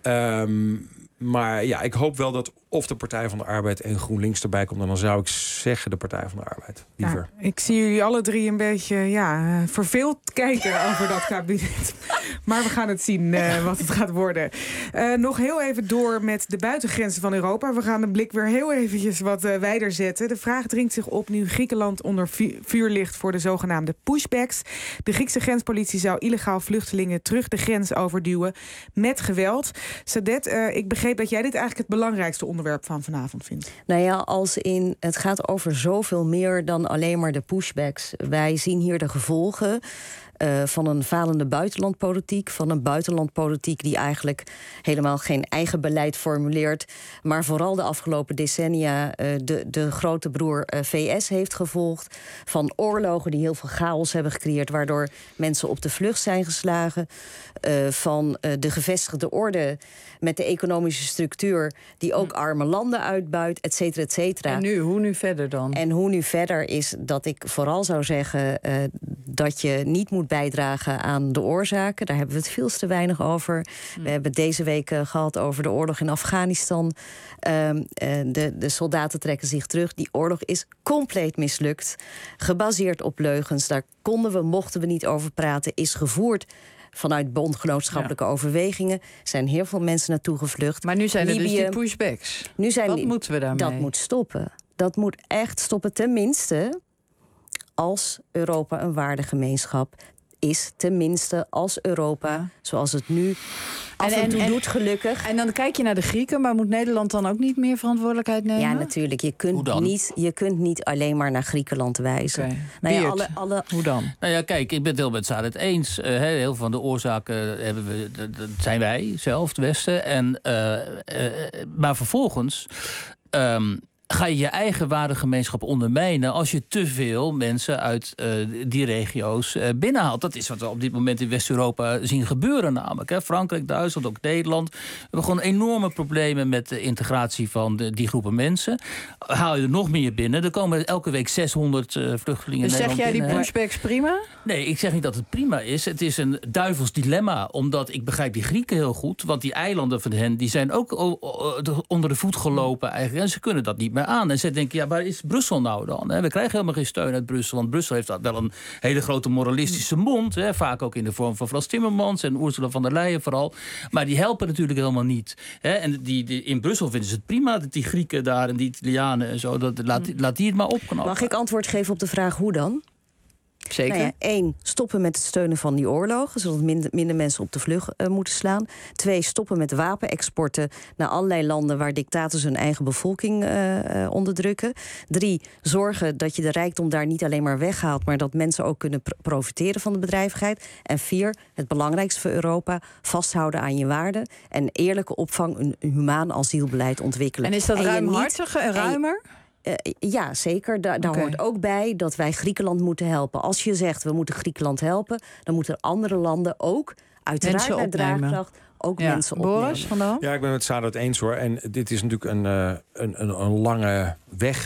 Um, maar ja, ik hoop wel dat of de Partij van de Arbeid en GroenLinks erbij komt. En dan zou ik zeggen de Partij van de Arbeid. Liever. Ja, ik zie jullie alle drie een beetje ja, verveeld kijken over dat kabinet. Maar we gaan het zien uh, wat het gaat worden. Uh, nog heel even door met de buitengrenzen van Europa. We gaan de blik weer heel eventjes wat uh, wijder zetten. De vraag dringt zich op nu Griekenland onder vuur ligt voor de zogenaamde pushbacks. De Griekse grenspolitie zou illegaal vluchtelingen terug de grens overduwen met geweld. Sadet, uh, ik begreep dat jij dit eigenlijk het belangrijkste onderwerp van vanavond vindt. Nou ja, als in het gaat over zoveel meer dan alleen maar de pushbacks. Wij zien hier de gevolgen Uh, van een falende buitenlandpolitiek. Van een buitenlandpolitiek die eigenlijk helemaal geen eigen beleid formuleert. Maar vooral de afgelopen decennia uh, de, de grote broer uh, V S heeft gevolgd. Van oorlogen die heel veel chaos hebben gecreëerd, waardoor mensen op de vlucht zijn geslagen. Uh, van uh, de gevestigde orde met de economische structuur die ook arme landen uitbuit, et cetera, et cetera. En nu, hoe nu verder dan? En hoe nu verder is dat ik vooral zou zeggen uh, dat je niet moet bijdragen aan de oorzaken. Daar hebben we het veel te weinig over. Hmm. We hebben het deze week uh, gehad over de oorlog in Afghanistan. Uh, uh, de, de soldaten trekken zich terug. Die oorlog is compleet mislukt. Gebaseerd op leugens. Daar konden we, mochten we niet over praten. Is gevoerd vanuit bondgenootschappelijke ja. overwegingen. Er zijn heel veel mensen naartoe gevlucht. Maar nu zijn er Libië, dus die pushbacks. Nu zijn Wat die, moeten we daarmee? Dat moet stoppen. Dat moet echt stoppen. Tenminste, als Europa een waardegemeenschap is, tenminste als Europa, ja. zoals het nu af en, en toe en, doet, gelukkig. En dan kijk je naar de Grieken, maar moet Nederland dan ook niet meer verantwoordelijkheid nemen? Ja, natuurlijk. Je kunt, niet, je kunt niet alleen maar naar Griekenland wijzen. Okay. Nou ja, alle, alle... Hoe dan? Nou ja, kijk, ik ben het heel met Sadet eens. Uh, heel veel van de oorzaken hebben we, dat, dat zijn wij zelf, het Westen. En, uh, uh, maar vervolgens Um, ga je je eigen waardegemeenschap ondermijnen als je te veel mensen uit uh, die regio's uh, binnenhaalt. Dat is wat we op dit moment in West-Europa zien gebeuren namelijk. Hè. Frankrijk, Duitsland, ook Nederland. We hebben gewoon enorme problemen met de integratie van de, die groepen mensen. Haal je er nog meer binnen, er komen elke week zeshonderd uh, vluchtelingen dus in Nederland zeg jij binnen, die pushbacks prima? Nee, ik zeg niet dat het prima is. Het is een duivels dilemma, omdat ik begrijp die Grieken heel goed, want die eilanden van hen die zijn ook onder de voet gelopen eigenlijk. En ze kunnen dat niet meer aan. En ze denken, ja, waar is Brussel nou dan? We krijgen helemaal geen steun uit Brussel, want Brussel heeft wel een hele grote moralistische mond, hè, vaak ook in de vorm van Frans Timmermans en Ursula von der Leyen vooral. Maar die helpen natuurlijk helemaal niet. Hè. En die, die, in Brussel vinden ze het prima dat die Grieken daar en die Italianen en zo, dat, laat, laat die het maar opknappen. Mag ik antwoord geven op de vraag hoe dan? Zeker. Nou ja, één, stoppen met het steunen van die oorlogen, zodat minder, minder mensen op de vlucht uh, moeten slaan. Twee, stoppen met wapenexporten naar allerlei landen waar dictators hun eigen bevolking uh, uh, onderdrukken. Drie, zorgen dat je de rijkdom daar niet alleen maar weghaalt, maar dat mensen ook kunnen pr- profiteren van de bedrijvigheid. En vier, het belangrijkste voor Europa, vasthouden aan je waarden en eerlijke opvang, een, een humaan asielbeleid ontwikkelen. En is dat ruimhartiger en ruimer? Uh, ja, zeker. Da- daar okay. hoort ook bij dat wij Griekenland moeten helpen. Als je zegt, we moeten Griekenland helpen, dan moeten andere landen ook uiteraard naar draagkracht ook ja. mensen opnemen. Boris, van Dam? Ja, ik ben het Sadet eens hoor. En dit is natuurlijk een, uh, een, een, een lange weg.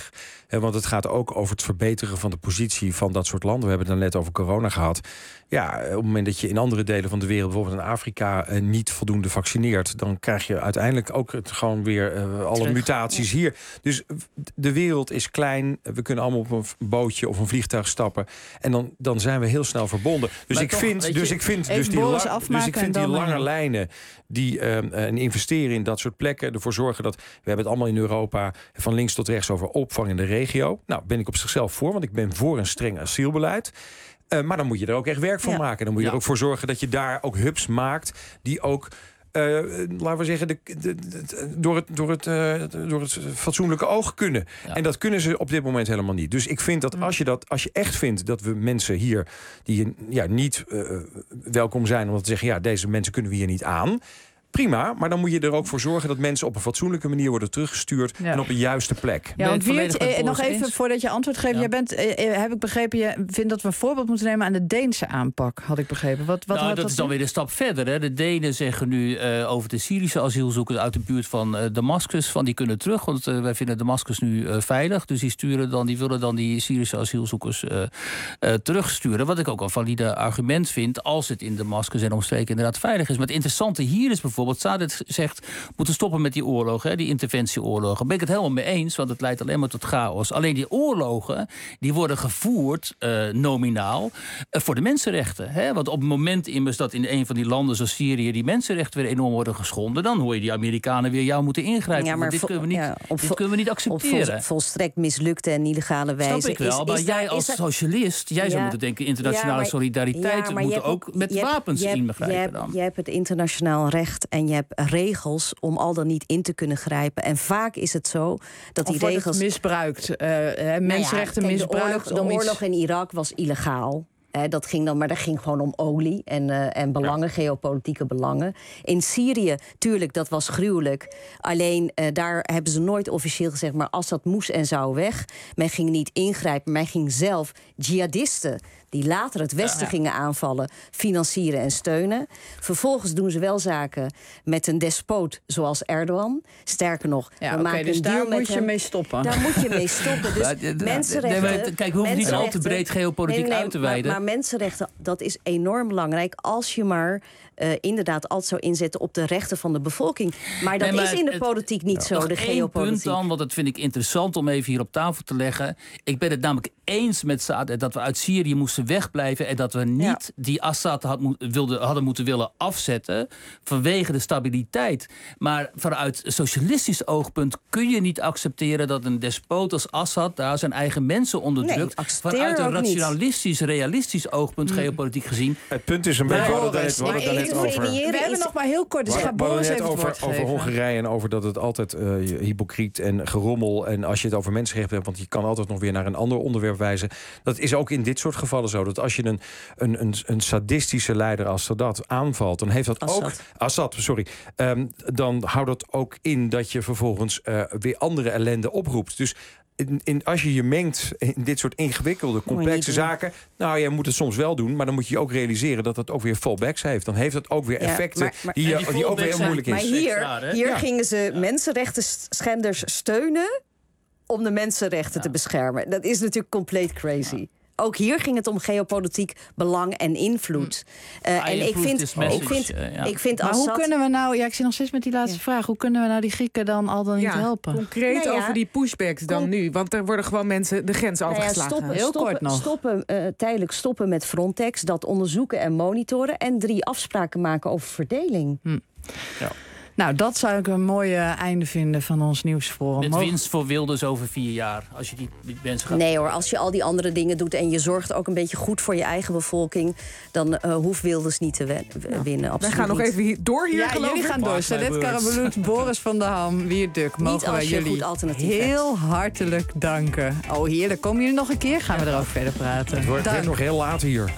He, want het gaat ook over het verbeteren van de positie van dat soort landen. We hebben het net over corona gehad. Ja, op het moment dat je in andere delen van de wereld, bijvoorbeeld in Afrika, eh, niet voldoende vaccineert, dan krijg je uiteindelijk ook het, gewoon weer uh, alle Terug. mutaties hier. Dus de wereld is klein. We kunnen allemaal op een bootje of een vliegtuig stappen. En dan, dan zijn we heel snel verbonden. Dus Maar ik toch, vind, weet dus je, ik vind even dus die, Boris lang, afmaken dus ik vind en die dan, lange uh, lijnen die uh, uh, investeren in dat soort plekken, ervoor zorgen dat we hebben het allemaal in Europa van links tot rechts over opvang in de regio. Nou, ben ik op zichzelf voor, want ik ben voor een streng asielbeleid. Uh, maar dan moet je er ook echt werk van Ja. maken. Dan moet je Ja. er ook voor zorgen dat je daar ook hubs maakt die ook, Uh, laten we zeggen, de, de, de, door, het, door, het, uh, door het fatsoenlijke oog kunnen. Ja. En dat kunnen ze op dit moment helemaal niet. Dus ik vind dat als je, dat, als je echt vindt dat we mensen hier die ja, niet uh, welkom zijn, omdat ze zeggen, ja, deze mensen kunnen we hier niet aan. Prima, maar dan moet je er ook voor zorgen dat mensen op een fatsoenlijke manier worden teruggestuurd Ja. en op een juiste plek. Ja, want Wiert, eh, nog even eens? Voordat je antwoord geeft. Ja. Jij bent, eh, heb ik begrepen, je vindt dat we een voorbeeld moeten nemen aan de Deense aanpak, had ik begrepen. Wat, wat nou, had dat, dat is dan weer een stap verder. Hè. De Denen zeggen nu uh, over de Syrische asielzoekers uit de buurt van uh, Damascus, van die kunnen terug, want uh, wij vinden Damascus nu uh, veilig. Dus die, sturen dan, die willen dan die Syrische asielzoekers uh, uh, terugsturen. Wat ik ook een valide argument vind, als het in Damascus en omstreken inderdaad veilig is. Maar het interessante hier is bijvoorbeeld, Sadet zegt, moeten stoppen met die oorlogen, hè, die interventieoorlogen. Daar ben ik het helemaal mee eens, want het leidt alleen maar tot chaos. Alleen die oorlogen, die worden gevoerd, uh, nominaal, uh, voor de mensenrechten. Hè? Want op het moment immers dat in een van die landen zoals Syrië die mensenrechten weer enorm worden geschonden, dan hoor je die Amerikanen weer jou moeten ingrijpen. Ja, maar want dit, vo- kunnen we niet, ja, op dit vo- kunnen we niet Op accepteren. vol- volstrekt mislukte en illegale wijze. Snap ik wel, is, maar is jij daar- als is er- socialist, jij zou Ja, moeten denken internationale ja, maar- solidariteit. ja, we maar je moeten hebt ook met je hebt- wapens je hebt- ingrijpen je hebt, dan. Je hebt het internationaal recht en je hebt regels om al dan niet in te kunnen grijpen. En vaak is het zo dat die Of wordt regels het misbruikt, uh, Nou mensenrechten ja, kijk, misbruikt. De oorlog, om de iets- oorlog in Irak was illegaal. Hè, dat ging dan, maar dat ging gewoon om olie en, uh, en belangen, geopolitieke belangen. In Syrië, tuurlijk, dat was gruwelijk. Alleen uh, daar hebben ze nooit officieel gezegd, maar Assad moest en zou weg. Men ging niet ingrijpen, men ging zelf jihadisten die later het Westen Ja, ja. gingen aanvallen, financieren en steunen. Vervolgens doen ze wel zaken met een despoot zoals Erdogan. Sterker nog, Ja, we oké, maken dus een deal daar met moet je hem. mee stoppen. Daar moet je mee stoppen. Dus Ja, d- d- mensenrechten... nee, maar kijk, we hoeven niet al te mensenrechten- breed geopolitiek Nee, nee, uit te maar- wijden. Maar, mensenrechten, dat is enorm belangrijk als je maar uh, inderdaad altijd zou inzetten op de rechten van de bevolking. Maar dat Nee, maar is in de het- politiek niet zo, Nog de één geopolitiek. punt dan, want dat vind ik interessant om even hier op tafel te leggen. Ik ben het namelijk eens met Saad dat we uit Syrië moesten wegblijven en dat we niet Ja. die Assad had mo- wilde, hadden moeten willen afzetten vanwege de stabiliteit. Maar vanuit socialistisch oogpunt kun je niet accepteren dat een despoot als Assad daar zijn eigen mensen onderdrukt. Nee, accepteer vanuit een ook niet. rationalistisch, realistisch oogpunt, geopolitiek gezien. Het punt is een Maar beetje, we hadden Boris, het daarnet- we hadden het daarnet over. We hebben nog maar heel kort, dus We ga hadden Boris het even net het over, woord over geven. Hongarije en over dat het altijd uh, hypocriet en gerommel. En als je het over mensenrechten hebt, want je kan altijd nog weer naar een ander onderwerp wijzen. Dat is ook in dit soort gevallen zo. Dat als je een, een, een, een sadistische leider als Sadat aanvalt, dan heeft dat Assad. ook. Assad, sorry. Um, dan houdt dat ook in dat je vervolgens uh, weer andere ellende oproept. Dus In, in, als je je mengt in dit soort ingewikkelde, complexe zaken, nou, je moet het soms wel doen, maar dan moet je ook realiseren dat het ook weer fallbacks heeft. Dan heeft het ook weer Ja, effecten maar- maar- die, En die, die ook weer heel moeilijk Maar is. hier, hier Ja. gingen ze mensenrechten schenders steunen om de mensenrechten te beschermen. Dat is natuurlijk compleet crazy. Ook hier ging het om geopolitiek belang en invloed. Uh, Ah, en ik invloed vind, is ik message, vind, uh, ja. ik vind Maar Assad... hoe kunnen we nou, ja, ik zit nog steeds met die laatste vraag, hoe kunnen we nou die Grieken dan al dan niet Ja, helpen? concreet Nou ja, over die pushbacks dan con- nu. Want er worden gewoon mensen de grens Nou ja, overgeslagen. stoppen, Heel stoppen, kort nog. stoppen, uh, tijdelijk stoppen met Frontex, dat onderzoeken en monitoren en drie afspraken maken over verdeling. Hm. Ja. Nou, dat zou ik een mooie einde vinden van ons nieuwsforum. Met Mogen- winst voor Wilders over vier jaar. Als je die, die mensen gaat. Nee hoor, als je al die andere dingen doet en je zorgt ook een beetje goed voor je eigen bevolking, dan uh, hoeft Wilders niet te wen- winnen. Wij Absoluut gaan nog niet. even hier, door hier, Ja, geloof jullie ik. gaan door. Mark Sadet my words. Karabulut, Boris van der Ham, Wierduk. Mogen als wij je een jullie goed alternatief heel hartelijk danken. Oh heerlijk, komen jullie nog een keer? Gaan we erover verder praten. Het wordt Dank. werd nog heel laat hier.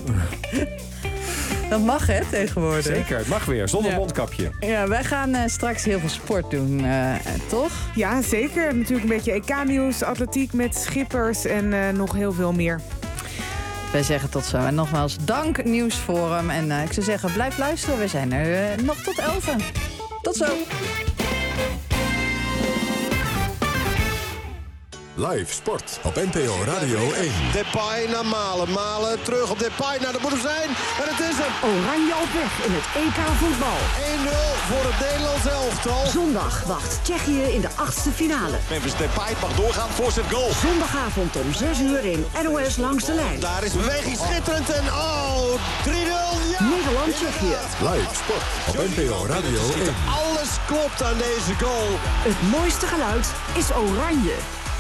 Dat mag hè, tegenwoordig. Zeker, het mag weer, zonder Ja. mondkapje. Ja, wij gaan uh, straks heel veel sport doen, uh, toch? Ja, zeker. Natuurlijk een beetje E K-nieuws, atletiek met schippers en uh, nog heel veel meer. Wij zeggen tot zo. En nogmaals, dank Nieuwsforum. En uh, ik zou zeggen, blijf luisteren. We zijn er uh, nog tot elf. Tot zo. Live sport op N P O Radio één. Depay naar Malen. Malen terug op Depay. Nou, dat moet hem zijn. En het is hem. Oranje op weg in het E K voetbal. één nul voor het Nederlands elftal. Zondag wacht Tsjechië in de achtste finale. Memphis Depay mag doorgaan voor zijn goal. Zondagavond om zes uur in N O S Langs de Lijn. Daar is beweging schitterend en oh, drie nul. Ja! Nederland-Tsjechië. Live sport op N P O Radio één. Alles klopt aan deze goal. Het mooiste geluid is oranje.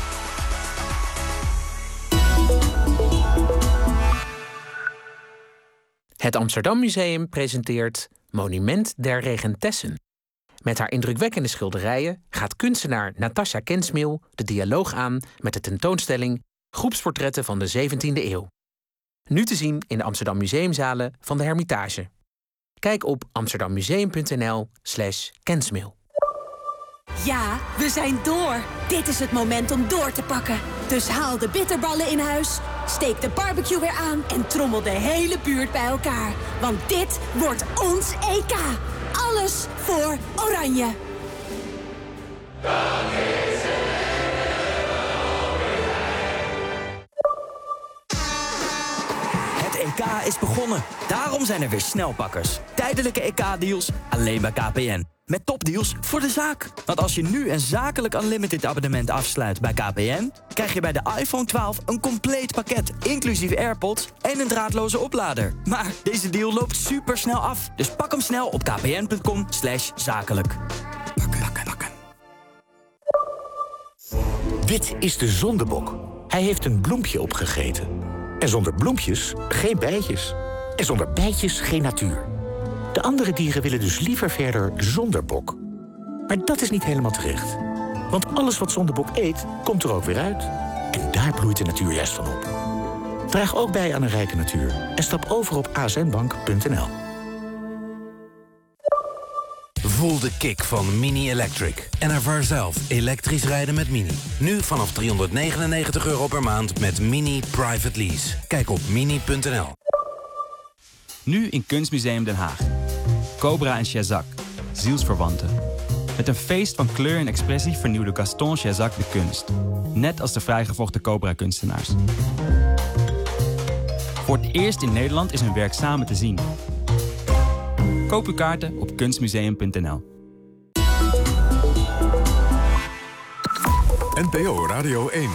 Het Amsterdam Museum presenteert Monument der Regentessen. Met haar indrukwekkende schilderijen gaat kunstenaar Natasja Kensmil de dialoog aan met de tentoonstelling Groepsportretten van de zeventiende eeuw. Nu te zien in de Amsterdam Museumzalen van de Hermitage. Kijk op amsterdammuseum.nl slash Kensmil. Ja, we zijn door. Dit is het moment om door te pakken. Dus haal de bitterballen in huis, steek de barbecue weer aan en trommel de hele buurt bij elkaar. Want dit wordt ons E K. Alles voor Oranje. Het E K is begonnen. Daarom zijn er weer snelpakkers. Tijdelijke E K-deals alleen bij K P N. Met topdeals voor de zaak. Want als je nu een zakelijk unlimited abonnement afsluit bij K P N... krijg je bij de iPhone twaalf een compleet pakket, inclusief AirPods en een draadloze oplader. Maar deze deal loopt supersnel af. Dus pak hem snel op kpn.com slash zakelijk. Pakken, pakken, pakken. Dit is de zondebok. Hij heeft een bloempje opgegeten. En zonder bloempjes geen bijtjes. En zonder bijtjes geen natuur. De andere dieren willen dus liever verder zonder bok. Maar dat is niet helemaal terecht. Want alles wat zonder bok eet, komt er ook weer uit. En daar bloeit de natuur juist van op. Draag ook bij aan een rijke natuur. En stap over op a s n bank punt n l. Voel de kick van Mini Electric. En ervaar zelf elektrisch rijden met Mini. Nu vanaf driehonderdnegenennegentig euro per maand met Mini Private Lease. Kijk op mini punt n l. Nu in Kunstmuseum Den Haag. Cobra en Chazak, zielsverwanten. Met een feest van kleur en expressie vernieuwde Gaston Chazak de kunst. Net als de vrijgevochten Cobra-kunstenaars. Voor het eerst in Nederland is hun werk samen te zien. Koop uw kaarten op kunstmuseum punt n l. N P O Radio één.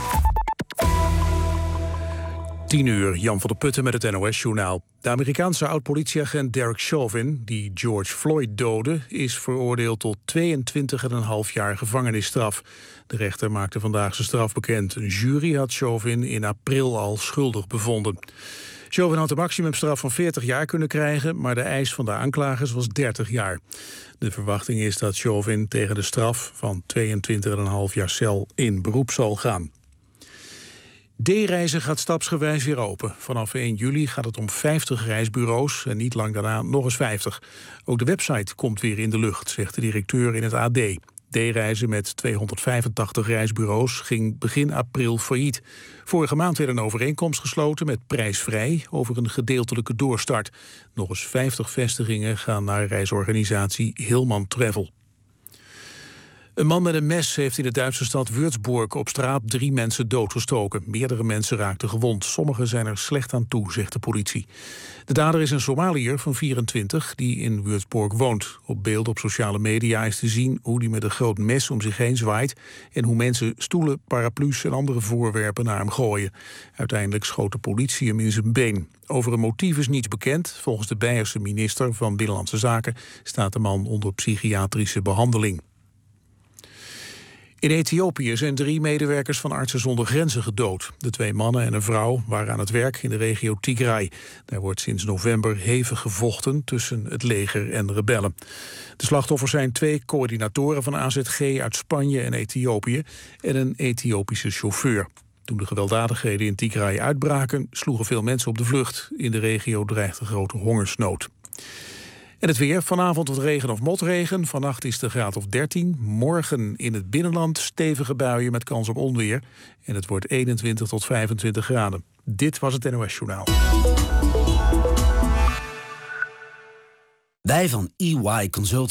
tien uur, Jan van der Putten met het N O S-journaal. De Amerikaanse oud-politieagent Derek Chauvin, die George Floyd doodde, is veroordeeld tot tweeëntwintig komma vijf jaar gevangenisstraf. De rechter maakte vandaag zijn straf bekend. Een jury had Chauvin in april al schuldig bevonden. Chauvin had een maximumstraf van veertig jaar kunnen krijgen, maar de eis van de aanklagers was dertig jaar. De verwachting is dat Chauvin tegen de straf van tweeëntwintig komma vijf jaar cel in beroep zal gaan. D-reizen gaat stapsgewijs weer open. Vanaf één juli gaat het om vijftig reisbureaus en niet lang daarna nog eens vijftig. Ook de website komt weer in de lucht, zegt de directeur in het A D. D-reizen met tweehonderdvijfentachtig reisbureaus ging begin april failliet. Vorige maand werd een overeenkomst gesloten met Prijsvrij over een gedeeltelijke doorstart. Nog eens vijftig vestigingen gaan naar reisorganisatie Hillman Travel. Een man met een mes heeft in de Duitse stad Würzburg op straat drie mensen doodgestoken. Meerdere mensen raakten gewond. Sommigen zijn er slecht aan toe, zegt de politie. De dader is een Somaliër van vierentwintig die in Würzburg woont. Op beeld op sociale media is te zien hoe hij met een groot mes om zich heen zwaait en hoe mensen stoelen, paraplu's en andere voorwerpen naar hem gooien. Uiteindelijk schoot de politie hem in zijn been. Over een motief is niets bekend. Volgens de Beierse minister van Binnenlandse Zaken staat de man onder psychiatrische behandeling. In Ethiopië zijn drie medewerkers van Artsen zonder Grenzen gedood. De twee mannen en een vrouw waren aan het werk in de regio Tigray. Daar wordt sinds november hevig gevochten tussen het leger en rebellen. De slachtoffers zijn twee coördinatoren van A Z G uit Spanje en Ethiopië en een Ethiopische chauffeur. Toen de gewelddadigheden in Tigray uitbraken, sloegen veel mensen op de vlucht. In de regio dreigde grote hongersnood. En het weer, vanavond wat regen of motregen. Vannacht is de graad of dertien. Morgen in het binnenland stevige buien met kans op onweer. En het wordt eenentwintig tot vijfentwintig graden. Dit was het N O S-journaal. Wij van E Y Consulting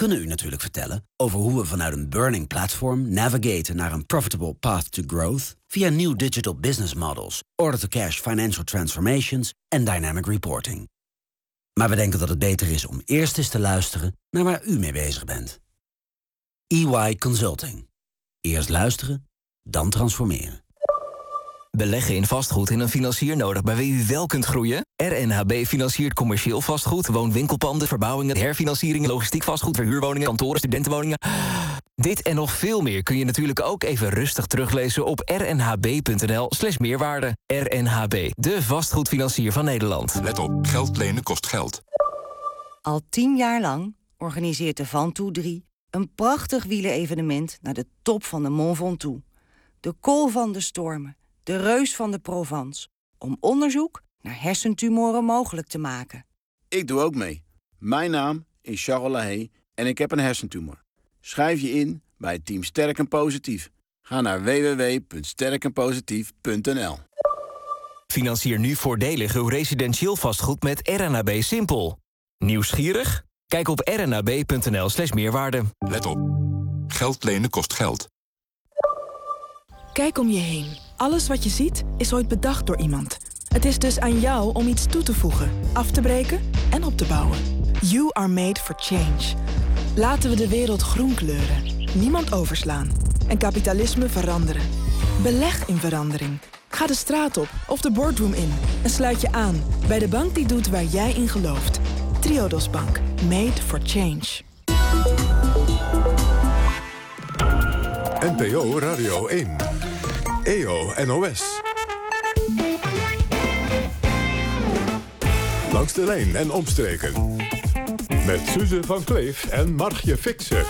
kunnen u natuurlijk vertellen over hoe we vanuit een burning platform navigaten naar een profitable path to growth via new digital business models, order-to-cash financial transformations en dynamic reporting. Maar we denken dat het beter is om eerst eens te luisteren naar waar u mee bezig bent. E Y Consulting. Eerst luisteren, dan transformeren. Beleggen in vastgoed en een financier nodig bij wie u wel kunt groeien? R N H B financiert commercieel vastgoed, woon-winkelpanden, verbouwingen, herfinancieringen, logistiek vastgoed, verhuurwoningen, kantoren, studentenwoningen. Dit en nog veel meer kun je natuurlijk ook even rustig teruglezen op rnhb.nl slash meerwaarde. R N H B, de vastgoedfinancier van Nederland. Let op, geld lenen kost geld. Al tien jaar lang organiseert de Ventoux drie een prachtig wielerevenement naar de top van de Mont Ventoux. De kool van de stormen, de reus van de Provence. Om onderzoek naar hersentumoren mogelijk te maken. Ik doe ook mee. Mijn naam is Charles Lahey en ik heb een hersentumor. Schrijf je in bij het team Sterk en Positief. Ga naar w w w punt sterk en positief punt n l. Financier nu voordelig uw residentieel vastgoed met R N H B Simpel. Nieuwsgierig? Kijk op rnhb.nl slash meerwaarde. Let op. Geld lenen kost geld. Kijk om je heen. Alles wat je ziet is ooit bedacht door iemand. Het is dus aan jou om iets toe te voegen, af te breken en op te bouwen. You are made for change. Laten we de wereld groen kleuren. Niemand overslaan. En kapitalisme veranderen. Beleg in verandering. Ga de straat op of de boardroom in. En sluit je aan bij de bank die doet waar jij in gelooft. Triodos Bank. Made for change. N P O Radio één. E O N O S. Langs de lijn en omstreken. Met Suze van Kleef en Margje Fixen.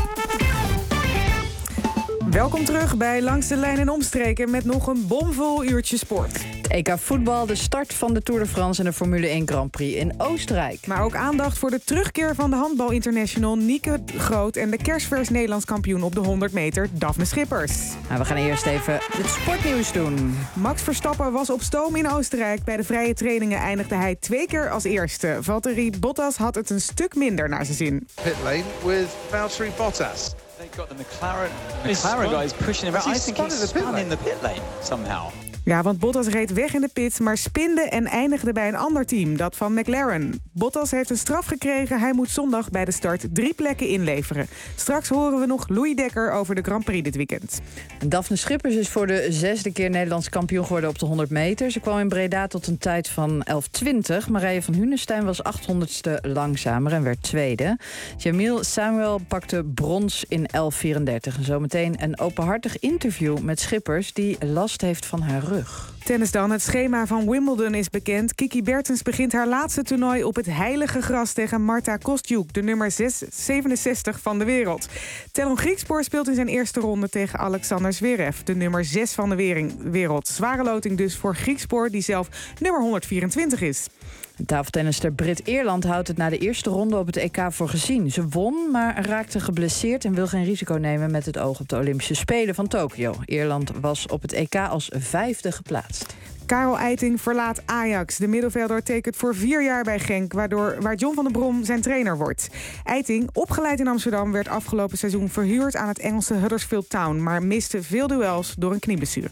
Welkom terug bij Langs de Lijn en Omstreken met nog een bomvol uurtje sport. E K voetbal, de start van de Tour de France en de Formule één Grand Prix in Oostenrijk. Maar ook aandacht voor de terugkeer van de handbal international Nieke Groot en de kerstvers Nederlands kampioen op de honderd meter Daphne Schippers. Nou, we gaan eerst even het sportnieuws doen. Max Verstappen was op stoom in Oostenrijk. Bij de vrije trainingen eindigde hij twee keer als eerste. Valtteri Bottas had het een stuk minder naar zijn zin. Pit lane with Valtteri Bottas. They've got the McLaren. The McLaren guy is pushing him out. I think he's spun in the pit lane somehow. Ja, want Bottas reed weg in de pit, maar spinde en eindigde bij een ander team, dat van McLaren. Bottas heeft een straf gekregen. Hij moet zondag bij de start drie plekken inleveren. Straks horen we nog Louis Dekker over de Grand Prix dit weekend. Daphne Schippers is voor de zesde keer Nederlands kampioen geworden op de honderd meter. Ze kwam in Breda tot een tijd van elf twintig. Marije van Hunestein was achthonderdste langzamer en werd tweede. Jamil Samuel pakte brons in elf vierendertig. En zometeen een openhartig interview met Schippers die last heeft van haar rug. Tennis dan. Het schema van Wimbledon is bekend. Kiki Bertens begint haar laatste toernooi op het heilige gras tegen Marta Kostyuk, de nummer zevenenzestig van de wereld. Telon Griekspoor speelt in zijn eerste ronde tegen Alexander Zverev, de nummer zes van de wereld. Zware loting dus voor Griekspoor, die zelf nummer honderdvierentwintig is. De tafeltennister Brit Eerland houdt het na de eerste ronde op het E K voor gezien. Ze won, maar raakte geblesseerd en wil geen risico nemen met het oog op de Olympische Spelen van Tokio. Eerland was op het E K als vijfde geplaatst. Karel Eiting verlaat Ajax. De middenvelder tekent voor vier jaar bij Genk, waardoor, waar John van der Brom zijn trainer wordt. Eiting, opgeleid in Amsterdam, werd afgelopen seizoen verhuurd aan het Engelse Huddersfield Town, maar miste veel duels door een knieblessure.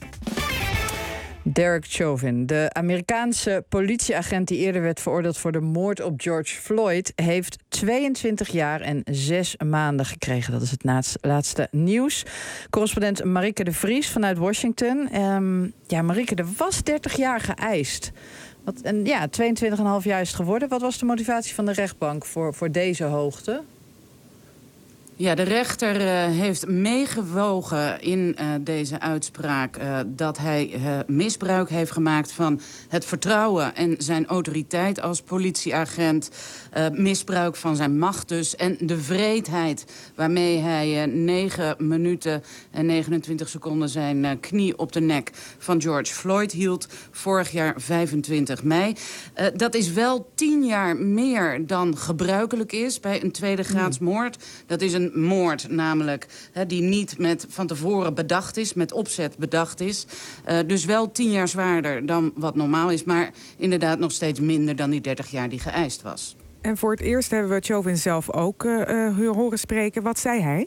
Derek Chauvin, de Amerikaanse politieagent die eerder werd veroordeeld voor de moord op George Floyd, heeft tweeëntwintig jaar en zes maanden gekregen. Dat is het laatste nieuws. Correspondent Marieke de Vries vanuit Washington. Um, ja, Marieke, er was dertig jaar geëist. Wat, en ja, tweeëntwintig komma vijf jaar is het geworden. Wat was de motivatie van de rechtbank voor, voor deze hoogte? Ja, de rechter uh, heeft meegewogen in uh, deze uitspraak uh, dat hij uh, misbruik heeft gemaakt van het vertrouwen en zijn autoriteit als politieagent. Uh, misbruik van zijn macht dus en de wreedheid waarmee hij uh, negen minuten en negenentwintig seconden zijn uh, knie op de nek van George Floyd hield. Vorig jaar vijfentwintig mei. Uh, dat is wel tien jaar meer dan gebruikelijk is bij een tweede graads moord. Dat is een moord namelijk, hè, die niet met van tevoren bedacht is, met opzet bedacht is. Uh, dus wel tien jaar zwaarder dan wat normaal is, maar inderdaad nog steeds minder dan die dertig jaar die geëist was. En voor het eerst hebben we Chauvin zelf ook uh, uh, horen spreken. Wat zei hij?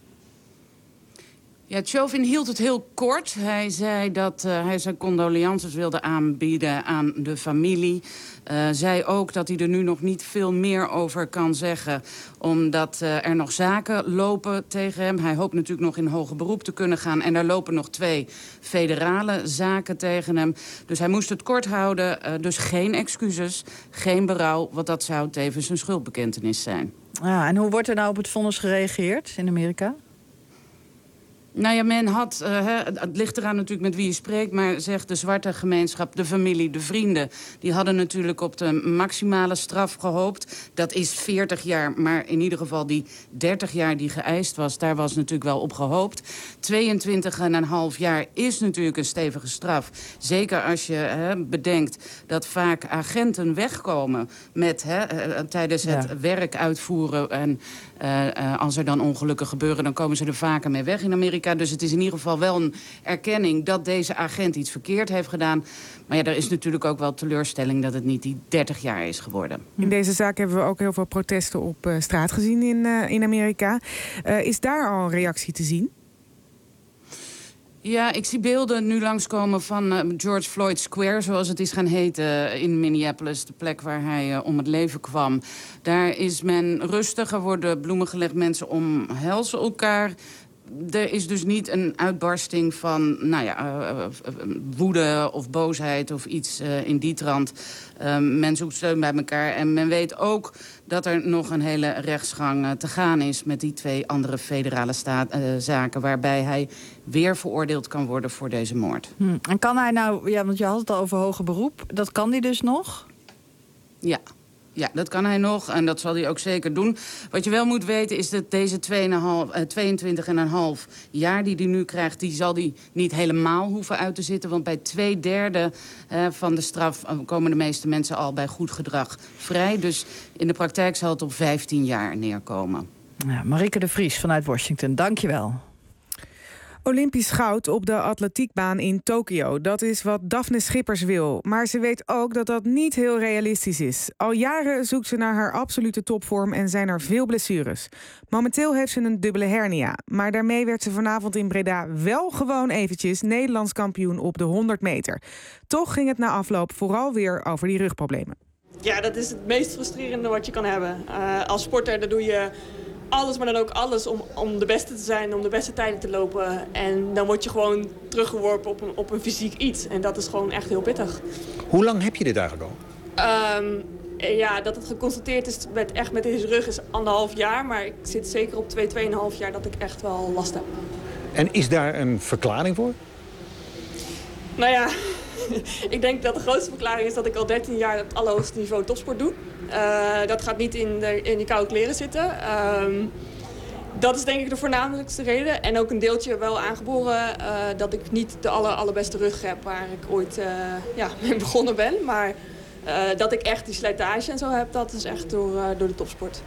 Ja, Chauvin hield het heel kort. Hij zei dat uh, hij zijn condolences wilde aanbieden aan de familie. Uh, zei ook dat hij er nu nog niet veel meer over kan zeggen, omdat uh, er nog zaken lopen tegen hem. Hij hoopt natuurlijk nog in hoger beroep te kunnen gaan. En er lopen nog twee federale zaken tegen hem. Dus hij moest het kort houden. Uh, dus geen excuses, geen berouw, want dat zou tevens een schuldbekentenis zijn. Ja, en hoe wordt er nou op het vonnis gereageerd in Amerika? Nou ja, men had, uh, het ligt eraan natuurlijk met wie je spreekt, maar zegt de zwarte gemeenschap, de familie, de vrienden, die hadden natuurlijk op de maximale straf gehoopt. Dat is veertig jaar, maar in ieder geval die dertig jaar die geëist was, daar was natuurlijk wel op gehoopt. tweeëntwintig komma vijf jaar is natuurlijk een stevige straf. Zeker als je hè, bedenkt dat vaak agenten wegkomen met, hè, uh, tijdens het ja. werk uitvoeren. En uh, uh, als er dan ongelukken gebeuren, dan komen ze er vaker mee weg in Amerika. Dus het is in ieder geval wel een erkenning dat deze agent iets verkeerd heeft gedaan. Maar ja, er is natuurlijk ook wel teleurstelling dat het niet die dertig jaar is geworden. In deze zaak hebben we ook heel veel protesten op uh, straat gezien in, uh, in Amerika. Uh, is daar al een reactie te zien? Ja, ik zie beelden nu langskomen van uh, George Floyd Square, zoals het is gaan heten uh, in Minneapolis, de plek waar hij uh, om het leven kwam. Daar is men rustig, er worden bloemen gelegd, mensen omhelzen elkaar. Er is dus niet een uitbarsting van nou ja, uh, uh, woede of boosheid of iets uh, in die trant. Uh, men zoekt steun bij elkaar. En men weet ook dat er nog een hele rechtsgang uh, te gaan is met die twee andere federale staat, uh, zaken, waarbij hij weer veroordeeld kan worden voor deze moord. Hm. En kan hij nou, ja, want je had het al over hoger beroep, dat kan hij dus nog? Ja. Ja, dat kan hij nog en dat zal hij ook zeker doen. Wat je wel moet weten is dat deze tweeëntwintig komma vijf jaar die hij nu krijgt, die zal hij niet helemaal hoeven uit te zitten. Want bij twee derde uh, van de straf komen de meeste mensen al bij goed gedrag vrij. Dus in de praktijk zal het op vijftien jaar neerkomen. Ja, Marieke de Vries vanuit Washington, dank je wel. Olympisch goud op de atletiekbaan in Tokio. Dat is wat Daphne Schippers wil. Maar ze weet ook dat dat niet heel realistisch is. Al jaren zoekt ze naar haar absolute topvorm en zijn er veel blessures. Momenteel heeft ze een dubbele hernia. Maar daarmee werd ze vanavond in Breda wel gewoon eventjes Nederlands kampioen op de honderd meter. Toch ging het na afloop vooral weer over die rugproblemen. Ja, dat is het meest frustrerende wat je kan hebben. Uh, als sporter dan doe je alles, maar dan ook alles om, om de beste te zijn, om de beste tijden te lopen. En dan word je gewoon teruggeworpen op een, op een fysiek iets. En dat is gewoon echt heel pittig. Hoe lang heb je dit eigenlijk al? Um, ja, dat het geconstateerd is met, echt met deze rug is anderhalf jaar. Maar ik zit zeker op twee, tweeënhalf jaar dat ik echt wel last heb. En is daar een verklaring voor? Nou ja, ik denk dat de grootste verklaring is dat ik al dertien jaar het allerhoogste niveau topsport doe. Uh, dat gaat niet in, de, in die koude kleren zitten. Um, dat is denk ik de voornamelijkste reden. En ook een deeltje wel aangeboren uh, dat ik niet de aller, allerbeste rug heb waar ik ooit uh, ja, mee begonnen ben. Maar uh, dat ik echt die slijtage en zo heb, dat is echt door, uh, door de topsport.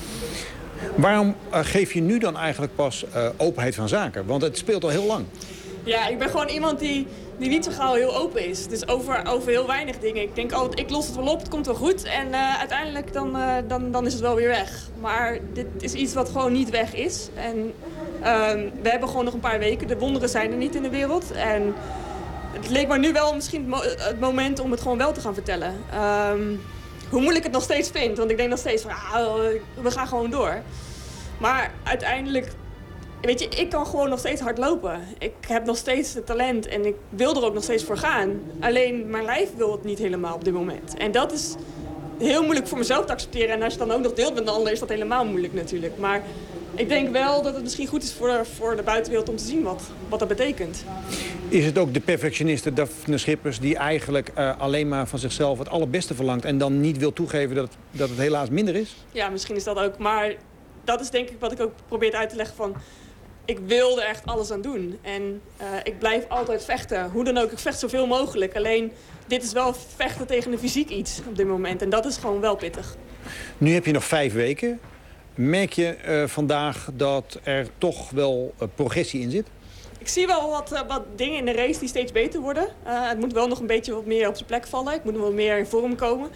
Waarom uh, geef je nu dan eigenlijk pas uh, openheid van zaken? Want het speelt al heel lang. Ja, ik ben gewoon iemand die, die niet zo gauw heel open is. Dus over, over heel weinig dingen. Ik denk altijd, ik los het wel op, het komt wel goed. En uh, uiteindelijk dan, uh, dan, dan is het wel weer weg. Maar dit is iets wat gewoon niet weg is. En uh, we hebben gewoon nog een paar weken. De wonderen zijn er niet in de wereld. En het leek me nu wel misschien het, mo het moment om het gewoon wel te gaan vertellen. Um, hoe moeilijk ik het nog steeds vind. Want ik denk nog steeds van, ah, we gaan gewoon door. Maar uiteindelijk, weet je, ik kan gewoon nog steeds hard lopen. Ik heb nog steeds het talent en ik wil er ook nog steeds voor gaan. Alleen mijn lijf wil het niet helemaal op dit moment. En dat is heel moeilijk voor mezelf te accepteren. En als je dan ook nog deelt met een ander, is dat helemaal moeilijk natuurlijk. Maar ik denk wel dat het misschien goed is voor de, voor de buitenwereld om te zien wat, wat dat betekent. Is het ook de perfectioniste Daphne Schippers die eigenlijk uh, alleen maar van zichzelf het allerbeste verlangt en dan niet wil toegeven dat, dat het helaas minder is? Ja, misschien is dat ook. Maar dat is denk ik wat ik ook probeer uit te leggen van, ik wil er echt alles aan doen. En uh, ik blijf altijd vechten. Hoe dan ook, ik vecht zoveel mogelijk. Alleen, dit is wel vechten tegen een fysiek iets op dit moment. En dat is gewoon wel pittig. Nu heb je nog vijf weken. Merk je uh, vandaag dat er toch wel uh, progressie in zit? Ik zie wel wat, uh, wat dingen in de race die steeds beter worden. Uh, het moet wel nog een beetje wat meer op zijn plek vallen. Ik moet nog wat meer in vorm komen.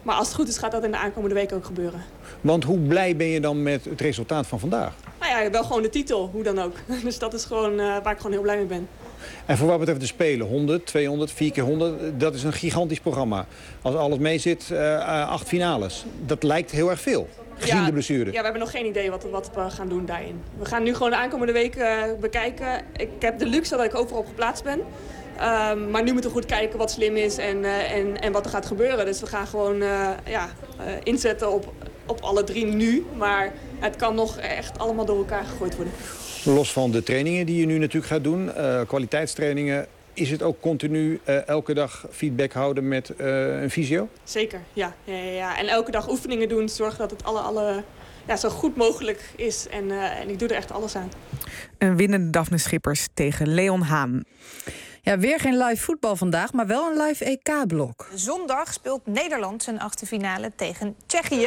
Maar als het goed is, gaat dat in de aankomende week ook gebeuren. Want hoe blij ben je dan met het resultaat van vandaag? Nou ja, wel gewoon de titel, hoe dan ook. Dus dat is gewoon uh, waar ik gewoon heel blij mee ben. En voor wat betreft de Spelen, honderd, tweehonderd, vier keer honderd, dat is een gigantisch programma. Als alles mee zit, uh, acht finales. Dat lijkt heel erg veel, gezien ja, de blessure. Ja, we hebben nog geen idee wat, wat we gaan doen daarin. We gaan nu gewoon de aankomende week uh, bekijken. Ik heb de luxe dat ik overal op geplaatst ben. Um, maar nu moeten we goed kijken wat slim is en, uh, en, en wat er gaat gebeuren. Dus we gaan gewoon uh, ja, uh, inzetten op, op alle drie nu. Maar het kan nog echt allemaal door elkaar gegooid worden. Los van de trainingen die je nu natuurlijk gaat doen, uh, kwaliteitstrainingen, is het ook continu uh, elke dag feedback houden met uh, een fysio? Zeker, ja. Ja, ja, ja. En elke dag oefeningen doen, zorgen dat het alle, alle, ja, zo goed mogelijk is. En, uh, en ik doe er echt alles aan. Een winnende Daphne Schippers tegen Leon Haan. Ja, weer geen live voetbal vandaag, maar wel een live E K-blok. Zondag speelt Nederland zijn achtste finale tegen Tsjechië.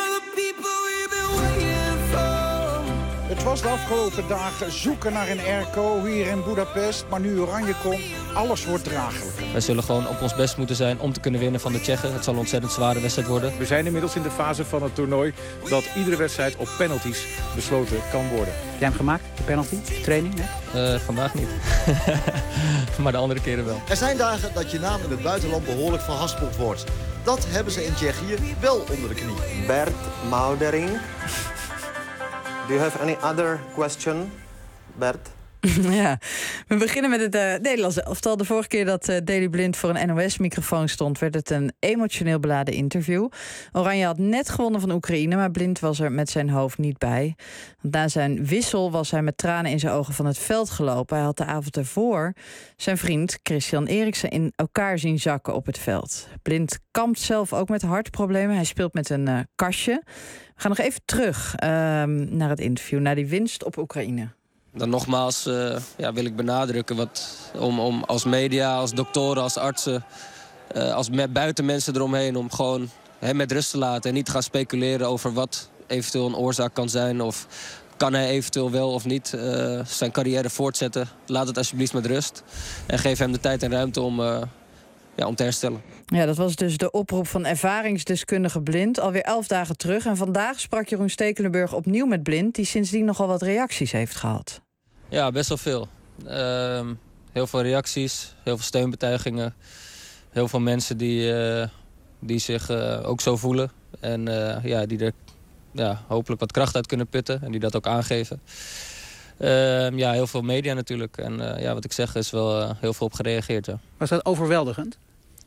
Het was de afgelopen dagen zoeken naar een airco hier in Budapest. Maar nu Oranje komt, alles wordt draaglijk. Wij zullen gewoon op ons best moeten zijn om te kunnen winnen van de Tsjechen. Het zal een ontzettend zware wedstrijd worden. We zijn inmiddels in de fase van het toernooi dat iedere wedstrijd op penalties besloten kan worden. Heb jij hem gemaakt, de penalty? Training? Uh, vandaag niet. Maar de andere keren wel. Er zijn dagen dat je naam in het buitenland behoorlijk verhaspeld wordt. Dat hebben ze in Tsjechië wel onder de knie. Bert Maudering. Do you have any other question, Bert? Ja, we beginnen met het uh, Nederlands elftal. De vorige keer dat uh, Daley Blind voor een N O S-microfoon stond, werd het een emotioneel beladen interview. Oranje had net gewonnen van Oekraïne, maar Blind was er met zijn hoofd niet bij. Want na zijn wissel was hij met tranen in zijn ogen van het veld gelopen. Hij had de avond ervoor zijn vriend Christian Eriksen in elkaar zien zakken op het veld. Blind kampt zelf ook met hartproblemen. Hij speelt met een uh, kastje. We gaan nog even terug uh, naar het interview, naar die winst op Oekraïne. Dan nogmaals uh, ja, wil ik benadrukken wat, om, om als media, als doktoren, als artsen, uh, als me, buitenmensen eromheen, om gewoon hem met rust te laten en niet te gaan speculeren over wat eventueel een oorzaak kan zijn of kan hij eventueel wel of niet uh, zijn carrière voortzetten. Laat het alsjeblieft met rust en geef hem de tijd en ruimte om, uh, ja, om te herstellen. Ja, dat was dus de oproep van ervaringsdeskundige Blind, alweer elf dagen terug. En vandaag sprak Jeroen Stekelenburg opnieuw met Blind, die sindsdien nogal wat reacties heeft gehad. Ja, best wel veel. Uh, heel veel reacties, heel veel steunbetuigingen. Heel veel mensen die, uh, die zich uh, ook zo voelen. En uh, ja, die er ja, hopelijk wat kracht uit kunnen putten en die dat ook aangeven. Uh, ja, heel veel media natuurlijk. En uh, ja, wat ik zeg is wel uh, heel veel op gereageerd. Ja. Was dat overweldigend?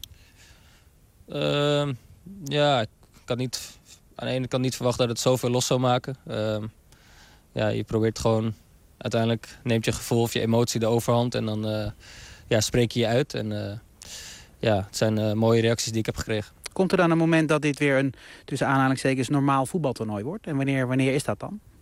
Uh, ja, ik had niet, aan de ene kant niet verwacht dat het zoveel los zou maken. Uh, ja, je probeert gewoon... Uiteindelijk neemt je gevoel of je emotie de overhand en dan uh, ja, spreek je je uit. En uh, ja, het zijn uh, mooie reacties die ik heb gekregen. Komt er dan een moment dat dit weer een, tussen aanhalingstekens, normaal voetbaltoernooi wordt? En wanneer, wanneer is dat dan?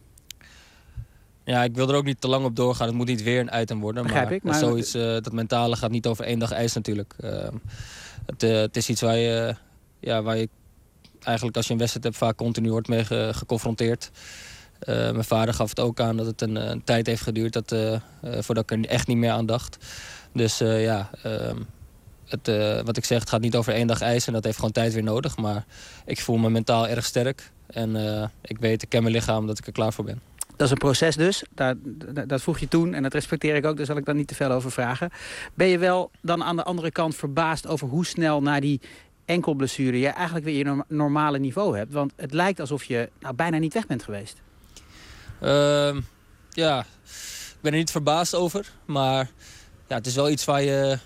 Ja, ik wil er ook niet te lang op doorgaan. Het moet niet weer een item worden. Begrijp maar ik, maar zoiets, uh, dat mentale gaat niet over één dag ijs natuurlijk. Uh, het, uh, het is iets waar je, ja, waar je eigenlijk als je een wedstrijd hebt vaak continu wordt mee ge geconfronteerd. Uh, mijn vader gaf het ook aan dat het een, een tijd heeft geduurd dat, uh, uh, voordat ik er echt niet meer aan dacht. Dus uh, ja, uh, het, uh, wat ik zeg, het gaat niet over één dag ijs en dat heeft gewoon tijd weer nodig. Maar ik voel me mentaal erg sterk en uh, ik weet, ik ken mijn lichaam dat ik er klaar voor ben. Dat is een proces dus, dat, dat vroeg je toen en dat respecteer ik ook, daar zal ik dan niet te veel over vragen. Ben je wel dan aan de andere kant verbaasd over hoe snel na die enkelblessure je eigenlijk weer je normale niveau hebt? Want het lijkt alsof je nou, bijna niet weg bent geweest. Uh, ja, ik ben er niet verbaasd over. Maar ja, het is wel iets waar je,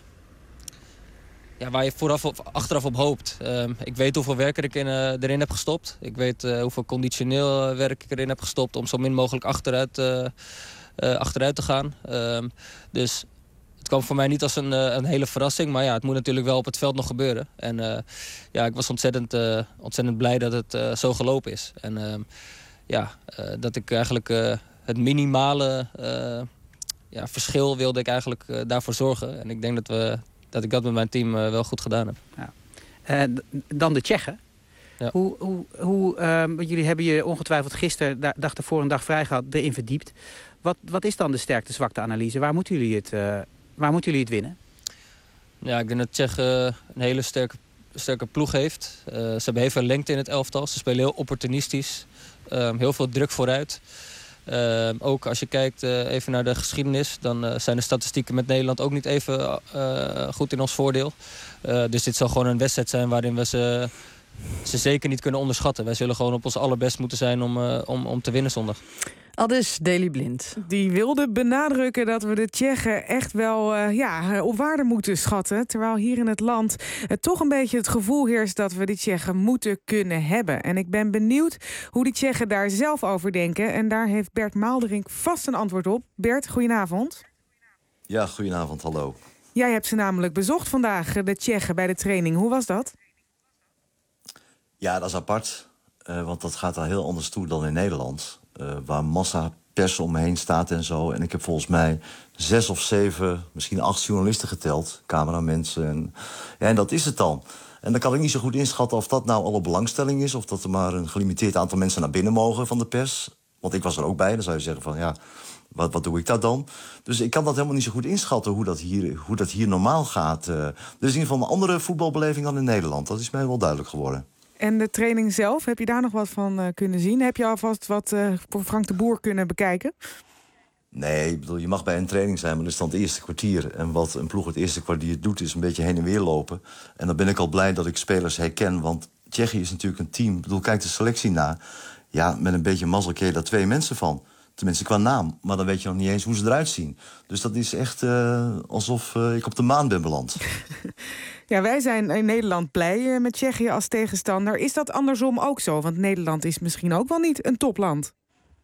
ja, waar je vooraf of achteraf op hoopt. Uh, ik weet hoeveel werk ik in, uh, erin heb gestopt. Ik weet uh, hoeveel conditioneel werk ik erin heb gestopt om zo min mogelijk achteruit, uh, uh, achteruit te gaan. Uh, dus het kwam voor mij niet als een, uh, een hele verrassing. Maar ja, het moet natuurlijk wel op het veld nog gebeuren. En uh, ja, ik was ontzettend, uh, ontzettend blij dat het uh, zo gelopen is. En uh, ja, uh, dat ik eigenlijk uh, het minimale uh, ja, verschil wilde ik eigenlijk uh, daarvoor zorgen. En ik denk dat, we, dat ik dat met mijn team uh, wel goed gedaan heb. Ja. Uh, dan de Tsjechen. Ja. Hoe, hoe, hoe, uh, jullie hebben je ongetwijfeld gisteren, dag ervoor een dag vrij gehad, erin verdiept. Wat, wat is dan de sterkte-zwakte-analyse? Waar moeten jullie het, uh, waar moeten jullie het winnen? Ja, ik denk dat Tsjechen een hele sterke sterke ploeg heeft. Uh, ze hebben heel veel lengte in het elftal. Ze spelen heel opportunistisch. Um, heel veel druk vooruit. Uh, ook als je kijkt uh, even naar de geschiedenis... dan uh, zijn de statistieken met Nederland ook niet even uh, goed in ons voordeel. Uh, dus dit zal gewoon een wedstrijd zijn waarin we ze, ze zeker niet kunnen onderschatten. Wij zullen gewoon op ons allerbest moeten zijn om, uh, om, om te winnen zondag. Aldus Daley Blind. Die wilde benadrukken dat we de Tsjechen echt wel uh, ja, op waarde moeten schatten. Terwijl hier in het land uh, toch een beetje het gevoel heerst dat we die Tsjechen moeten kunnen hebben. En ik ben benieuwd hoe die Tsjechen daar zelf over denken. En daar heeft Bert Maalderink vast een antwoord op. Bert, goedenavond. Ja, goedenavond, hallo. Jij hebt ze namelijk bezocht vandaag, de Tsjechen, bij de training. Hoe was dat? Ja, dat is apart. Uh, want dat gaat daar heel anders toe dan in Nederland. Uh, waar massa pers om me heen staat en zo. En ik heb volgens mij zes of zeven, misschien acht journalisten geteld. Cameramensen. En, ja, en dat is het dan. En dan kan ik niet zo goed inschatten of dat nou alle belangstelling is. Of dat er maar een gelimiteerd aantal mensen naar binnen mogen van de pers. Want ik was er ook bij. Dan zou je zeggen van ja, wat, wat doe ik daar dan? Dus ik kan dat helemaal niet zo goed inschatten hoe dat hier, hoe dat hier normaal gaat. Uh, er is in ieder geval een andere voetbalbeleving dan in Nederland. Dat is mij wel duidelijk geworden. En de training zelf, heb je daar nog wat van uh, kunnen zien? Heb je alvast wat uh, voor Frank de Boer kunnen bekijken? Nee, ik bedoel, je mag bij een training zijn, maar dat is dan het eerste kwartier. En wat een ploeg het eerste kwartier doet, is een beetje heen en weer lopen. En dan ben ik al blij dat ik spelers herken. Want Tsjechië is natuurlijk een team. Ik bedoel, kijk de selectie na. Ja, met een beetje mazzel ken je daar twee mensen van. Tenminste qua naam. Maar dan weet je nog niet eens hoe ze eruit zien. Dus dat is echt uh, alsof uh, ik op de maan ben beland. Ja, wij zijn in Nederland blij met Tsjechië als tegenstander. Is dat andersom ook zo? Want Nederland is misschien ook wel niet een topland.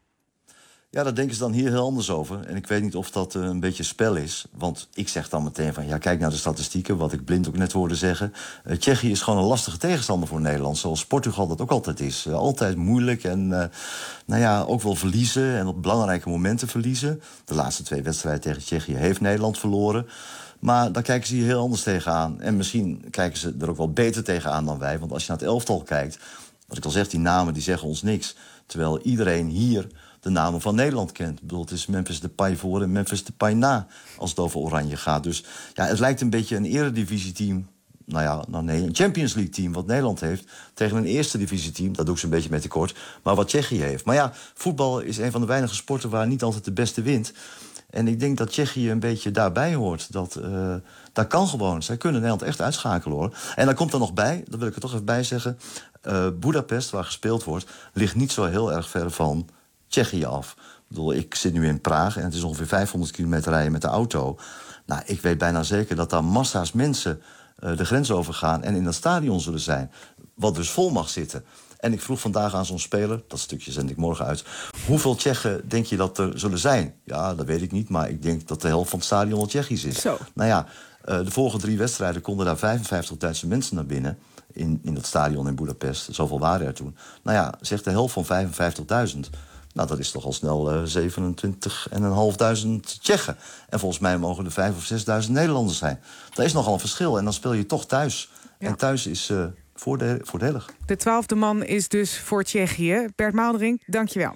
Ja, daar denken ze dan hier heel anders over. En ik weet niet of dat uh, een beetje spel is. Want ik zeg dan meteen van, ja, kijk naar de statistieken. Wat ik Blind ook net hoorde zeggen. Uh, Tsjechië is gewoon een lastige tegenstander voor Nederland. Zoals Portugal dat ook altijd is. Uh, altijd moeilijk en uh, nou ja, ook wel verliezen. En op belangrijke momenten verliezen. De laatste twee wedstrijden tegen Tsjechië heeft Nederland verloren. Maar daar kijken ze hier heel anders tegenaan. En misschien kijken ze er ook wel beter tegenaan dan wij. Want als je naar het elftal kijkt, wat ik al zeg, die namen die zeggen ons niks. Terwijl iedereen hier de namen van Nederland kent. Ik bedoel, het is Memphis Depay voor en Memphis Depay na als het over Oranje gaat. Dus ja, het lijkt een beetje een eredivisieteam. Nou ja, nou nee, een Champions League team wat Nederland heeft tegen een eerste divisieteam. Dat doe ik ze een beetje mee tekort. Maar wat Tsjechië heeft. Maar ja, voetbal is een van de weinige sporten waar niet altijd de beste wint. En ik denk dat Tsjechië een beetje daarbij hoort. Dat, uh, dat kan gewoon. Zij kunnen Nederland echt uitschakelen, hoor. En daar komt er nog bij, dat wil ik er toch even bij zeggen. Uh, Budapest, waar gespeeld wordt, ligt niet zo heel erg ver van Tsjechië af. Ik bedoel, ik zit nu in Praag en het is ongeveer vijfhonderd kilometer rijden met de auto. Nou, ik weet bijna zeker dat daar massa's mensen uh, de grens overgaan en in dat stadion zullen zijn. Wat dus vol mag zitten. En ik vroeg vandaag aan zo'n speler, dat stukje zend ik morgen uit, hoeveel Tsjechen denk je dat er zullen zijn? Ja, dat weet ik niet, maar ik denk dat de helft van het stadion al Tsjechisch is. Zo. Nou ja, uh, de vorige drie wedstrijden konden daar vijfenvijftigduizend mensen naar binnen. In, in dat stadion in Budapest. Zoveel waren er toen. Nou ja, zegt de helft van vijfenvijftigduizend. Nou, dat is toch al snel uh, zevenentwintigduizend Tsjechen. En volgens mij mogen er vijf of zesduizend Nederlanders zijn. Dat is nogal een verschil. En dan speel je toch thuis. Ja. En thuis is uh, voorde- voordelig. De twaalfde man is dus voor Tsjechië. Bert Maalderink, dank je wel.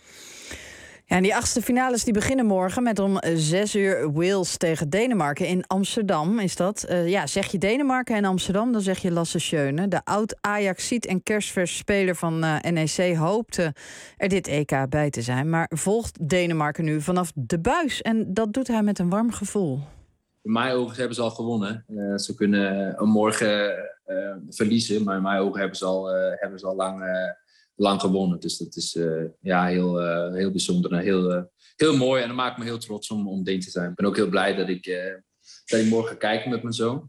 Ja, en die achtste finales die beginnen morgen met om zes uur Wales tegen Denemarken in Amsterdam. Is dat? Uh, ja, zeg je Denemarken en Amsterdam, dan zeg je Lasse Schöne. De oud-Ajaxiet en kerstvers speler van uh, N E C hoopte er dit E K bij te zijn. Maar volgt Denemarken nu vanaf de buis. En dat doet hij met een warm gevoel. In mijn ogen hebben ze al gewonnen. Uh, ze kunnen uh, morgen uh, verliezen, maar in mijn ogen hebben ze al, uh, hebben ze al lang... Uh, lang gewonnen. Dus dat is uh, ja, heel, uh, heel bijzonder en heel, uh, heel mooi. En dat maakt me heel trots om, om Deen te zijn. Ik ben ook heel blij dat ik, uh, dat ik morgen ga kijken met mijn zoon.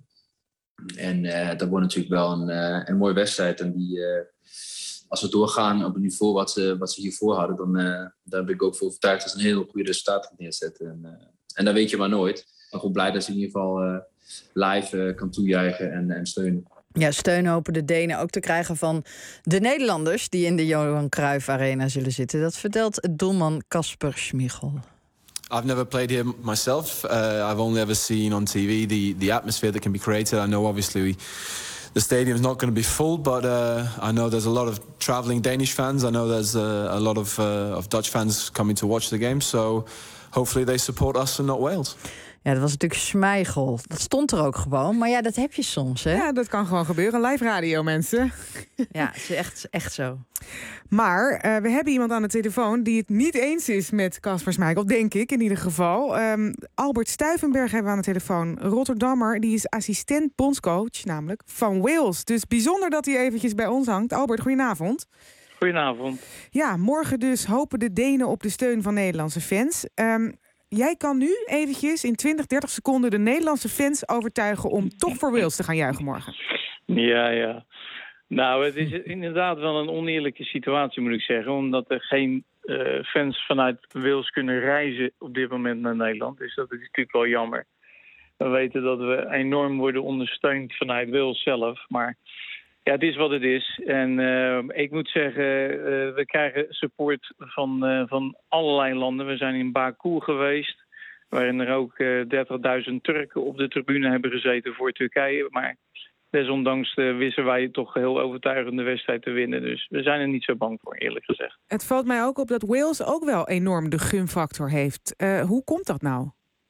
En uh, dat wordt natuurlijk wel een, uh, een mooie wedstrijd. En die, uh, als we doorgaan op het niveau wat ze, wat ze hiervoor hadden, dan uh, daar ben ik ook voor overtuigd dat ze een heel goede resultaat gaan neerzetten. En, uh, en dat weet je maar nooit. Ik ben gewoon blij dat ze in ieder geval uh, live uh, kan toejuichen en, en steunen. Ja, steun hopen de Denen ook te krijgen van de Nederlanders die in de Johan Cruijff Arena zullen zitten. Dat vertelt doelman Kasper Schmeichel. I've never played here myself. Uh, I've only ever seen on T V the, the atmosphere that can be created. I know obviously we, the stadium's not going to be full, but uh, I know there's a lot of traveling Danish fans. I know there's uh, a lot of, uh, of Dutch fans coming to watch the game. So hopefully they support us and not Wales. Ja, dat was natuurlijk Schmeichel. Dat stond er ook gewoon. Maar ja, dat heb je soms, hè? Ja, dat kan gewoon gebeuren. Live radio, mensen. Ja, het is echt, echt zo. Maar uh, we hebben iemand aan de telefoon die het niet eens is met Kasper Schmeichel, denk ik in ieder geval. Um, Albert Stuivenberg hebben we aan de telefoon. Rotterdammer, die is assistent bondscoach, namelijk van Wales. Dus bijzonder dat hij eventjes bij ons hangt. Albert, goedenavond. Goedenavond. Ja, morgen dus hopen de Denen op de steun van Nederlandse fans. Um, jij kan nu eventjes in twintig, dertig seconden de Nederlandse fans overtuigen om toch voor Wales te gaan juichen morgen. Ja, ja. Nou, het is inderdaad wel een oneerlijke situatie, moet ik zeggen. Omdat er geen uh, fans vanuit Wales kunnen reizen op dit moment naar Nederland. Dus dat is natuurlijk wel jammer. We weten dat we enorm worden ondersteund vanuit Wales zelf. Maar ja, het is wat het is. En uh, ik moet zeggen, uh, we krijgen support van, uh, van allerlei landen. We zijn in Baku geweest, waarin er ook uh, dertigduizend Turken op de tribune hebben gezeten voor Turkije. Maar desondanks uh, wisten wij toch heel overtuigende wedstrijd te winnen. Dus we zijn er niet zo bang voor, eerlijk gezegd. Het valt mij ook op dat Wales ook wel enorm de gunfactor heeft. Uh, hoe komt dat nou?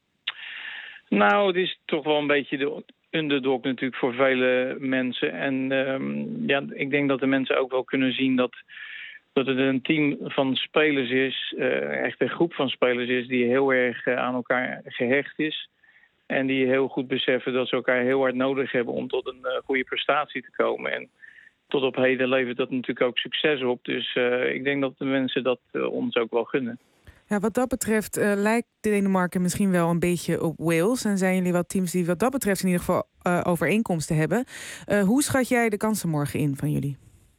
Nou, het is toch wel een beetje de underdog natuurlijk voor vele mensen. En um, ja, ik denk dat de mensen ook wel kunnen zien dat, dat het een team van spelers is. Uh, echt een groep van spelers is die heel erg uh, aan elkaar gehecht is. En die heel goed beseffen dat ze elkaar heel hard nodig hebben om tot een uh, goede prestatie te komen. En tot op heden levert dat natuurlijk ook succes op. Dus uh, ik denk dat de mensen dat uh, ons ook wel gunnen. Ja, wat dat betreft uh, lijkt Denemarken misschien wel een beetje op Wales. En zijn jullie wel teams die wat dat betreft in ieder geval uh, overeenkomsten hebben. Uh, hoe schat jij de kansen morgen in van jullie?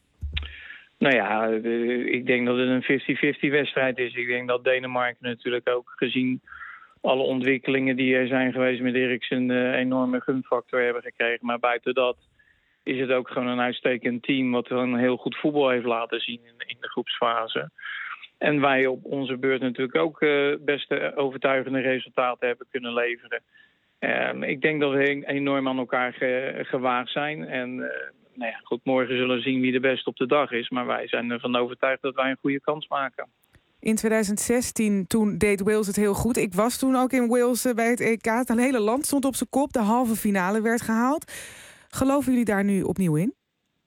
Nou ja, de, ik denk dat het een vijftig vijftig wedstrijd is. Ik denk dat Denemarken natuurlijk ook gezien alle ontwikkelingen die er zijn geweest met Eriksen een enorme gunfactor hebben gekregen. Maar buiten dat is het ook gewoon een uitstekend team wat een heel goed voetbal heeft laten zien in, in de groepsfase. En wij op onze beurt natuurlijk ook uh, best overtuigende resultaten hebben kunnen leveren. Um, ik denk dat we enorm aan elkaar ge, gewaagd zijn. En uh, nou ja, goed, morgen zullen we zien wie de beste op de dag is. Maar wij zijn ervan overtuigd dat wij een goede kans maken. In twintig zestien, toen deed Wales het heel goed. Ik was toen ook in Wales bij het E K. Het hele land stond op zijn kop. De halve finale werd gehaald. Geloven jullie daar nu opnieuw in?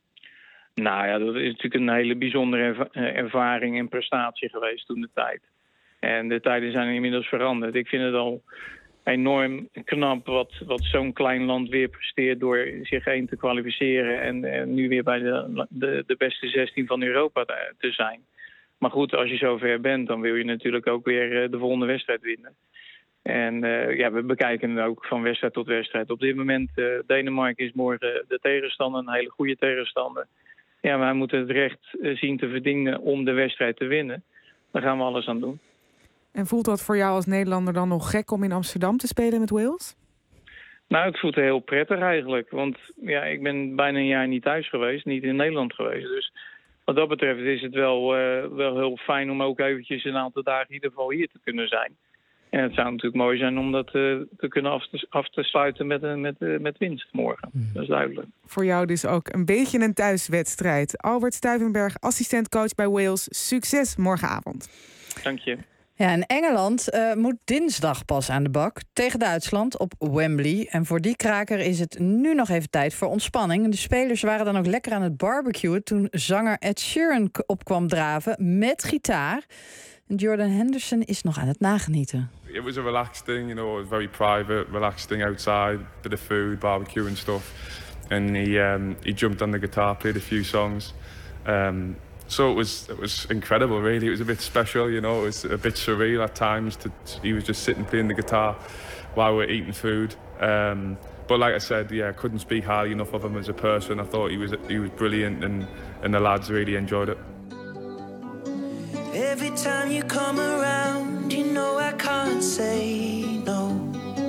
Nou ja, dat is natuurlijk een hele bijzondere ervaring en prestatie geweest toen de tijd. En de tijden zijn inmiddels veranderd. Ik vind het al enorm knap wat, wat zo'n klein land weer presteert door zich heen te kwalificeren en, en nu weer bij de, de, de beste zestien van Europa te, te zijn. Maar goed, als je zover bent, dan wil je natuurlijk ook weer de volgende wedstrijd winnen. En uh, ja, we bekijken het ook van wedstrijd tot wedstrijd. Op dit moment, uh, Denemarken is morgen de tegenstander, een hele goede tegenstander. Ja, wij moeten het recht uh, zien te verdienen om de wedstrijd te winnen. Daar gaan we alles aan doen. En voelt dat voor jou als Nederlander dan nog gek om in Amsterdam te spelen met Wales? Nou, het voelt heel prettig eigenlijk. Want ja, ik ben bijna een jaar niet thuis geweest, niet in Nederland geweest. Dus wat dat betreft is het wel, uh, wel heel fijn om ook eventjes een aantal dagen in ieder geval hier te kunnen zijn. En het zou natuurlijk mooi zijn om dat uh, te kunnen af te, af te sluiten met, uh, met, uh, met winst morgen. Mm. Dat is duidelijk. Voor jou dus ook een beetje een thuiswedstrijd. Albert Stuivenberg, assistentcoach bij Wales. Succes morgenavond. Dank je. Ja, en Engeland uh, moet dinsdag pas aan de bak tegen Duitsland op Wembley. En voor die kraker is het nu nog even tijd voor ontspanning. De spelers waren dan ook lekker aan het barbecuen toen zanger Ed Sheeran opkwam draven met gitaar. En Jordan Henderson is nog aan het nagenieten. It was a relaxed thing, you know, it was very private, relaxed thing outside, bit of food, barbecue and stuff. And he um, he jumped on the guitar, played a few songs. Um, so it was it was incredible, really. It was a bit special, you know. It was a bit surreal at times. To, he was just sitting playing the guitar while we were eating food. Um, but like I said, yeah, I couldn't speak highly enough of him as a person. I thought he was he was brilliant, and and the lads really enjoyed it. Every time you come around, you know I can't say no.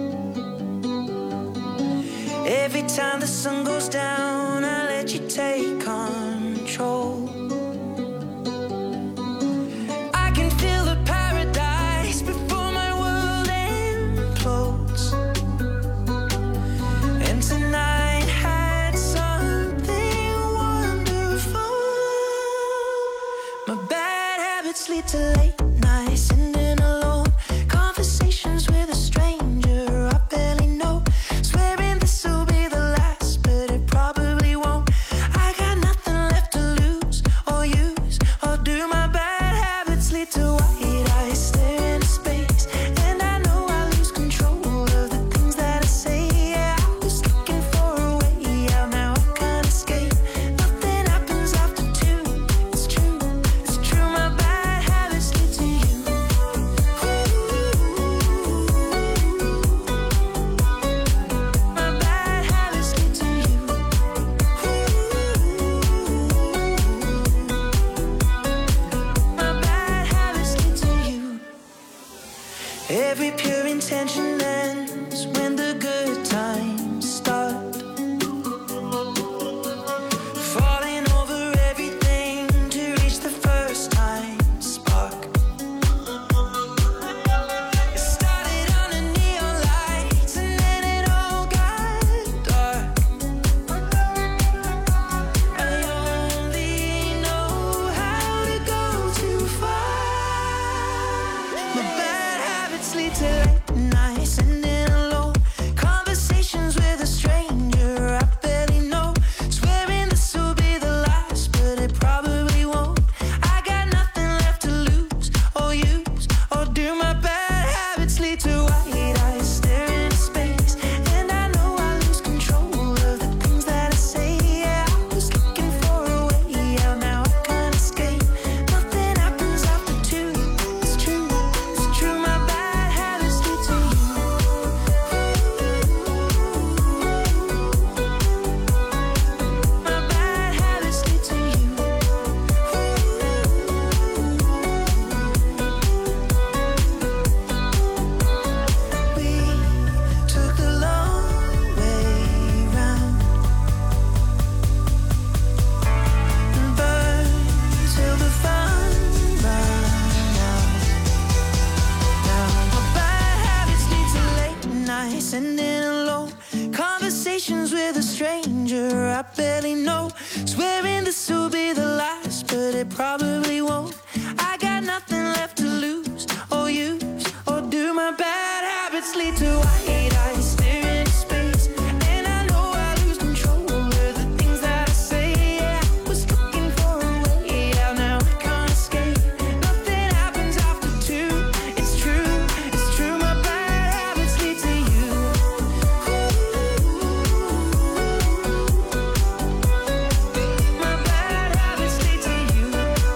Every time the sun goes down, I let you take control. I can feel the paradise before my world implodes. And tonight had something wonderful. My bad habits lead to late nights, sitting alone, conversations with a stranger. sure, I barely know. Swearing this will be the last, but it probably won't. I got nothing left to lose or use, or do my bad habits lead to white eyes staring into space? And I know I lose control of the things that I say. Yeah, I was looking for a way out, now I can't escape. Nothing happens after two. It's true, it's true. My bad habits lead to you. My bad habits lead to you.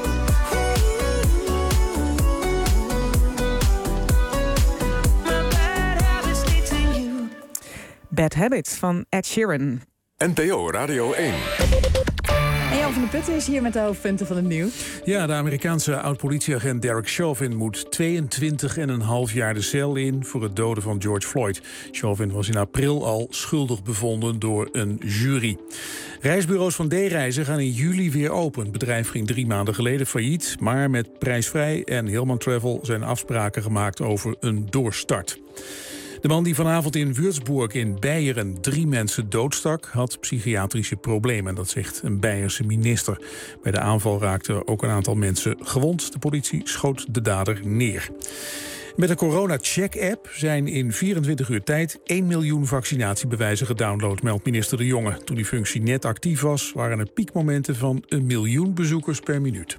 My bad habits lead to you. Bad Habits van Ed Sheeran. N P O Radio één. En Jan van der Putten is hier met de hoofdpunten van het nieuws. Ja, de Amerikaanse oud-politieagent Derek Chauvin moet tweeëntwintig en een half jaar de cel in voor het doden van George Floyd. Chauvin was in april al schuldig bevonden door een jury. Reisbureaus van D-Reizen gaan in juli weer open. Het bedrijf ging drie maanden geleden failliet, maar met Prijsvrij en Hillman Travel zijn afspraken gemaakt over een doorstart. De man die vanavond in Würzburg in Beieren drie mensen doodstak, had psychiatrische problemen. Dat zegt een Beierse minister. Bij de aanval raakten ook een aantal mensen gewond. De politie schoot de dader neer. Met de corona-check-app zijn in vierentwintig uur tijd één miljoen vaccinatiebewijzen gedownload, meldt minister De Jonge. Toen die functie net actief was, waren er piekmomenten van een miljoen bezoekers per minuut.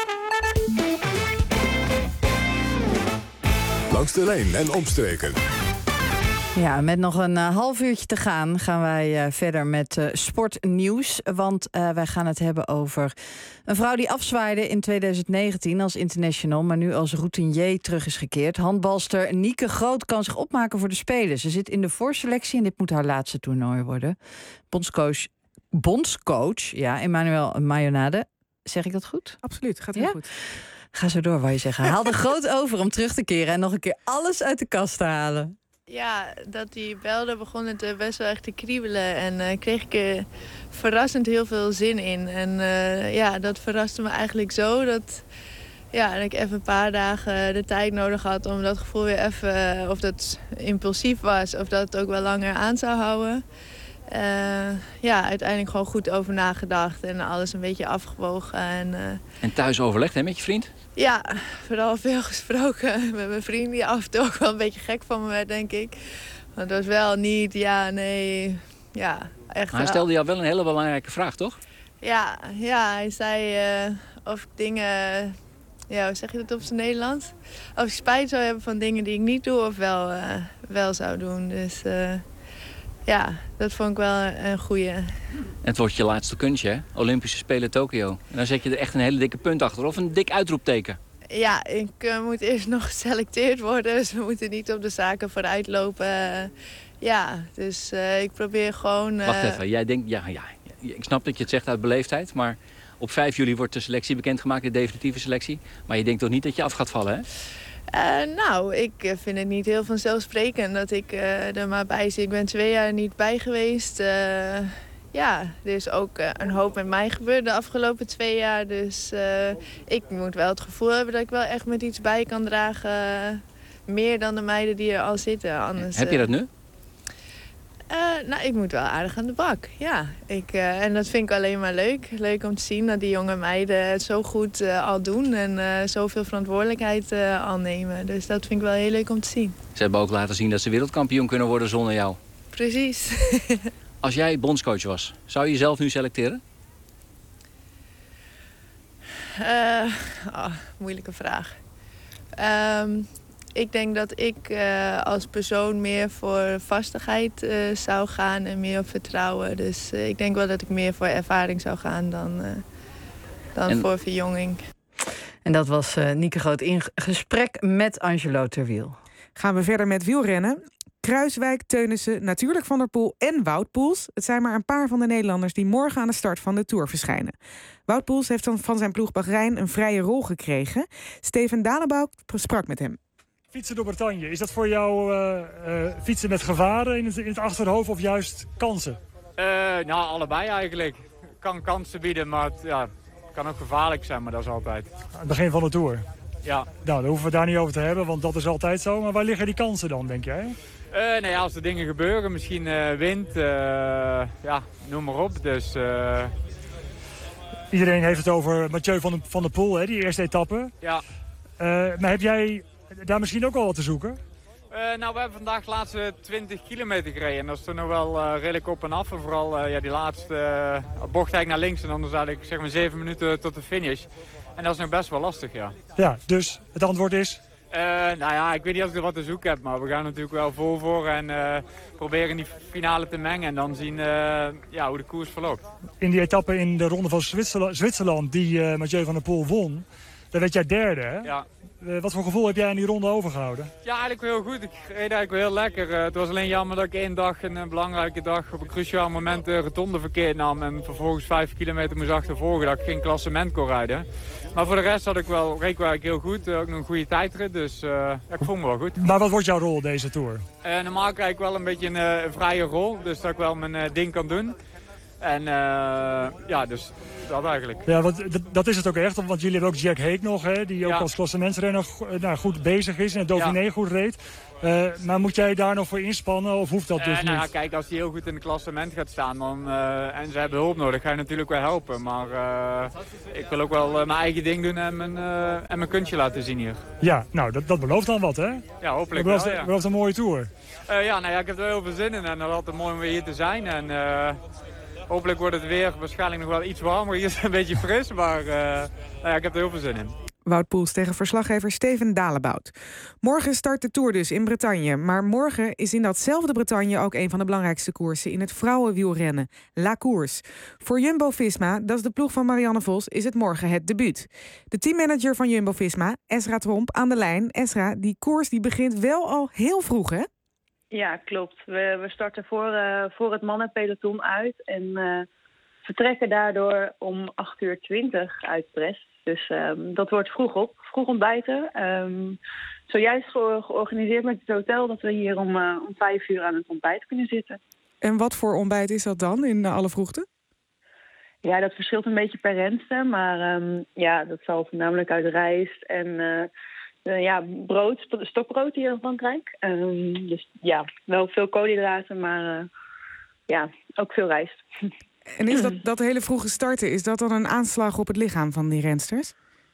Langs de lijn en omstreken. Ja, met nog een uh, half uurtje te gaan gaan wij uh, verder met uh, sportnieuws. Want uh, wij gaan het hebben over een vrouw die afzwaaide in twintig negentien als international, maar nu als routinier terug is gekeerd. Handbalster Nieke Groot kan zich opmaken voor de Spelen. Ze zit in de voorselectie en dit moet haar laatste toernooi worden. Bondscoach, bondscoach ja, Emmanuel Mayonade. Zeg ik dat goed? Absoluut, gaat heel ja? goed. Ga zo door, wou je zeggen. Haal er Groot over om terug te keren en nog een keer alles uit de kast te halen. Ja, dat hij belde begon het uh, best wel echt te kriebelen. En uh, kreeg ik er verrassend heel veel zin in. En uh, ja, dat verraste me eigenlijk zo dat, ja, dat ik even een paar dagen de tijd nodig had om dat gevoel weer even, uh, of dat impulsief was, of dat het ook wel langer aan zou houden. Uh, ja, uiteindelijk gewoon goed over nagedacht en alles een beetje afgewogen. En, uh, en thuis overlegd hè, met je vriend? Ja, vooral veel gesproken met mijn vriend, die af en toe ook wel een beetje gek van me werd, denk ik. Want het was wel niet, ja, nee, ja, echt. Maar hij stelde jou wel een hele belangrijke vraag, toch? Ja, ja hij zei uh, of ik dingen, ja, hoe zeg je dat op zijn Nederlands? Of ik spijt zou hebben van dingen die ik niet doe of wel, uh, wel zou doen. Dus uh, ja, dat vond ik wel een goeie. Het wordt je laatste kunstje, hè? Olympische Spelen Tokio. En dan zet je er echt een hele dikke punt achter. Of een dik uitroepteken. Ja, ik uh, moet eerst nog geselecteerd worden. Dus we moeten niet op de zaken vooruit lopen. Uh, ja, dus uh, ik probeer gewoon... Uh... Wacht even, jij denkt... Ja, ja, ik snap dat je het zegt uit beleefdheid. Maar op vijf juli wordt de selectie bekendgemaakt, de definitieve selectie. Maar je denkt toch niet dat je af gaat vallen, hè? Uh, nou, ik vind het niet heel vanzelfsprekend dat ik uh, er maar bij zit. Ik ben twee jaar niet bij geweest. Uh, ja, er is ook uh, een hoop met mij gebeurd de afgelopen twee jaar. Dus uh, ik moet wel het gevoel hebben dat ik wel echt met iets bij kan dragen. Uh, meer dan de meiden die er al zitten. Anders, Heb je dat nu? Uh, nou, ik moet wel aardig aan de bak, ja. Ik, uh, en dat vind ik alleen maar leuk. Leuk om te zien dat die jonge meiden het zo goed uh, al doen en uh, zoveel verantwoordelijkheid uh, al nemen. Dus dat vind ik wel heel leuk om te zien. Ze hebben ook laten zien dat ze wereldkampioen kunnen worden zonder jou. Precies. Als jij bondscoach was, zou je jezelf nu selecteren? Uh, oh, moeilijke vraag. Um, Ik denk dat ik uh, als persoon meer voor vastigheid uh, zou gaan en meer op vertrouwen. Dus uh, ik denk wel dat ik meer voor ervaring zou gaan dan, uh, dan en... voor verjonging. En dat was uh, Nieke Groot in gesprek met Angelo Terwiel. Gaan we verder met wielrennen. Kruiswijk, Teunissen, natuurlijk Van der Poel en Wout Poels. Het zijn maar een paar van de Nederlanders die morgen aan de start van de Tour verschijnen. Wout Poels heeft dan van zijn ploeg Bahrein een vrije rol gekregen. Steven Dalebout sprak met hem. Fietsen door Bretagne, is dat voor jou uh, uh, fietsen met gevaren in het, in het achterhoofd of juist kansen? Uh, nou, allebei eigenlijk. Het kan kansen bieden, maar het ja, kan ook gevaarlijk zijn, maar dat is altijd. Aan het begin van de Tour? Ja. Nou, daar hoeven we het daar niet over te hebben, want dat is altijd zo. Maar waar liggen die kansen dan, denk jij? Uh, nou ja, als er dingen gebeuren, misschien uh, wind, uh, ja, noem maar op. Dus, uh... Iedereen heeft het over Mathieu van, de, van der Poel, hè, die eerste etappe. Ja. Uh, maar heb jij daar misschien ook al wat te zoeken? Uh, nou, we hebben vandaag de laatste twintig kilometer gereden. En dat is er nog wel uh, redelijk op en af. En vooral uh, ja, die laatste uh, bocht eigenlijk naar links. En dan zat ik zeg maar zeven minuten tot de finish. En dat is nog best wel lastig, ja. Ja, dus het antwoord is? Uh, nou ja, ik weet niet of ik er wat te zoeken heb. Maar we gaan natuurlijk wel vol voor. En uh, proberen die finale te mengen. En dan zien uh, ja, hoe de koers verloopt. In die etappe in de Ronde van Zwitserland, Zwitserland die uh, Mathieu van der Poel won. Daar werd jij derde, hè? Ja. Uh, wat voor gevoel heb jij in die ronde overgehouden? Ja, eigenlijk wel heel goed. Ik reed eigenlijk wel heel lekker. Uh, het was alleen jammer dat ik één dag, een, een belangrijke dag, op een cruciaal moment de rotonde verkeerd nam. En vervolgens vijf kilometer moest achtervolgen, dat ik geen klassement kon rijden. Maar voor de rest had ik wel, reed ik wel heel goed. Uh, ook nog een goede tijdrit, dus uh, ja, ik voel me wel goed. Maar wat wordt jouw rol deze Tour? Uh, normaal krijg ik wel een beetje een, uh, een vrije rol, dus dat ik wel mijn uh, ding kan doen. En uh, ja, dus dat eigenlijk. Ja, want dat is het ook echt. Want jullie hebben ook Jack Haig nog, hè, die ook ja. als klassementsrenner nou, goed bezig is en het Dauphiné ja. goed reed. Uh, maar moet jij daar nog voor inspannen of hoeft dat dus uh, nou niet? Ja, kijk, als hij heel goed in het klassement gaat staan dan, uh, en ze hebben hulp nodig, ga je natuurlijk wel helpen. Maar uh, ik wil ook wel uh, mijn eigen ding doen en mijn, uh, en mijn kunstje laten zien hier. Ja, nou, dat, dat belooft dan wat, hè? Ja, hopelijk dat belooft, wel, ja. belooft een mooie Tour. Uh, ja, nou ja, ik heb er heel veel zin in en het is altijd mooi om weer hier te zijn. En, uh, hopelijk wordt het weer waarschijnlijk nog wel iets warmer. Hier is het een beetje fris, maar uh, nou ja, ik heb er heel veel zin in. Wout Poels tegen verslaggever Steven Dalebout. Morgen start de Tour dus in Bretagne. Maar morgen is in datzelfde Bretagne ook een van de belangrijkste koersen in het vrouwenwielrennen. La Course. Voor Jumbo-Visma, dat is de ploeg van Marianne Vos, is het morgen het debuut. De teammanager van Jumbo-Visma, Esra Tromp, aan de lijn. Esra, die koers die begint wel al heel vroeg, hè? Ja, klopt. We, we starten voor, uh, voor het mannenpeloton uit en uh, vertrekken daardoor om acht uur twintig uit Brest. Dus um, dat wordt vroeg op, vroeg ontbijten. Um, zojuist ge- georganiseerd met het hotel dat we hier om, uh, om vijf uur aan het ontbijt kunnen zitten. En wat voor ontbijt is dat dan in uh, alle vroegte? Ja, dat verschilt een beetje per renster, maar um, ja, dat zal voornamelijk uit rijst en uh, uh, ja, brood, stokbrood hier in Frankrijk. Um, dus ja, wel veel koolhydraten, maar uh, ja, ook veel rijst. En is dat, dat hele vroege starten, is dat dan een aanslag op het lichaam van die rensters?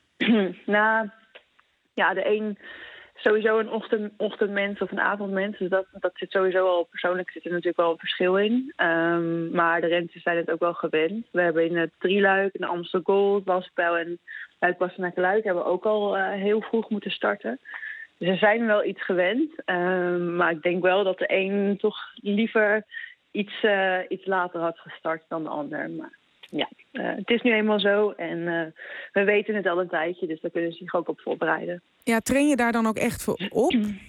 Nou, ja, de een sowieso een ochtend, ochtendmens of een avondmens. Dus dat, dat zit sowieso al, persoonlijk zit er natuurlijk wel een verschil in. Um, maar de rensters zijn het ook wel gewend. We hebben in het Drieluik, in de Amstel Gold, Waspijl en Luik-Bastenaken-Luik hebben we ook al uh, heel vroeg moeten starten. Dus er zijn wel iets gewend. Um, maar ik denk wel dat de een toch liever iets, uh, iets later had gestart dan de ander. Maar ja, uh, het is nu eenmaal zo en uh, we weten het al een tijdje, dus daar kunnen ze zich ook op voorbereiden. Ja, train je daar dan ook echt voor op?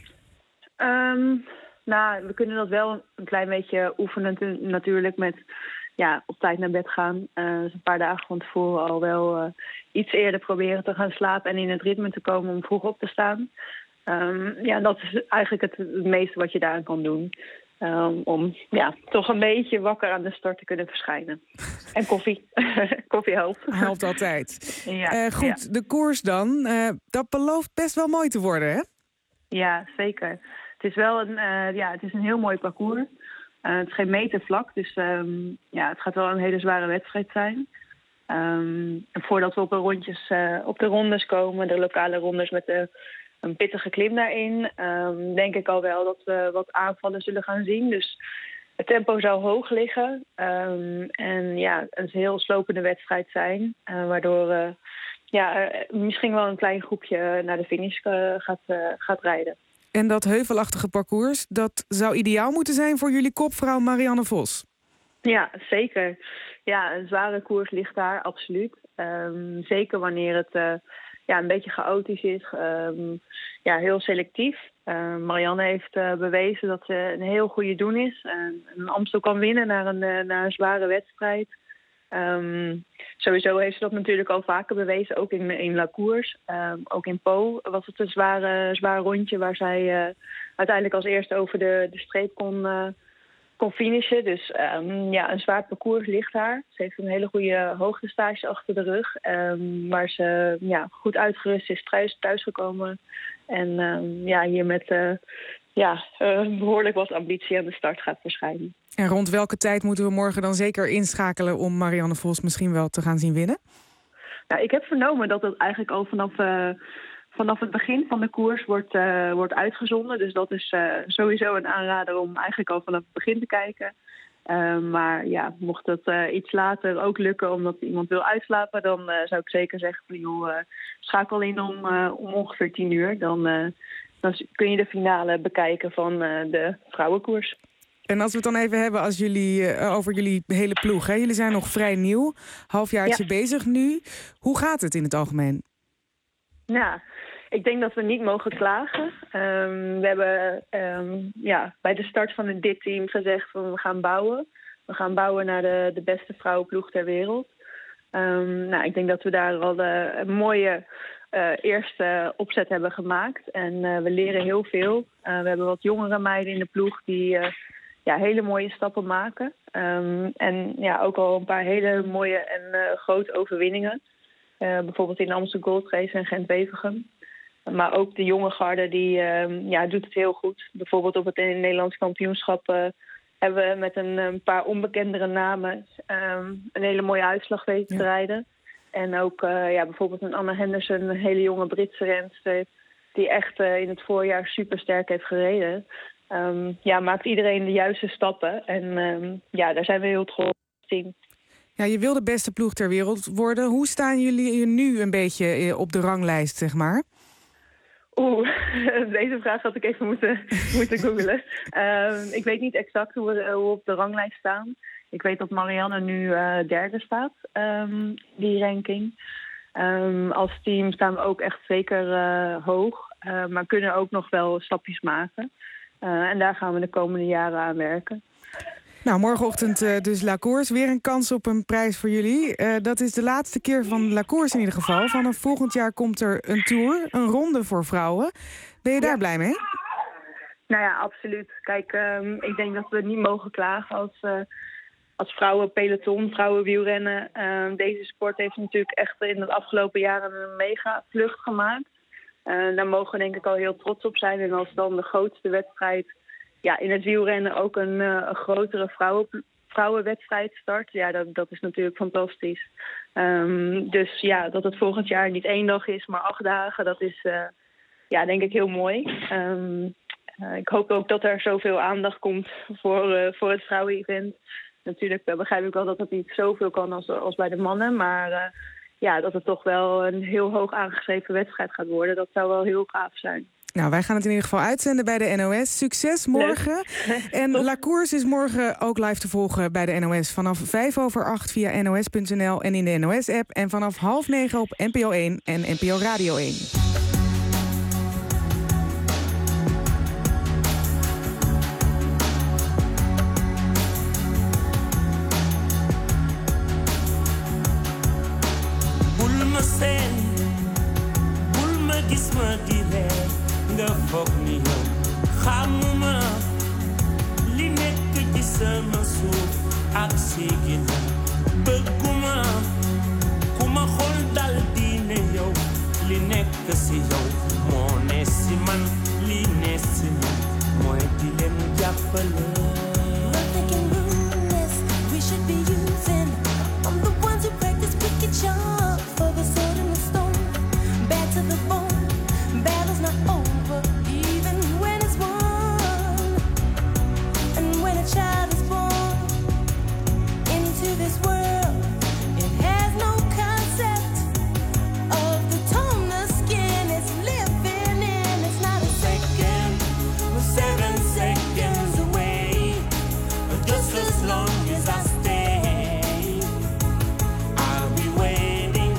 Um, nou, we kunnen dat wel een klein beetje oefenen natuurlijk met ja, op tijd naar bed gaan. Uh, dus een paar dagen van tevoren al wel uh, iets eerder proberen te gaan slapen en in het ritme te komen om vroeg op te staan. Um, ja, dat is eigenlijk het, het meeste wat je daaraan kan doen. Um, om ja, toch een beetje wakker aan de start te kunnen verschijnen. En koffie. Koffie helpt. Helpt altijd. Ja, uh, goed, ja. de koers dan. Uh, dat belooft best wel mooi te worden, hè? Ja, zeker. Het is wel een, uh, ja, het is een heel mooi parcours. Uh, het is geen metervlak, dus um, ja, het gaat wel een hele zware wedstrijd zijn. Um, en voordat we op de rondjes, uh, op de rondes komen, de lokale rondes met de een pittige klim daarin, um, denk ik al wel dat we wat aanvallen zullen gaan zien. Dus het tempo zou hoog liggen. Um, en ja, een heel slopende wedstrijd zijn. Uh, waardoor uh, ja, uh, misschien wel een klein groepje naar de finish uh, gaat, uh, gaat rijden. En dat heuvelachtige parcours, dat zou ideaal moeten zijn voor jullie kopvrouw Marianne Vos. Ja, zeker. Ja, een zware koers ligt daar, absoluut. Um, zeker wanneer het uh, ja, een beetje chaotisch is. Um, ja, heel selectief. Uh, Marianne heeft uh, bewezen dat ze een heel goede doen is. Uh, een Amstel kan winnen naar een, uh, naar een zware wedstrijd. Um, sowieso heeft ze dat natuurlijk al vaker bewezen, ook in, in La Course. Um, ook in Po was het een zware, zwaar rondje waar zij uh, uiteindelijk als eerste over de, de streep kon, uh, kon finishen. Dus um, ja, een zwaar parcours ligt daar. Ze heeft een hele goede hoogtestage achter de rug. Um, waar ze ja, goed uitgerust is thuis, thuisgekomen. En um, ja, hier met uh, ja, uh, behoorlijk wat ambitie aan de start gaat verschijnen. En rond welke tijd moeten we morgen dan zeker inschakelen om Marianne Vos misschien wel te gaan zien winnen? Nou, ik heb vernomen dat het eigenlijk al vanaf, uh, vanaf het begin van de koers wordt, uh, wordt uitgezonden. Dus dat is uh, sowieso een aanrader om eigenlijk al vanaf het begin te kijken. Uh, maar ja, mocht het uh, iets later ook lukken omdat iemand wil uitslapen, dan uh, zou ik zeker zeggen van joh, uh, schakel in om, uh, om ongeveer tien uur. Dan, uh, dan kun je de finale bekijken van uh, de vrouwenkoers. En als we het dan even hebben als jullie, uh, over jullie hele ploeg. Hè? Jullie zijn nog vrij nieuw, halfjaartje ja. bezig nu. Hoe gaat het in het algemeen? Ja, ik denk dat we niet mogen klagen. Um, we hebben um, ja, bij de start van dit team gezegd van we gaan bouwen. We gaan bouwen naar de, de beste vrouwenploeg ter wereld. Um, nou, ik denk dat we daar al de, een mooie uh, eerste opzet hebben gemaakt. En uh, we leren heel veel. Uh, we hebben wat jongere meiden in de ploeg die uh, ja, hele mooie stappen maken. Um, en ja, ook al een paar hele mooie en uh, grote overwinningen. Uh, bijvoorbeeld in de Amsterdam Gold Race en Gent-Wevelgem. Maar ook de jonge garde die, uh, ja, doet het heel goed. Bijvoorbeeld op het Nederlands kampioenschap uh, hebben we met een, een paar onbekendere namen um, een hele mooie uitslag weten te rijden. En ook uh, ja, bijvoorbeeld een Anna Henderson, een hele jonge Britse renster die echt uh, in het voorjaar supersterk heeft gereden. Um, ja, maakt iedereen de juiste stappen. En um, ja, daar zijn we heel trots op het team. Ja, je wil de beste ploeg ter wereld worden. Hoe staan jullie nu een beetje op de ranglijst, zeg maar? Oeh, deze vraag had ik even moeten, moeten googlen. Uh, ik weet niet exact hoe we, hoe we op de ranglijst staan. Ik weet dat Marianne nu uh, derde staat, um, die ranking. Um, als team staan we ook echt zeker uh, hoog. Uh, maar kunnen ook nog wel stapjes maken. Uh, en daar gaan we de komende jaren aan werken. Nou, morgenochtend uh, dus La Course. Weer een kans op een prijs voor jullie. Uh, dat is de laatste keer van La Course in ieder geval. Vanaf volgend jaar komt er een tour, een ronde voor vrouwen. Ben je daar ja. blij mee? Nou ja, absoluut. Kijk, um, ik denk dat we niet mogen klagen als, uh, als vrouwenpeloton, vrouwenwielrennen. Uh, deze sport heeft natuurlijk echt in de afgelopen jaren een mega vlucht gemaakt. Uh, daar mogen we denk ik al heel trots op zijn. En als dan de grootste wedstrijd ja, in het wielrennen ook een, uh, een grotere vrouwen, vrouwenwedstrijd start. Ja, dat, dat is natuurlijk fantastisch. Um, dus ja, dat het volgend jaar niet één dag is, maar acht dagen, dat is uh, ja, denk ik heel mooi. Um, uh, ik hoop ook dat er zoveel aandacht komt voor, uh, voor het vrouwen-event. Natuurlijk uh, begrijp ik wel dat het niet zoveel kan als, als bij de mannen, maar uh, ja, dat het toch wel een heel hoog aangeschreven wedstrijd gaat worden. Dat zou wel heel gaaf zijn. Nou, wij gaan het in ieder geval uitzenden bij de N O S. Succes morgen. En La Course is morgen ook live te volgen bij de N O S. Vanaf vijf over acht via N O S punt N L en in de N O S-app. En vanaf half negen op N P O één en N P O Radio één. nga foog ni yow xamuma li nekk ci sama suuf ak si ginnaaw bëgguma ku ma xool dal di ne yow li nekk si yow moo ne si man li ne si man mooy di leen jàppale. We should be using I'm the ones who practice wicked sharp for the sword and the stone bad to the bone. Battle's not over, even when it's won. And when a child is born into this world, it has no concept of the tone the skin is living in. It's not a second, we're seven seconds away. Just as long as I stay, I'll be waiting.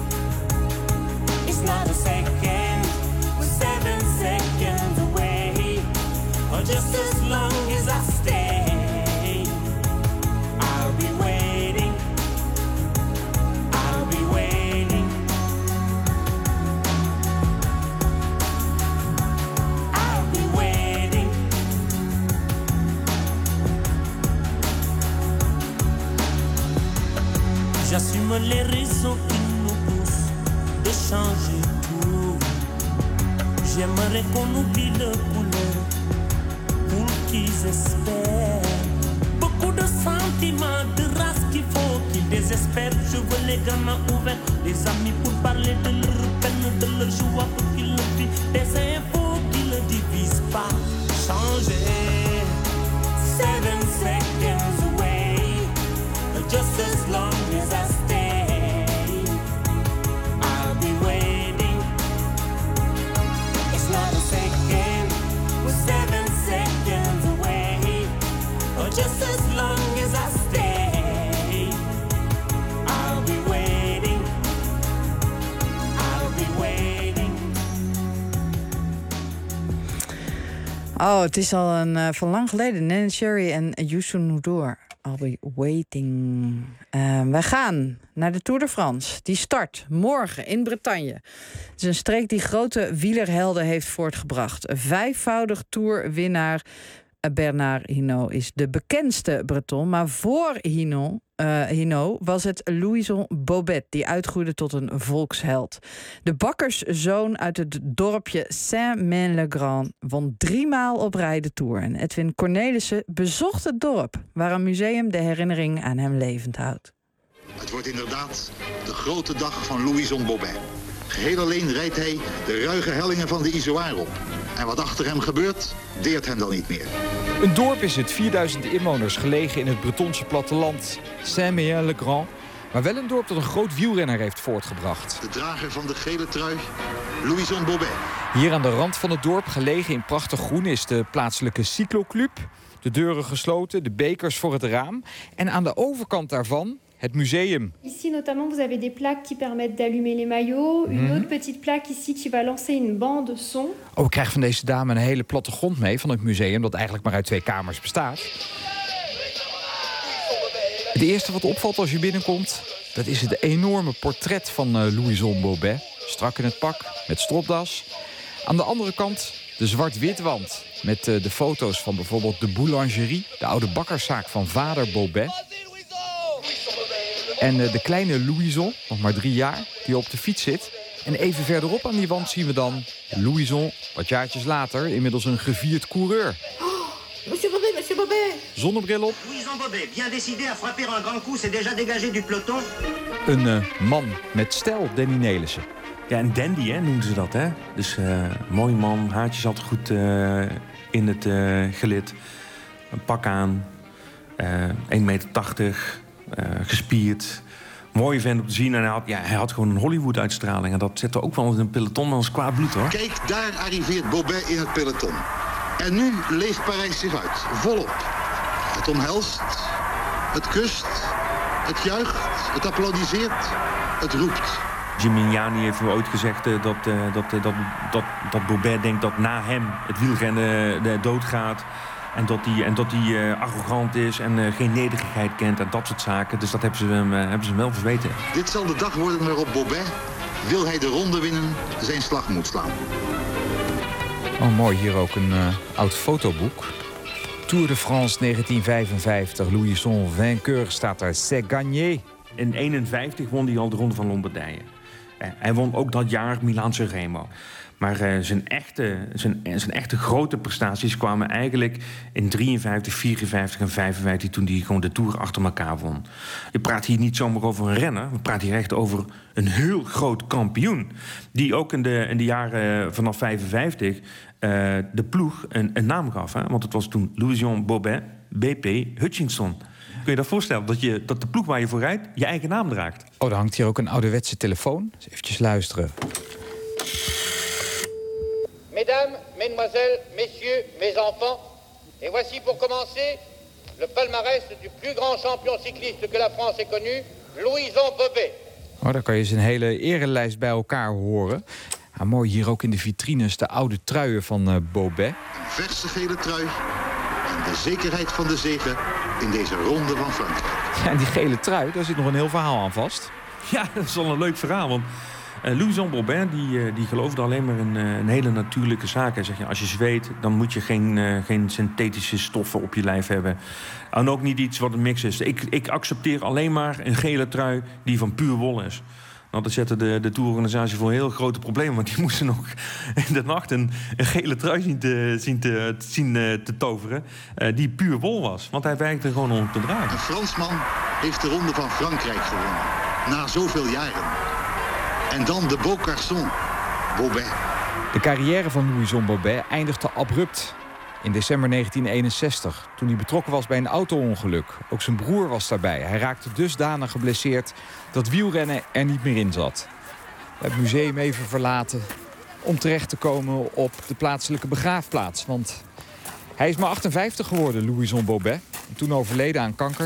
It's not a second. Just as long as I stay, I'll be waiting, I'll be waiting, I'll be waiting. J'assume les raisons qui nous poussent de changer tout. J'aimerais qu'on oublie le couleur qu'ils espèrent. Beaucoup de sentiments, de race qu'il faut qu'ils désespèrent. Je veux les gamins ouverts, des amis pour parler de leur peine, de leur joie pour qu'ils le vivent. Des infos qui ne divisent pas. Changer. Seven seconds away, just as long as I stay, I'll be waiting. It's not a second, we're seven seconds away, or just as long as I stay, I'll be waiting, I'll be waiting. Oh, het is al een, uh, van lang geleden. Nene Cherry en Youssou N'Dour. I'll be waiting. Uh, wij gaan naar de Tour de France. Die start morgen in Bretagne. Het is een streek die grote wielerhelden heeft voortgebracht. Een vijfvoudig Tourwinnaar Bernard Hinault is de bekendste Breton. Maar voor Hinault, uh, Hinault was het Louison Bobet die uitgroeide tot een volksheld. De bakkerszoon uit het dorpje Saint-Maine-le-Grand won driemaal op rij de Tour. En Edwin Cornelissen bezocht het dorp, waar een museum de herinnering aan hem levend houdt. Het wordt inderdaad de grote dag van Louison Bobet. Geheel alleen rijdt hij de ruige hellingen van de Izoard op. En wat achter hem gebeurt, deert hem dan niet meer. Een dorp is het, vierduizend inwoners, gelegen in het Bretonse platteland. Saint-Maine-le-Grand. Maar wel een dorp dat een groot wielrenner heeft voortgebracht. De drager van de gele trui, Louison Bobet. Hier aan de rand van het dorp, gelegen in prachtig groen, is de plaatselijke cycloclub. De deuren gesloten, de bekers voor het raam. En aan de overkant daarvan het museum. Ici notamment vous avez des plaques qui permettent d'allumer les maillots, une Mhm. autre petite plaque ici qui va lancer une bande son. Oh, ik krijg van deze dame een hele plattegrond mee van het museum, dat eigenlijk maar uit twee kamers bestaat. Het eerste wat opvalt als je binnenkomt, dat is het enorme portret van uh, Louison Bobet. Strak in het pak, met stropdas. Aan de andere kant de zwart-wit wand, met uh, de foto's van bijvoorbeeld de boulangerie, de oude bakkerszaak van vader Bobet. En uh, de kleine Louison, nog maar drie jaar, die op de fiets zit. En even verderop aan die wand zien we dan Louison, wat jaartjes later, inmiddels een gevierd coureur. Monsieur Bobet, monsieur Bobet. Zonnebril op. Louison Bobet, bien décidé à frapper un grand coup, s'est déjà dégagé du peloton. Een uh, man met stijl, Danny Nelissen. Ja, een dandy, hè, noemden ze dat, hè. Dus uh, mooi man, haartjes altijd goed uh, in het uh, gelid. Een pak aan, uh, één meter tachtig, uh, gespierd. Mooie vent om te zien. En hij had, ja, hij had gewoon een Hollywood-uitstraling. En dat zette ook wel in een peloton als kwaad bloed, hoor. Kijk, daar arriveert Bobet in het peloton. En nu leeft Parijs zich uit, volop. Het omhelst, het kust, het juicht, het applaudisseert, het roept. Gimignani heeft ooit gezegd uh, dat, uh, dat, uh, dat, dat, dat Bobet denkt dat na hem het wielrennen uh, doodgaat. En dat hij en dat hij uh, arrogant is en uh, geen nederigheid kent en dat soort zaken. Dus dat hebben ze hem, uh, hebben ze hem wel verweten. Dit zal de dag worden waarop Bobet, wil hij de ronde winnen, zijn slag moet slaan. Oh, mooi. Hier ook een uh, oud fotoboek. Tour de France negentien vijfenvijftig. Louison vainqueur staat daar. C'est gagné. In eenenvijftig won hij al de Ronde van Lombardije. Uh, hij won ook dat jaar Milaan-San Remo. Maar uh, zijn, echte, zijn, zijn echte grote prestaties kwamen eigenlijk in drieënvijftig, vierenvijftig en vijfenvijftig... toen hij gewoon de Tour achter elkaar won. Je praat hier niet zomaar over een renner. We praten hier echt over een heel groot kampioen. Die ook in de, in de jaren vanaf vijfenvijftig uh, de ploeg een, een naam gaf. Hè? Want het was toen Louison Bobet, B P Hutchinson. Kun je dat voorstellen, dat, je, dat de ploeg waar je voor rijdt je eigen naam draagt? Oh, dan hangt hier ook een ouderwetse telefoon. Dus eventjes luisteren. Mesdames, mesdemoiselles, messieurs, mes enfants, et voici pour commencer le palmarès du plus grand champion cycliste que la France ait connu, Louison Bobet. Oh, daar kan je zijn hele erelijst bij elkaar horen. Ah, mooi, hier ook in de vitrines de oude truien van uh, Bobet. Een verse gele trui en de zekerheid van de zege in deze ronde van Frankrijk. Ja, en die gele trui, daar zit nog een heel verhaal aan vast. Ja, dat is wel een leuk verhaal, want Uh, Louison Bobet die, uh, die geloofde alleen maar in uh, een hele natuurlijke zaak. Hij zegt, ja, als je zweet, dan moet je geen, uh, geen synthetische stoffen op je lijf hebben. En ook niet iets wat een mix is. Ik, ik accepteer alleen maar een gele trui die van puur wol is. Nou, dat zette de, de tourorganisatie voor een heel grote probleem. Want die moesten nog in de nacht een, een gele trui zien te, zien te, zien te toveren. Uh, die puur wol was. Want hij werkte gewoon om te dragen. Een Fransman heeft de Ronde van Frankrijk gewonnen. Na zoveel jaren. En dan de beau garçon, Bobet. De carrière van Louison Bobet eindigde abrupt in december negentien eenenzestig... toen hij betrokken was bij een auto-ongeluk. Ook zijn broer was daarbij. Hij raakte dusdanig geblesseerd dat wielrennen er niet meer in zat. Het museum even verlaten om terecht te komen op de plaatselijke begraafplaats. Want hij is maar achtenvijftig geworden, Louison Bobet. En toen overleden aan kanker.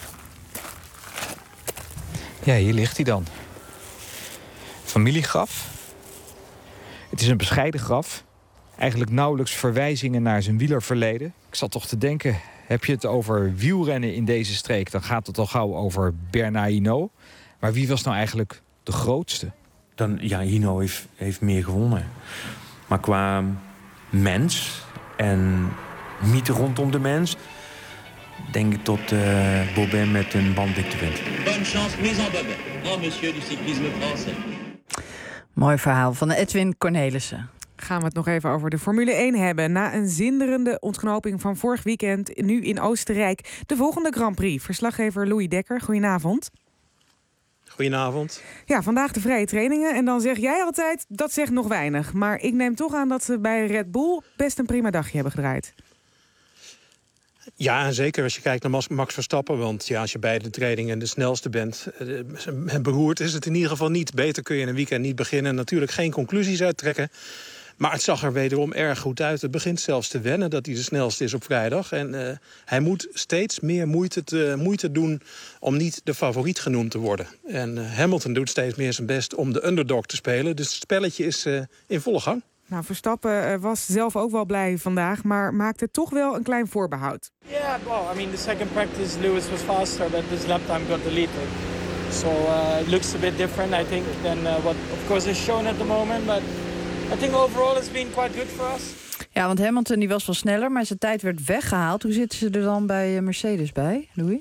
Ja, hier ligt hij dan. Familiegraf. Het is een bescheiden graf. Eigenlijk nauwelijks verwijzingen naar zijn wielerverleden. Ik zat toch te denken, heb je het over wielrennen in deze streek... dan gaat het al gauw over Bernard Hinault. Maar wie was nou eigenlijk de grootste? Dan, ja, Hinault heeft, heeft meer gewonnen. Maar qua mens en mythe rondom de mens... denk ik tot uh, Bobet met een banddikte wint. Bonne chance, mise en Bobet. Oh, monsieur du cyclisme français. Mooi verhaal van Edwin Cornelissen. Gaan we het nog even over de Formule één hebben. Na een zinderende ontknoping van vorig weekend, nu in Oostenrijk, de volgende Grand Prix. Verslaggever Louis Dekker, goedenavond. Goedenavond. Ja, vandaag de vrije trainingen. En dan zeg jij altijd, dat zegt nog weinig. Maar ik neem toch aan dat ze bij Red Bull best een prima dagje hebben gedraaid. Ja, zeker als je kijkt naar Max Verstappen. Want ja, als je bij de trainingen de snelste bent, eh, beroerd is het in ieder geval niet. Beter kun je in een weekend niet beginnen. Natuurlijk geen conclusies uittrekken. Maar het zag er wederom erg goed uit. Het begint zelfs te wennen dat hij de snelste is op vrijdag. En uh, hij moet steeds meer moeite, te, moeite doen om niet de favoriet genoemd te worden. En uh, Hamilton doet steeds meer zijn best om de underdog te spelen. Dus het spelletje is uh, in volle gang. Nou, Verstappen uh, was zelf ook wel blij vandaag, maar maakte toch wel een klein voorbehoud. Yeah, well, I mean, the second practice Lewis was faster, but this lap time got deleted. So uh, it looks a bit different, I think, than uh, what of course is shown at the moment, but I think overall it's been quite good for us. Ja, want Hamilton die was wel sneller, maar zijn tijd werd weggehaald. Hoe zitten ze er dan bij Mercedes bij, Louis?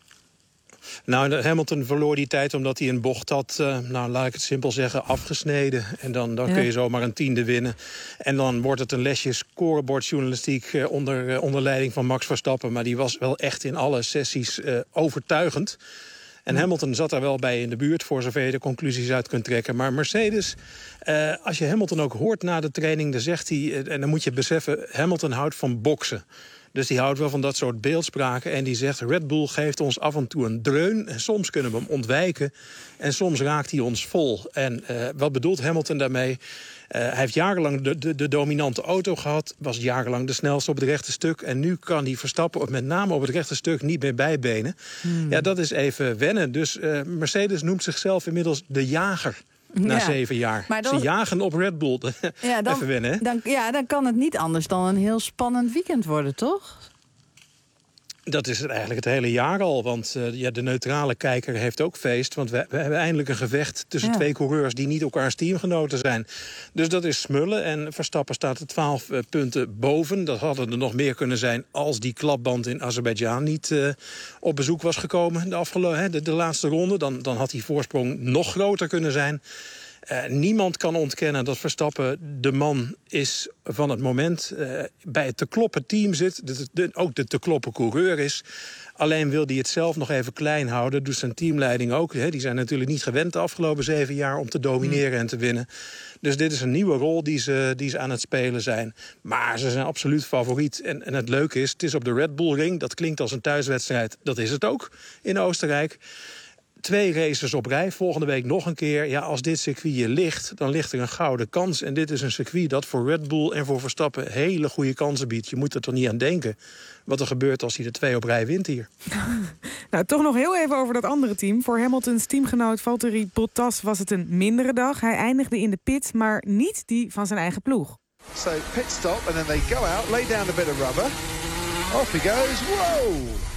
Nou, Hamilton verloor die tijd omdat hij een bocht had, uh, nou, laat ik het simpel zeggen, afgesneden. En dan, dan ja. kun je zomaar een tiende winnen. En dan wordt het een lesje scorebordjournalistiek uh, onder, uh, onder leiding van Max Verstappen. Maar die was wel echt in alle sessies uh, overtuigend. En Hamilton zat daar wel bij in de buurt, voor zover je de conclusies uit kunt trekken. Maar Mercedes, uh, als je Hamilton ook hoort na de training, dan zegt hij, uh, en dan moet je beseffen, Hamilton houdt van boksen. Dus die houdt wel van dat soort beeldspraken. En die zegt, Red Bull geeft ons af en toe een dreun. En soms kunnen we hem ontwijken. En soms raakt hij ons vol. En uh, wat bedoelt Hamilton daarmee? Uh, hij heeft jarenlang de, de, de dominante auto gehad. Was jarenlang de snelste op het rechte stuk. En nu kan hij Verstappen, met name op het rechte stuk, niet meer bijbenen. Hmm. Ja, dat is even wennen. Dus uh, Mercedes noemt zichzelf inmiddels de jager. Na ja. zeven jaar. Maar dan, ze jagen op Red Bull. Ja, dan, even wennen, hè? Dan, ja, dan kan het niet anders dan een heel spannend weekend worden, toch? Dat is het eigenlijk het hele jaar al. Want uh, ja, de neutrale kijker heeft ook feest. Want we, we hebben eindelijk een gevecht tussen ja. twee coureurs die niet elkaars teamgenoten zijn. Dus dat is smullen. En Verstappen staat er twaalf uh, punten boven. Dat hadden er nog meer kunnen zijn als die klapband in Azerbeidzjan niet uh, op bezoek was gekomen. De, afgelo- hè, de, de laatste ronde. Dan, dan had die voorsprong nog groter kunnen zijn. Uh, niemand kan ontkennen dat Verstappen de man is van het moment. Uh, bij het te kloppen team zit, de, de, ook de te kloppen coureur is. Alleen wil hij het zelf nog even klein houden. Dus zijn teamleiding ook. Hè. Die zijn natuurlijk niet gewend de afgelopen zeven jaar om te domineren mm. en te winnen. Dus dit is een nieuwe rol die ze, die ze aan het spelen zijn. Maar ze zijn absoluut favoriet. En, en het leuke is, het is op de Red Bull Ring. Dat klinkt als een thuiswedstrijd. Dat is het ook in Oostenrijk. Twee races op rij, volgende week nog een keer. Ja, als dit circuit hier ligt, dan ligt er een gouden kans. En dit is een circuit dat voor Red Bull en voor Verstappen hele goede kansen biedt. Je moet er toch niet aan denken wat er gebeurt als hij de twee op rij wint hier. Nou, toch nog heel even over dat andere team. Voor Hamiltons teamgenoot Valtteri Bottas was het een mindere dag. Hij eindigde in de pit, maar niet die van zijn eigen ploeg. So pit stop and then they go out, lay down a bit of rubber. Off he goes. Whoa!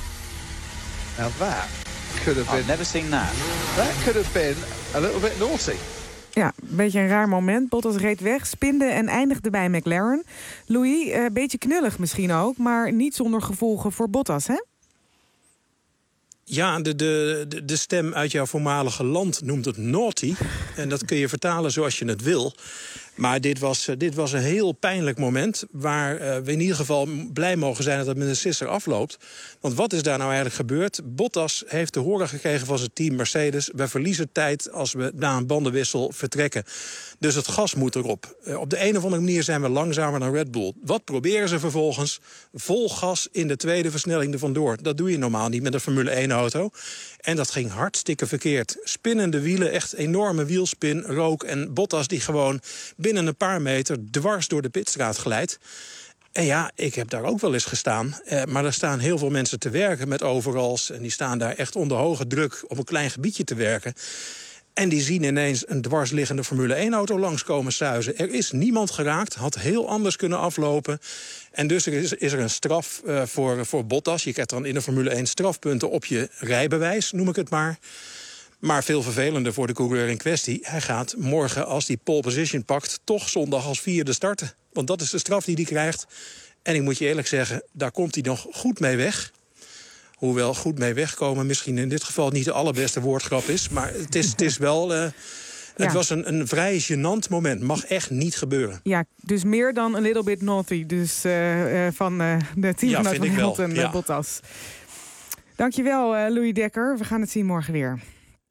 Now that could have been... I've never seen that. That could have been a little bit naughty. Ja, een beetje een raar moment. Bottas reed weg, spinde en eindigde bij McLaren. Louis, een uh, beetje knullig misschien ook, maar niet zonder gevolgen voor Bottas, hè? Ja, de, de, de stem uit jouw voormalige land noemt het naughty. En dat kun je vertalen zoals je het wil. Maar dit was, dit was een heel pijnlijk moment... waar uh, we in ieder geval blij mogen zijn dat het met een sisser afloopt. Want wat is daar nou eigenlijk gebeurd? Bottas heeft te horen gekregen van zijn team Mercedes... we verliezen tijd als we na een bandenwissel vertrekken. Dus het gas moet erop. Uh, op de een of andere manier zijn we langzamer dan Red Bull. Wat proberen ze vervolgens? Vol gas in de tweede versnelling er vandoor. Dat doe je normaal niet met een Formule één-auto. En dat ging hartstikke verkeerd. Spinnende wielen, echt enorme wielspin, rook en Bottas die gewoon... binnen een paar meter dwars door de pitstraat glijdt. En ja, ik heb daar ook wel eens gestaan. Eh, maar er staan heel veel mensen te werken met overals. En die staan daar echt onder hoge druk op een klein gebiedje te werken. En die zien ineens een dwarsliggende Formule één-auto langskomen suizen. Er is niemand geraakt, had heel anders kunnen aflopen. En dus er is, is er een straf uh, voor, voor Bottas. Je krijgt dan in de Formule één strafpunten op je rijbewijs, noem ik het maar. Maar veel vervelender voor de coureur in kwestie. Hij gaat morgen, als hij pole position pakt... toch zondag als vierde starten. Want dat is de straf die hij krijgt. En ik moet je eerlijk zeggen, daar komt hij nog goed mee weg. Hoewel goed mee wegkomen misschien in dit geval niet de allerbeste woordgrap is. Maar het is, het is wel... Uh, Het ja. was een, een vrij gênant moment. Mag echt niet gebeuren. Ja, dus meer dan een little bit naughty. Dus uh, uh, van uh, de teamgenoot ja, van Hamilton, ja. uh, Bottas. Dankjewel, uh, Louis Dekker. We gaan het zien morgen weer.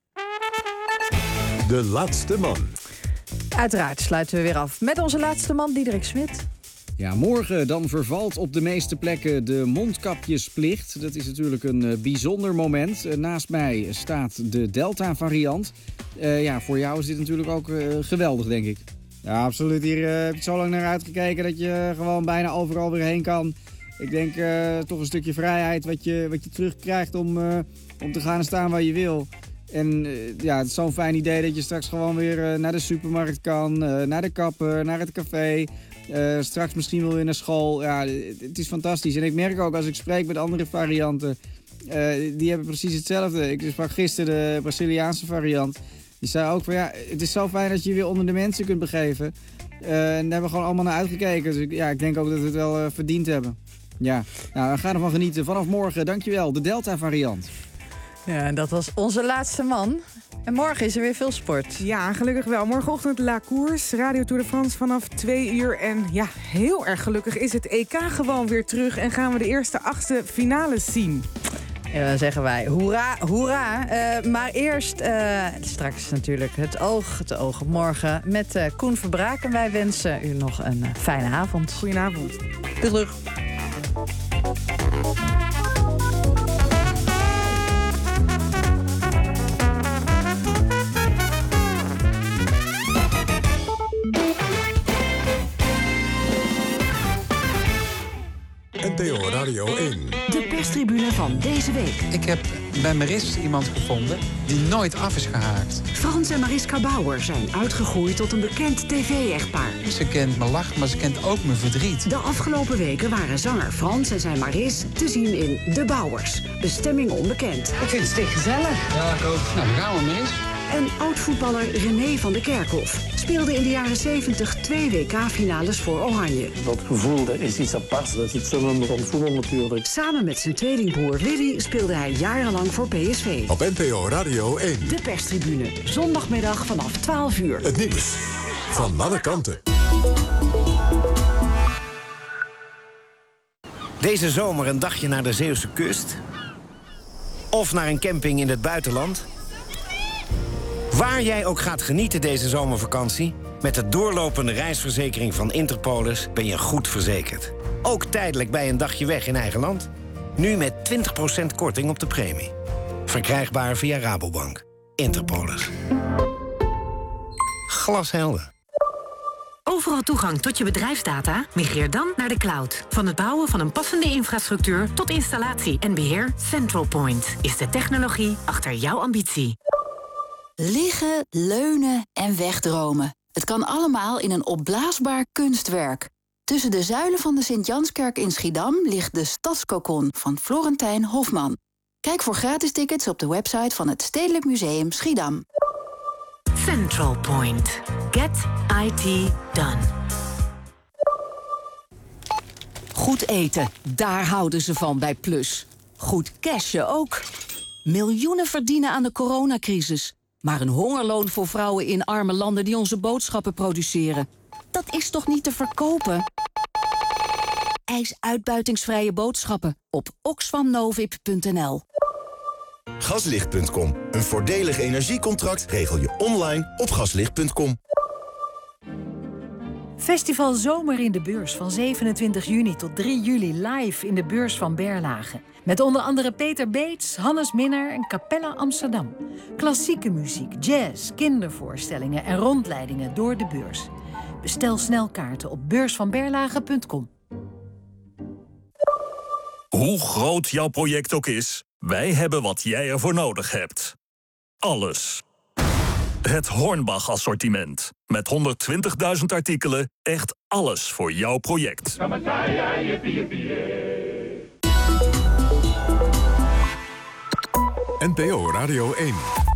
De laatste man. Uiteraard sluiten we weer af met onze laatste man, Diederik Smit. Ja, morgen dan vervalt op de meeste plekken de mondkapjesplicht. Dat is natuurlijk een uh, bijzonder moment. Uh, naast mij staat de Delta-variant. Uh, ja, voor jou is dit natuurlijk ook uh, geweldig, denk ik. Ja, absoluut. Hier uh, heb je zo lang naar uitgekeken dat je gewoon bijna overal weer heen kan. Ik denk uh, toch een stukje vrijheid wat je, wat je terugkrijgt om, uh, om te gaan en staan waar je wil. En uh, ja, het is zo'n fijn idee dat je straks gewoon weer uh, naar de supermarkt kan, uh, naar de kapper, naar het café. Uh, straks misschien wel weer naar school. Ja, het is fantastisch. En ik merk ook als ik spreek met andere varianten, uh, die hebben precies hetzelfde. Ik sprak gisteren de Braziliaanse variant. Die zei ook van ja, het is zo fijn dat je je weer onder de mensen kunt begeven. Uh, en daar hebben we gewoon allemaal naar uitgekeken. Dus ik, ja, ik denk ook dat we het wel uh, verdiend hebben. Ja, nou, we gaan ervan genieten. Vanaf morgen, dankjewel, de Delta-variant. Ja, en dat was onze laatste man. En morgen is er weer veel sport. Ja, gelukkig wel. Morgenochtend La Course, Radio Tour de France vanaf twee uur. En ja, heel erg gelukkig is het E K gewoon weer terug. En gaan we de eerste achtste finales zien. En dan zeggen wij hoera, hoera. Uh, maar eerst uh, straks natuurlijk het oog, het oog op morgen met uh, Koen Verbraak. En wij wensen u nog een uh, fijne avond. Goedenavond. Doeg, doeg. N P O Radio één. De perstribune van deze week. Ik heb bij Maris iemand gevonden die nooit af is gehaakt. Frans en Mariska Bauer zijn uitgegroeid tot een bekend tv-echtpaar. Ze kent mijn lach, maar ze kent ook mijn verdriet. De afgelopen weken waren zanger Frans en zijn Maris te zien in De Bauers. Bestemming onbekend. Ik vind het stik gezellig. Ja, ik ook. Nou, dan gaan we, Maris. En oud-voetballer René van der Kerkhof speelde in de jaren zeventig twee W K-finales voor Oranje. Dat gevoel dat is iets aparts, dat is iets zo van voetbal natuurlijk. Samen met zijn tweelingbroer Willy speelde hij jarenlang voor P S V. Op N P O Radio één. De perstribune, zondagmiddag vanaf twaalf uur. Het nieuws van alle kanten. Deze zomer een dagje naar de Zeeuwse kust? Of naar een camping in het buitenland? Waar jij ook gaat genieten deze zomervakantie, met de doorlopende reisverzekering van Interpolis ben je goed verzekerd. Ook tijdelijk bij een dagje weg in eigen land. Nu met twintig procent korting op de premie. Verkrijgbaar via Rabobank. Interpolis. Glashelder. Overal toegang tot je bedrijfsdata? Migreer dan naar de cloud. Van het bouwen van een passende infrastructuur tot installatie en beheer, Central Point is de technologie achter jouw ambitie. Liggen, leunen en wegdromen. Het kan allemaal in een opblaasbaar kunstwerk. Tussen de zuilen van de Sint-Janskerk in Schiedam ligt de Stadskokon van Florentijn Hofman. Kijk voor gratis tickets op de website van het Stedelijk Museum Schiedam. Central Point. Get I T done. Goed eten, daar houden ze van bij Plus. Goed cashen ook. Miljoenen verdienen aan de coronacrisis. Maar een hongerloon voor vrouwen in arme landen die onze boodschappen produceren. Dat is toch niet te verkopen? Eis uitbuitingsvrije boodschappen op oxfamnovip punt n l. Gaslicht punt com. Een voordelig energiecontract regel je online op gaslicht punt com. Festival Zomer in de Beurs van zevenentwintig juni tot drie juli live in de Beurs van Berlage. Met onder andere Peter Beets, Hannes Minnaar en Capella Amsterdam. Klassieke muziek, jazz, kindervoorstellingen en rondleidingen door de beurs. Bestel snel kaarten op beurs van berlage punt com. Hoe groot jouw project ook is, wij hebben wat jij ervoor nodig hebt. Alles. Het Hornbach-assortiment. Met honderdtwintigduizend artikelen, echt alles voor jouw project. N P O Radio één.